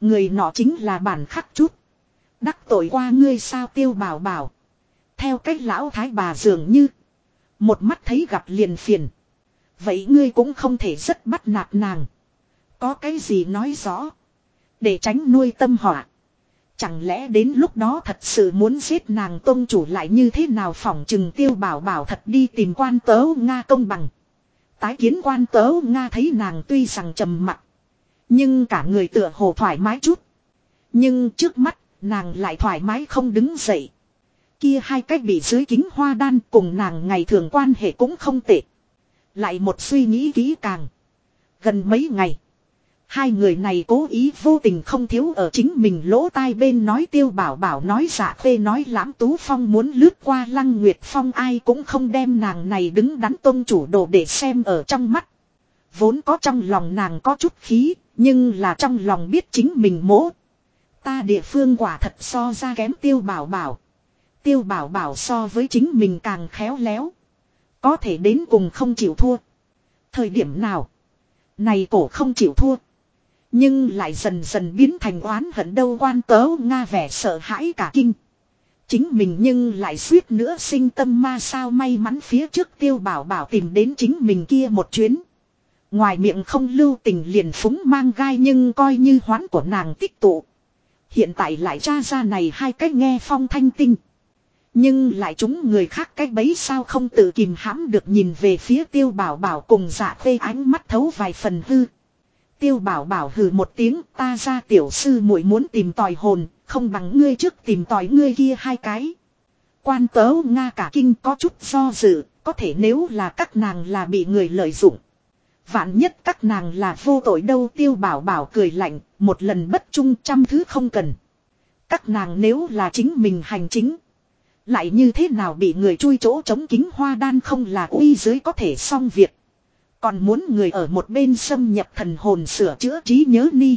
Người nọ chính là bản khắc chút. Đắc tội qua ngươi sao Tiêu Bảo Bảo. Theo cách lão thái bà dường như. Một mắt thấy gặp liền phiền. Vậy ngươi cũng không thể rất bắt nạt nàng. Có cái gì nói rõ. Để tránh nuôi tâm họa. Chẳng lẽ đến lúc đó thật sự muốn giết nàng tôn chủ lại như thế nào phỏng chừng Tiêu Bảo Bảo thật đi tìm Quan Tớ Nga công bằng. Tái kiến Quan Tớ Nga thấy nàng tuy rằng trầm mặc. Nhưng cả người tựa hồ thoải mái chút. Nhưng trước mắt nàng lại thoải mái không đứng dậy. Kia hai cách bị dưới kính hoa đan cùng nàng ngày thường quan hệ cũng không tệ. Lại một suy nghĩ kỹ càng. Gần mấy ngày. Hai người này cố ý vô tình không thiếu ở chính mình lỗ tai bên nói Tiêu Bảo Bảo nói Dạ Khê nói Lãm Tú Phong muốn lướt qua Lăng Nguyệt Phong ai cũng không đem nàng này đứng đắn tôn chủ đồ để xem ở trong mắt. Vốn có trong lòng nàng có chút khí, nhưng là trong lòng biết chính mình mỗ. Ta địa phương quả thật so ra kém Tiêu Bảo Bảo. Tiêu Bảo Bảo so với chính mình càng khéo léo. Có thể đến cùng không chịu thua. Thời điểm nào? Này cổ không chịu thua. Nhưng lại dần dần biến thành oán hận đâu Quan Tớ Nga vẻ sợ hãi cả kinh. Chính mình nhưng lại suýt nữa sinh tâm ma sao may mắn phía trước Tiêu Bảo Bảo tìm đến chính mình kia một chuyến. Ngoài miệng không lưu tình liền phúng mang gai nhưng coi như hoán của nàng tích tụ. Hiện tại lại tra ra này hai cái nghe phong thanh tinh. Nhưng lại chúng người khác cái bấy sao không tự kìm hãm được nhìn về phía Tiêu Bảo Bảo cùng Dạ Khê ánh mắt thấu vài phần hư. Tiêu Bảo Bảo hừ một tiếng ta ra tiểu sư muội muốn tìm tòi hồn, không bằng ngươi trước tìm tòi ngươi kia hai cái. Quan Tớ Nga cả kinh có chút do dự, có thể nếu là các nàng là bị người lợi dụng. Vạn nhất các nàng là vô tội đâu Tiêu Bảo Bảo cười lạnh, một lần bất trung trăm thứ không cần. Các nàng nếu là chính mình hành chính. Lại như thế nào bị người chui chỗ chống kính hoa đan không là uy giới có thể xong việc. Còn muốn người ở một bên xâm nhập thần hồn sửa chữa trí nhớ ni.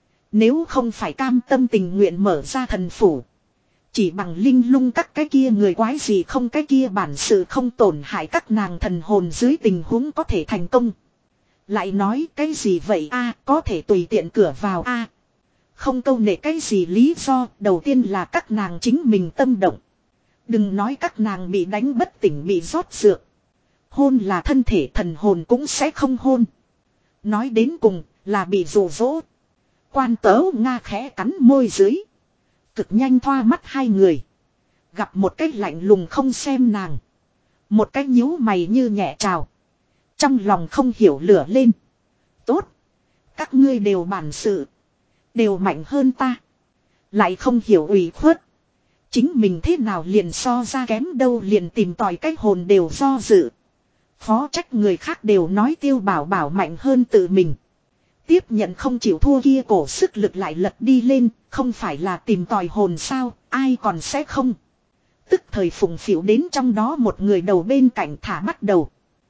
Nếu không phải cam tâm tình nguyện mở ra thần phủ. Chỉ bằng linh lung các cái kia người quái gì không cái kia bản sự không tổn hại các nàng thần hồn dưới tình huống có thể thành công. Lại nói cái gì vậy a có thể tùy tiện cửa vào a không câu nệ cái gì lý do đầu tiên là các nàng chính mình tâm động. Đừng nói các nàng bị đánh bất tỉnh bị rót dược. Hôn là thân thể thần hồn cũng sẽ không hôn. Nói đến cùng là bị dụ dỗ. Quan Tớ Nga khẽ cắn môi dưới. Cực nhanh thoa mắt hai người. Gặp một cái lạnh lùng không xem nàng. Một cái nhíu mày như nhẹ trào. Trong lòng không hiểu lửa lên. Tốt. Các ngươi đều bản sự. Đều mạnh hơn ta. Lại không hiểu ủy khuất. Chính mình thế nào liền so ra kém đâu liền tìm tòi cái hồn đều do dự. Phó trách người khác đều nói Tiêu Bảo Bảo mạnh hơn tự mình. Tiếp nhận không chịu thua kia cổ sức lực lại lật đi lên, không phải là tìm tòi hồn sao, ai còn sẽ không. Tức thời phụng phịu đến trong đó một người đầu bên cạnh thả bắt đầu.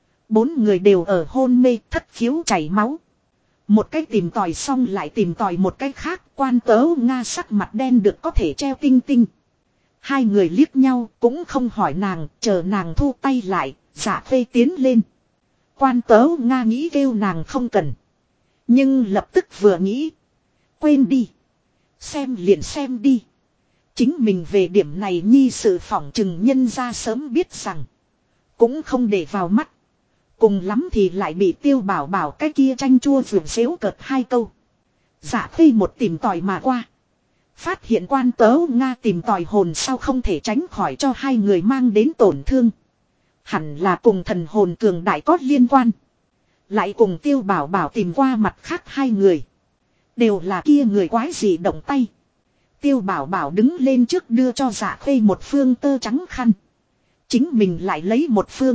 4 người đều ở hôn mê thất khiếu chảy máu. Một cái tìm tòi xong lại tìm tòi một cái khác Quan Tớ Nga sắc mặt đen được có thể treo tinh tinh. Hai người liếc nhau cũng không hỏi nàng, chờ nàng thu tay lại, Dạ Khê tiến lên. Quan Tớ Nga nghĩ kêu nàng không cần. Nhưng lập tức vừa nghĩ. Quên đi. Xem liền xem đi. Chính mình về điểm này nhi sự phỏng chừng nhân ra sớm biết rằng. Cũng không để vào mắt. Cùng lắm thì lại bị Tiêu Bảo Bảo cái kia chanh chua vườn xếu cợt hai câu. Dạ Khê một tìm tòi mà qua. Phát hiện Quan Tớ Nga tìm tòi hồn sau không thể tránh khỏi cho hai người mang đến tổn thương. Hẳn là cùng thần hồn cường đại có liên quan. Lại cùng Tiêu Bảo Bảo tìm qua mặt khác hai người. Đều là kia người quái gì động tay. Tiêu Bảo Bảo đứng lên trước đưa cho Dạ Khê một phương tơ trắng khăn. Chính mình lại lấy một phương.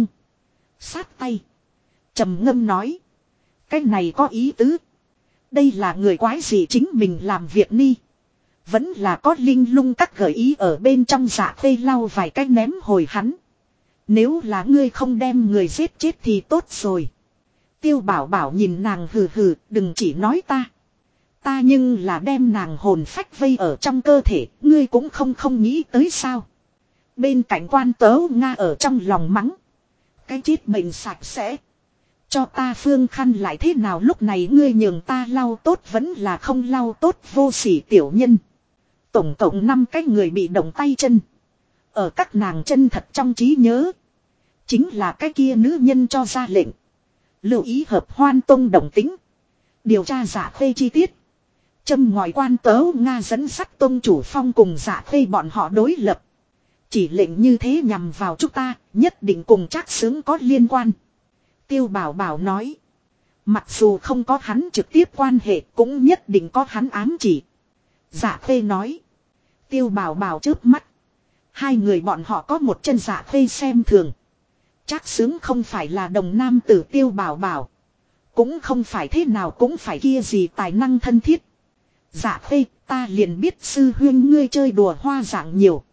Sát tay. Trầm ngâm nói. Cái này có ý tứ. Đây là người quái gì chính mình làm việc ni. Vẫn là có linh lung các gợi ý ở bên trong Dạ Khê lau vài cái ném hồi hắn. Nếu là ngươi không đem người giết chết thì tốt rồi. Tiêu Bảo Bảo nhìn nàng hừ hừ, đừng chỉ nói ta. Ta nhưng là đem nàng hồn phách vây ở trong cơ thể, ngươi cũng không nghĩ tới sao. Bên cạnh Quan Tớ Nga ở trong lòng mắng. Cái chết bệnh sạch sẽ. Cho ta phương khăn lại thế nào lúc này ngươi nhường ta lau tốt vẫn là không lau tốt vô sỉ tiểu nhân. Tổng cộng 5 cái người bị động tay chân. Ở các nàng chân thật trong trí nhớ. Chính là cái kia nữ nhân cho ra lệnh. Lưu ý hợp hoan tông đồng tính. Điều tra giả khuê chi tiết. Châm ngòi quan tớ Nga dẫn sắt tông chủ phong cùng giả khuê bọn họ đối lập. Chỉ lệnh như thế nhằm vào chúng ta, nhất định cùng Trác Xướng có liên quan. Tiêu Bảo Bảo nói. Mặc dù không có hắn trực tiếp quan hệ cũng nhất định có hắn ám chỉ. Dạ Khê nói. Tiêu Bảo Bảo chớp mắt. Hai người bọn họ có một chân Dạ Khê xem thường. Trác Xướng không phải là đồng nam tử Tiêu Bảo Bảo. Cũng không phải thế nào cũng phải kia gì tài năng thân thiết. Dạ Khê ta liền biết sư huyên ngươi chơi đùa hoa dạng nhiều.